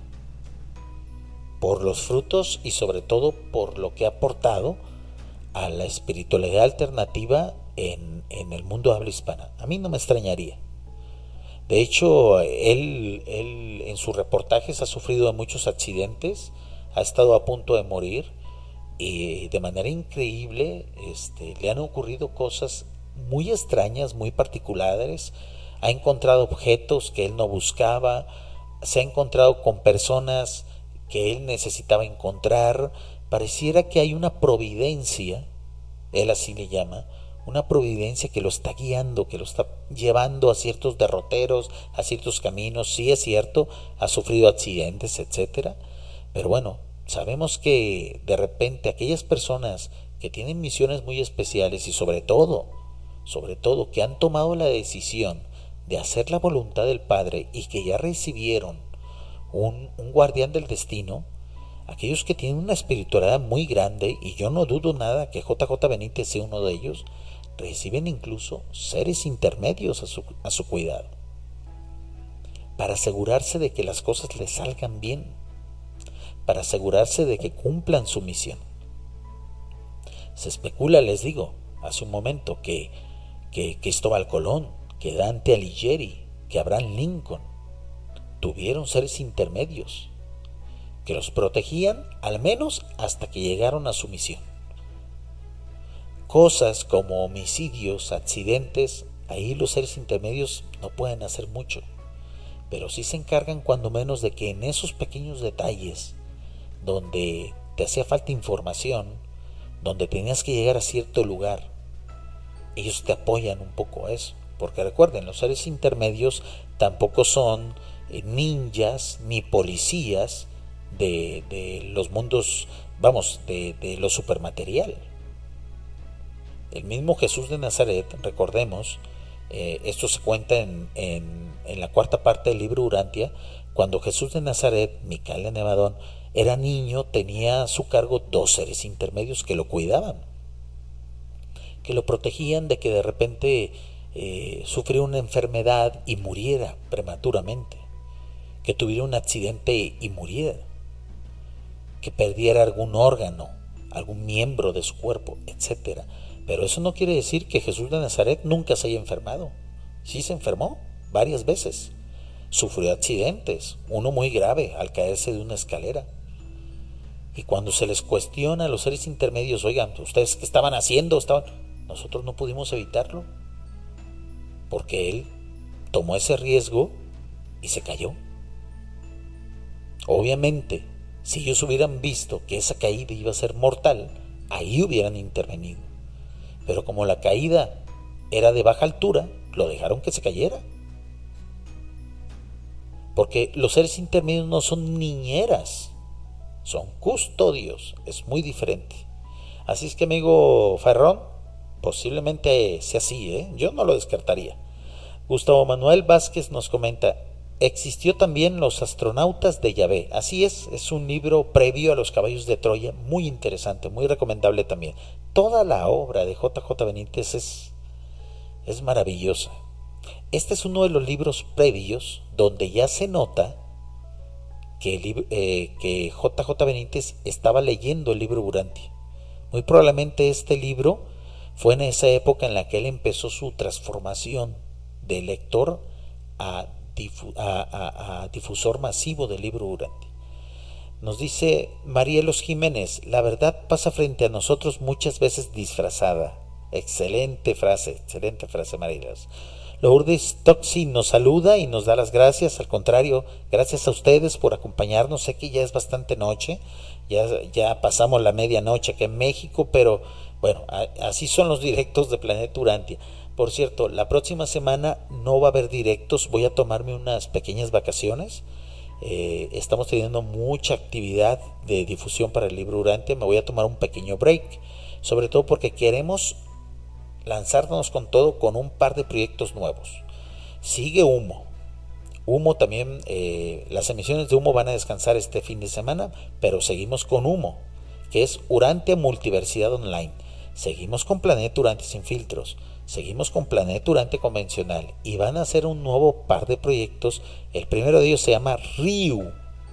por los frutos y sobre todo por lo que ha aportado a la espiritualidad alternativa en el mundo habla hispana. A mí no me extrañaría. De hecho, él en sus reportajes ha sufrido de muchos accidentes, ha estado a punto de morir y de manera increíble le han ocurrido cosas muy extrañas, muy particulares. Ha encontrado objetos que él no buscaba, se ha encontrado con personas que él necesitaba encontrar. Pareciera que hay una providencia, él así le llama, una providencia que lo está guiando, que lo está llevando a ciertos derroteros, a ciertos caminos. Sí, es cierto, ha sufrido accidentes, etcétera, pero bueno, sabemos que de repente aquellas personas que tienen misiones muy especiales y sobre todo que han tomado la decisión de hacer la voluntad del Padre y que ya recibieron un guardián del destino, aquellos que tienen una espiritualidad muy grande, y yo no dudo nada que JJ Benítez sea uno de ellos, reciben incluso seres intermedios a su cuidado, para asegurarse de que las cosas les salgan bien, para asegurarse de que cumplan su misión. Se especula, les digo, hace un momento, que Cristóbal Colón, que Dante Alighieri, que Abraham Lincoln tuvieron seres intermedios que los protegían al menos hasta que llegaron a su misión. Cosas como homicidios, accidentes, ahí los seres intermedios no pueden hacer mucho, pero sí se encargan cuando menos de que en esos pequeños detalles donde te hacía falta información, donde tenías que llegar a cierto lugar, ellos te apoyan un poco a eso. Porque recuerden, los seres intermedios tampoco son ninjas ni policías de los mundos, de lo supermaterial. El mismo Jesús de Nazaret, recordemos, esto se cuenta en la 4ª parte del libro Urantia. Cuando Jesús de Nazaret, Micael de Nevadón, era niño, tenía a su cargo 2 seres intermedios que lo cuidaban, que lo protegían de que de repente sufriera una enfermedad y muriera prematuramente, que tuviera un accidente y muriera, que perdiera algún órgano, algún miembro de su cuerpo, etc. Pero eso no quiere decir que Jesús de Nazaret nunca se haya enfermado. Sí se enfermó varias veces, sufrió accidentes, uno muy grave al caerse de una escalera. Y cuando se les cuestiona a los seres intermedios, oigan, ¿ustedes qué estaban haciendo? nosotros no pudimos evitarlo, porque él tomó ese riesgo y se cayó. Obviamente, si ellos hubieran visto que esa caída iba a ser mortal, ahí hubieran intervenido. Pero como la caída era de baja altura, lo dejaron que se cayera. Porque los seres intermedios no son niñeras, son custodios, es muy diferente. Así es que, amigo Ferrón, posiblemente sea así, yo no lo descartaría. Gustavo Manuel Vázquez nos comenta: existió también Los astronautas de Yahvé. Así es un libro previo a Los caballos de Troya, muy interesante, muy recomendable también. Toda la obra de JJ Benítez es maravillosa. Este es uno de los libros previos donde ya se nota que JJ Benítez estaba leyendo el libro Urantia. Muy probablemente este libro fue en esa época en la que él empezó su transformación de lector a difusor masivo del libro Urantia. Nos dice Marielos Jiménez: la verdad pasa frente a nosotros muchas veces disfrazada. Excelente frase, Marielos. Lourdes Toxi nos saluda y nos da las gracias. Al contrario, gracias a ustedes por acompañarnos. Sé que ya es bastante noche, ya pasamos la medianoche aquí en México, pero bueno, así son los directos de Planeta Urantia. Por cierto, la próxima semana no va a haber directos, voy a tomarme unas pequeñas vacaciones. Estamos teniendo mucha actividad de difusión para el libro Urantia. Me voy a tomar un pequeño break, sobre todo porque queremos lanzarnos con todo, con un par de proyectos nuevos. Sigue Humo también, las emisiones de Humo van a descansar este fin de semana, pero seguimos con Humo, que es Urantia Multiversidad Online. Seguimos con Planeta Urantia Sin Filtros, seguimos con Planeta Urantia Convencional, y van a hacer un nuevo par de proyectos. El primero de ellos se llama RIU,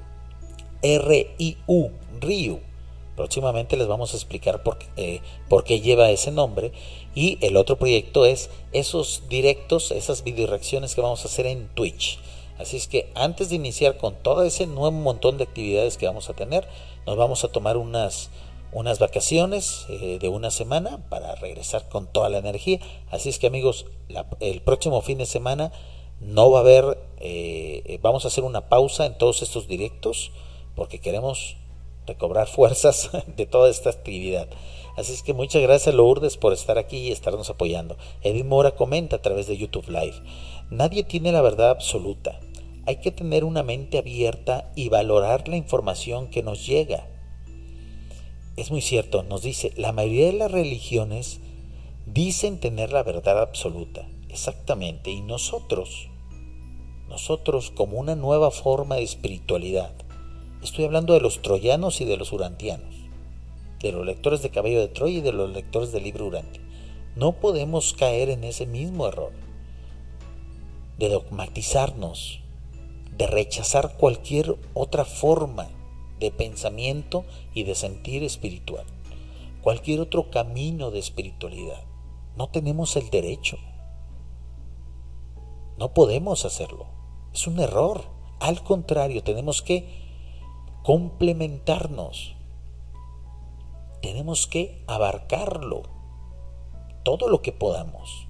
R-I-U, RIU. Próximamente les vamos a explicar por qué lleva ese nombre. Y el otro proyecto es esos directos, esas videoreacciones que vamos a hacer en Twitch. Así es que antes de iniciar con todo ese nuevo montón de actividades que vamos a tener, nos vamos a tomar unas vacaciones de una semana para regresar con toda la energía. Así es que, amigos, el próximo fin de semana no va a haber, vamos a hacer una pausa en todos estos directos porque queremos recobrar fuerzas de toda esta actividad. Así es que muchas gracias, Lourdes, por estar aquí y estarnos apoyando. Edith Mora comenta a través de YouTube Live: nadie tiene la verdad absoluta. Hay que tener una mente abierta y valorar la información que nos llega. Es muy cierto, nos dice, la mayoría de las religiones dicen tener la verdad absoluta. Exactamente, y nosotros como una nueva forma de espiritualidad, estoy hablando de los troyanos y de los urantianos, de los lectores de Caballo de Troya y de los lectores del libro Urantia, no podemos caer en ese mismo error de dogmatizarnos, de rechazar cualquier otra forma de pensamiento y de sentir espiritual, cualquier otro camino de espiritualidad. No tenemos el derecho, no podemos hacerlo, es un error. Al contrario, tenemos que complementarnos, tenemos que abarcarlo todo lo que podamos,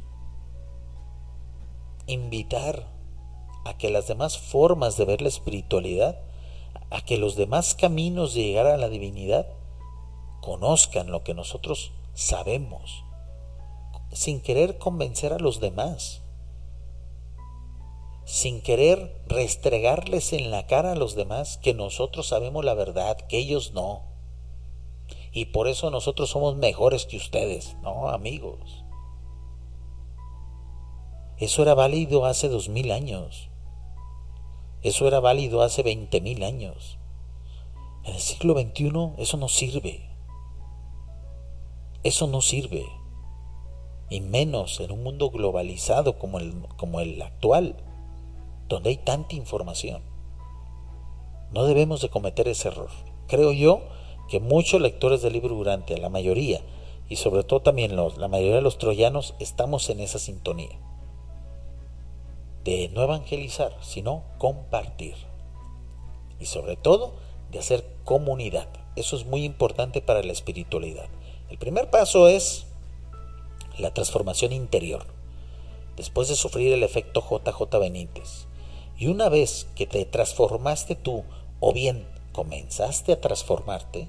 invitar a que las demás formas de ver la espiritualidad, a que los demás caminos de llegar a la divinidad conozcan lo que nosotros sabemos, sin querer convencer a los demás, sin querer restregarles en la cara a los demás que nosotros sabemos la verdad, que ellos no, y por eso nosotros somos mejores que ustedes. No, amigos, eso era válido hace 2000 años, eso era válido hace 20,000 años. En el siglo XXI eso no sirve, y menos en un mundo globalizado como el actual, donde hay tanta información. No debemos de cometer ese error. Creo yo que muchos lectores del libro Urantia, la mayoría, y sobre todo también la mayoría de los troyanos, estamos en esa sintonía de no evangelizar, sino compartir, y sobre todo de hacer comunidad. Eso es muy importante para la espiritualidad. El primer paso es la transformación interior, después de sufrir el efecto JJ Benítez. Y una vez que te transformaste tú, o bien comenzaste a transformarte,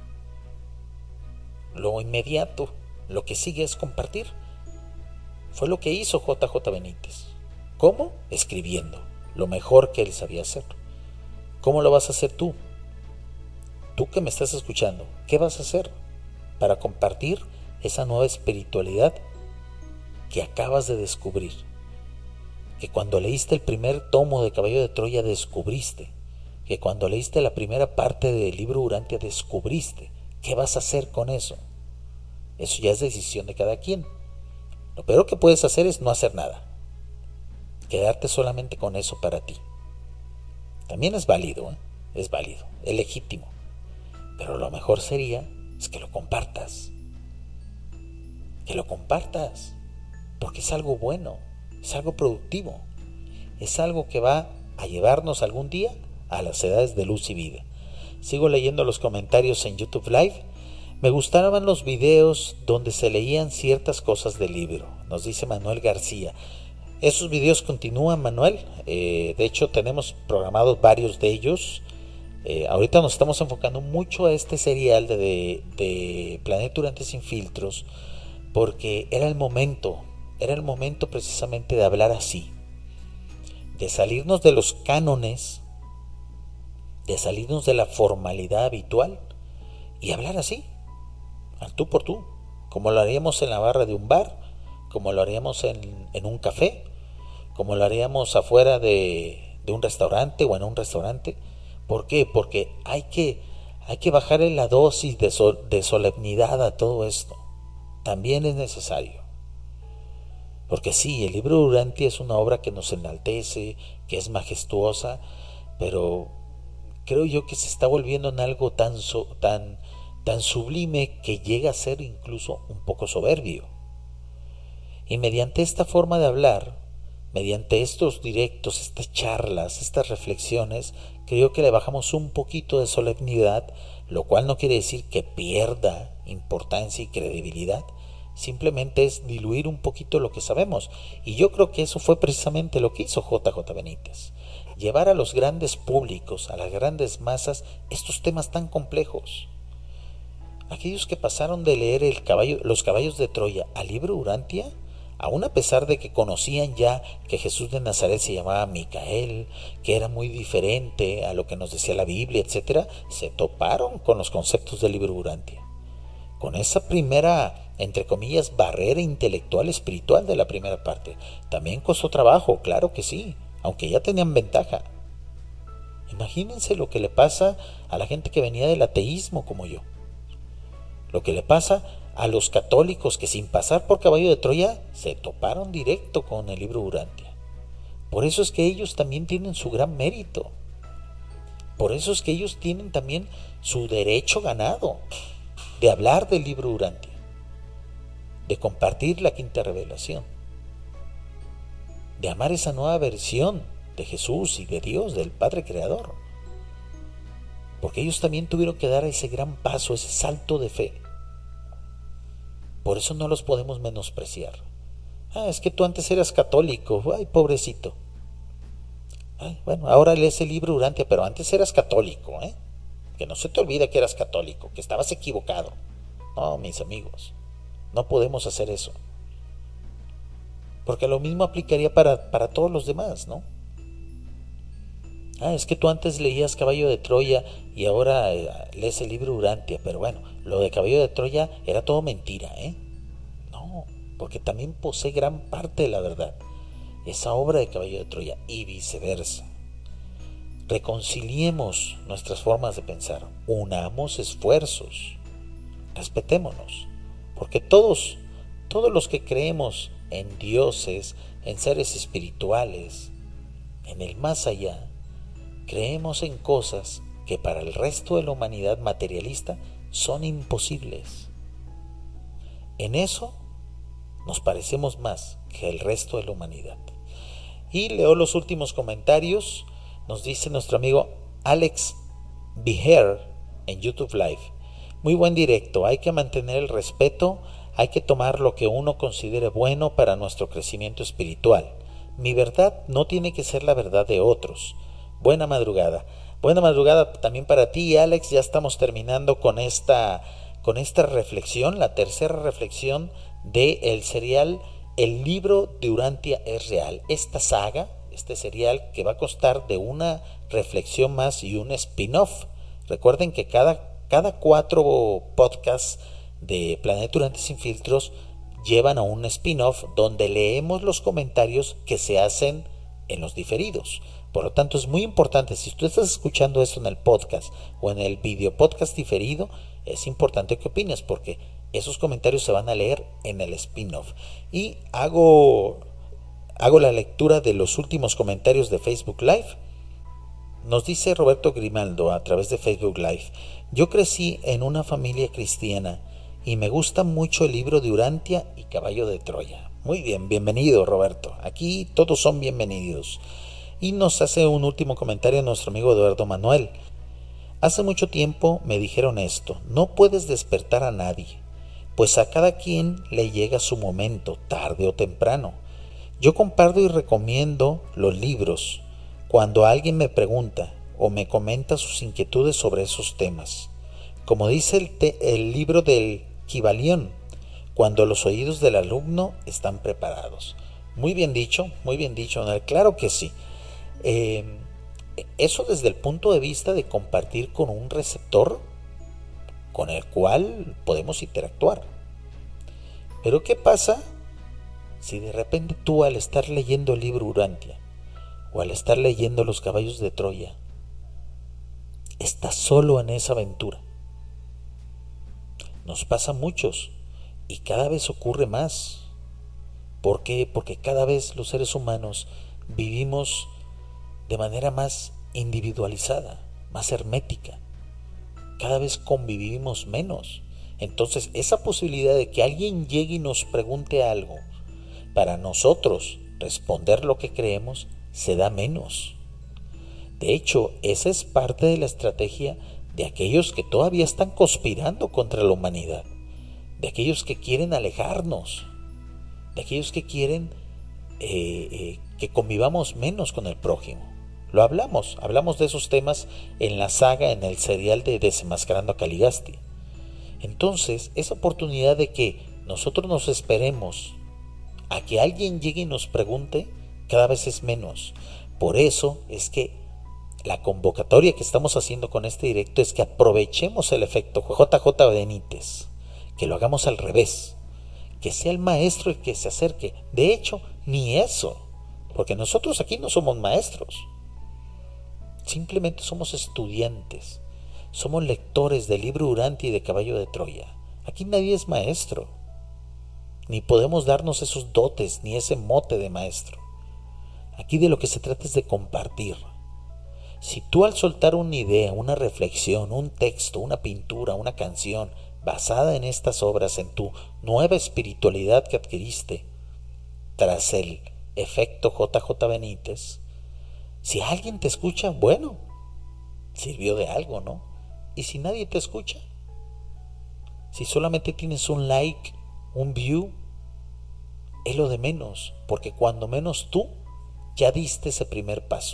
lo inmediato, lo que sigue es compartir. Fue lo que hizo JJ Benítez. ¿Cómo? Escribiendo, lo mejor que él sabía hacer. ¿Cómo lo vas a hacer tú? Tú que me estás escuchando, ¿qué vas a hacer para compartir esa nueva espiritualidad que acabas de descubrir? Que cuando leíste el primer tomo de Caballo de Troya descubriste, que cuando leíste la primera parte del libro Urantia descubriste. ¿Qué vas a hacer con eso? Eso ya es decisión de cada quien. Lo peor que puedes hacer es no hacer nada, quedarte solamente con eso para ti. También es válido, es válido, es legítimo, pero lo mejor sería es que lo compartas, porque es algo bueno, es algo productivo, es algo que va a llevarnos algún día a las edades de luz y vida. Sigo leyendo los comentarios en YouTube Live. Me gustaban los videos donde se leían ciertas cosas del libro, nos dice Manuel García. Esos videos continúan, Manuel. De hecho, tenemos programados varios de ellos. Ahorita nos estamos enfocando mucho a este serial de Planeta Urantia sin filtros, porque era el momento precisamente de hablar así, de salirnos de los cánones, de salirnos de la formalidad habitual y hablar así, al tú por tú, como lo haríamos en la barra de un bar, como lo haríamos en un café, como lo haríamos afuera de un restaurante o en un restaurante. ¿Por qué? Porque hay que bajarle la dosis de solemnidad a todo esto. También es necesario. Porque sí, el libro Urantia es una obra que nos enaltece, que es majestuosa, pero creo yo que se está volviendo en algo tan sublime que llega a ser incluso un poco soberbio. Y mediante esta forma de hablar, mediante estos directos, estas charlas, estas reflexiones, creo que le bajamos un poquito de solemnidad, lo cual no quiere decir que pierda importancia y credibilidad, simplemente es diluir un poquito lo que sabemos. Y yo creo que eso fue precisamente lo que hizo JJ Benítez, llevar a los grandes públicos, a las grandes masas, estos temas tan complejos. Aquellos que pasaron de leer los caballos de Troya al libro Urantia, aún a pesar de que conocían ya que Jesús de Nazaret se llamaba Micael, que era muy diferente a lo que nos decía la Biblia, etc., se toparon con los conceptos del libro Urantia, con esa primera, entre comillas, barrera intelectual espiritual de la primera parte. También costó trabajo, claro que sí, aunque ya tenían ventaja. Imagínense lo que le pasa a la gente que venía del ateísmo como yo, lo que le pasa a los católicos que sin pasar por Caballo de Troya se toparon directo con el libro Urantia. Por eso es que ellos también tienen su gran mérito, por eso es que ellos tienen también su derecho ganado de hablar del libro Urantia, de compartir la quinta revelación, de amar esa nueva versión de Jesús y de Dios, del Padre Creador, porque ellos también tuvieron que dar ese gran paso, ese salto de fe. Por eso no los podemos menospreciar. Es que tú antes eras católico, ay, pobrecito. Bueno, ahora lees el libro Urantia, pero antes eras católico, que no se te olvide que eras católico, que estabas equivocado. No, mis amigos, no podemos hacer eso, porque lo mismo aplicaría para todos los demás, ¿no? Es que tú antes leías Caballo de Troya y ahora lees el libro Urantia, pero bueno, lo de Caballo de Troya era todo mentira, No, porque también posee gran parte de la verdad, esa obra de Caballo de Troya, y viceversa. Reconciliemos nuestras formas de pensar, unamos esfuerzos, respetémonos, porque todos los que creemos en dioses, en seres espirituales, en el más allá, creemos en cosas que para el resto de la humanidad materialista son imposibles. En eso nos parecemos más que el resto de la humanidad. Y leo los últimos comentarios. Nos dice nuestro amigo Alex Biher en YouTube Live: muy buen directo, hay que mantener el respeto Hay que tomar lo que uno considere bueno para nuestro crecimiento espiritual. Mi verdad no tiene que ser la verdad de otros. Buena madrugada. Buena madrugada también para ti, Alex. Ya estamos terminando con esta reflexión, la tercera reflexión del serial El libro de Urantia es real. Esta saga, este serial que va a constar de una reflexión más y un spin-off. Recuerden que cada 4 podcasts de Planeta Urantia sin filtros llevan a un spin-off donde leemos los comentarios que se hacen en los diferidos. Por lo tanto, es muy importante, si tú estás escuchando esto en el podcast o en el video podcast diferido, es importante que opines, porque esos comentarios se van a leer en el spin-off. Y hago la lectura de los últimos comentarios de Facebook Live. Nos dice Roberto Grimaldo a través de Facebook Live: yo crecí en una familia cristiana y me gusta mucho el libro de Urantia y Caballo de Troya. Muy bien, bienvenido Roberto. Aquí todos son bienvenidos. Y nos hace un último comentario nuestro amigo Eduardo Manuel. Hace mucho tiempo me dijeron esto: no puedes despertar a nadie, pues a cada quien le llega su momento, tarde o temprano. Yo comparto y recomiendo los libros cuando alguien me pregunta o me comenta sus inquietudes sobre esos temas. Como dice el libro del Kybalión, cuando los oídos del alumno están preparados. Muy bien dicho, Manuel. Claro que sí. Eso desde el punto de vista de compartir con un receptor con el cual podemos interactuar. Pero ¿qué pasa si de repente tú, al estar leyendo el libro Urantia o al estar leyendo Los Caballos de Troya, estás solo en esa aventura? Nos pasa a muchos y cada vez ocurre más. ¿Por qué? Porque cada vez los seres humanos vivimos de manera más individualizada, más hermética. Cada vez convivimos menos. Entonces, esa posibilidad de que alguien llegue y nos pregunte algo para nosotros responder lo que creemos se da menos. De hecho, esa es parte de la estrategia de aquellos que todavía están conspirando contra la humanidad, de aquellos que quieren alejarnos, de aquellos que quieren que convivamos menos con el prójimo. Lo hablamos de esos temas en la saga, en el serial de Desenmascarando a Caligasti. Entonces, esa oportunidad de que nosotros nos esperemos a que alguien llegue y nos pregunte, cada vez es menos. Por eso es que la convocatoria que estamos haciendo con este directo es que aprovechemos el efecto JJ Benítez, que lo hagamos al revés, que sea el maestro el que se acerque. De hecho, ni eso, porque nosotros aquí no somos maestros, simplemente somos estudiantes, somos lectores del libro Urantia y de Caballo de Troya. Aquí nadie es maestro, ni podemos darnos esos dotes, ni ese mote de maestro. Aquí de lo que se trata es de compartir. Si tú, al soltar una idea, una reflexión, un texto, una pintura, una canción basada en estas obras, en tu nueva espiritualidad que adquiriste tras el efecto JJ Benítez, si alguien te escucha, bueno, sirvió de algo, ¿no? Y si nadie te escucha, si solamente tienes un like, un view, es lo de menos, porque cuando menos tú ya diste ese primer paso.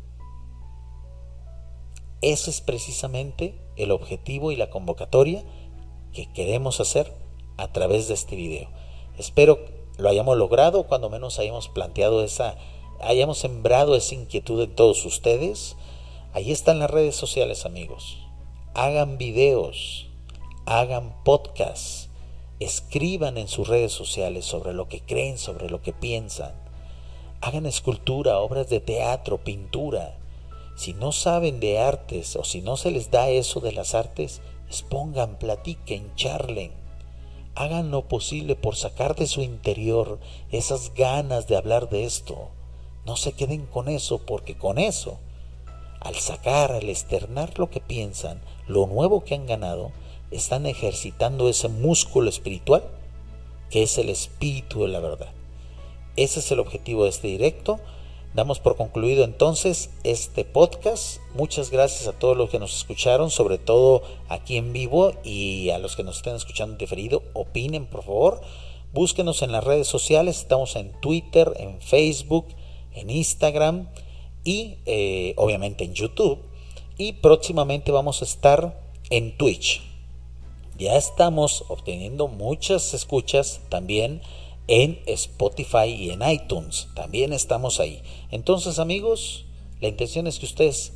Ese es precisamente el objetivo y la convocatoria que queremos hacer a través de este video. Espero lo hayamos logrado, cuando menos hayamos hayamos sembrado esa inquietud en todos ustedes. Ahí están las redes sociales, amigos. Hagan videos, hagan podcasts, escriban en sus redes sociales sobre lo que creen, sobre lo que piensan. Hagan escultura, obras de teatro, pintura. Si no saben de artes o si no se les da eso de las artes, expongan, platiquen, charlen. Hagan lo posible por sacar de su interior esas ganas de hablar de esto. No se queden con eso, porque con eso, al sacar, al externar lo que piensan, lo nuevo que han ganado, están ejercitando ese músculo espiritual que es el espíritu de la verdad. Ese es el objetivo de este directo. Damos por concluido entonces este podcast. Muchas gracias a todos los que nos escucharon, sobre todo aquí en vivo, y a los que nos estén escuchando en diferido. Opinen, por favor. Búsquenos en las redes sociales. Estamos en Twitter, en Facebook, en Instagram y obviamente en YouTube. Y próximamente vamos a estar en Twitch. Ya estamos obteniendo muchas escuchas también en Spotify y en iTunes. También estamos ahí. Entonces, amigos, la intención es que ustedes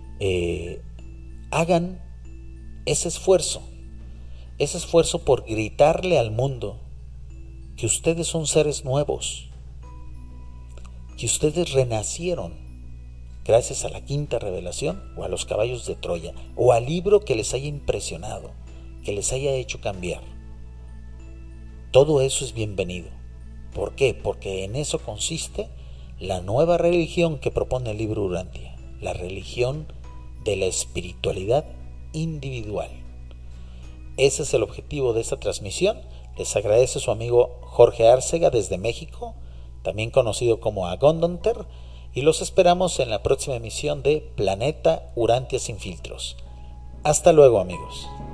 hagan ese esfuerzo por gritarle al mundo que ustedes son seres nuevos, que ustedes renacieron gracias a la quinta revelación o a los caballos de Troya o al libro que les haya impresionado, que les haya hecho cambiar. Todo eso es bienvenido. ¿Por qué? Porque en eso consiste la nueva religión que propone el libro Urantia, la religión de la espiritualidad individual. Ese es el objetivo de esta transmisión. Les agradece su amigo Jorge Arcega desde México, también conocido como Agondonter, y los esperamos en la próxima emisión de Planeta Urantia sin filtros. Hasta luego, amigos.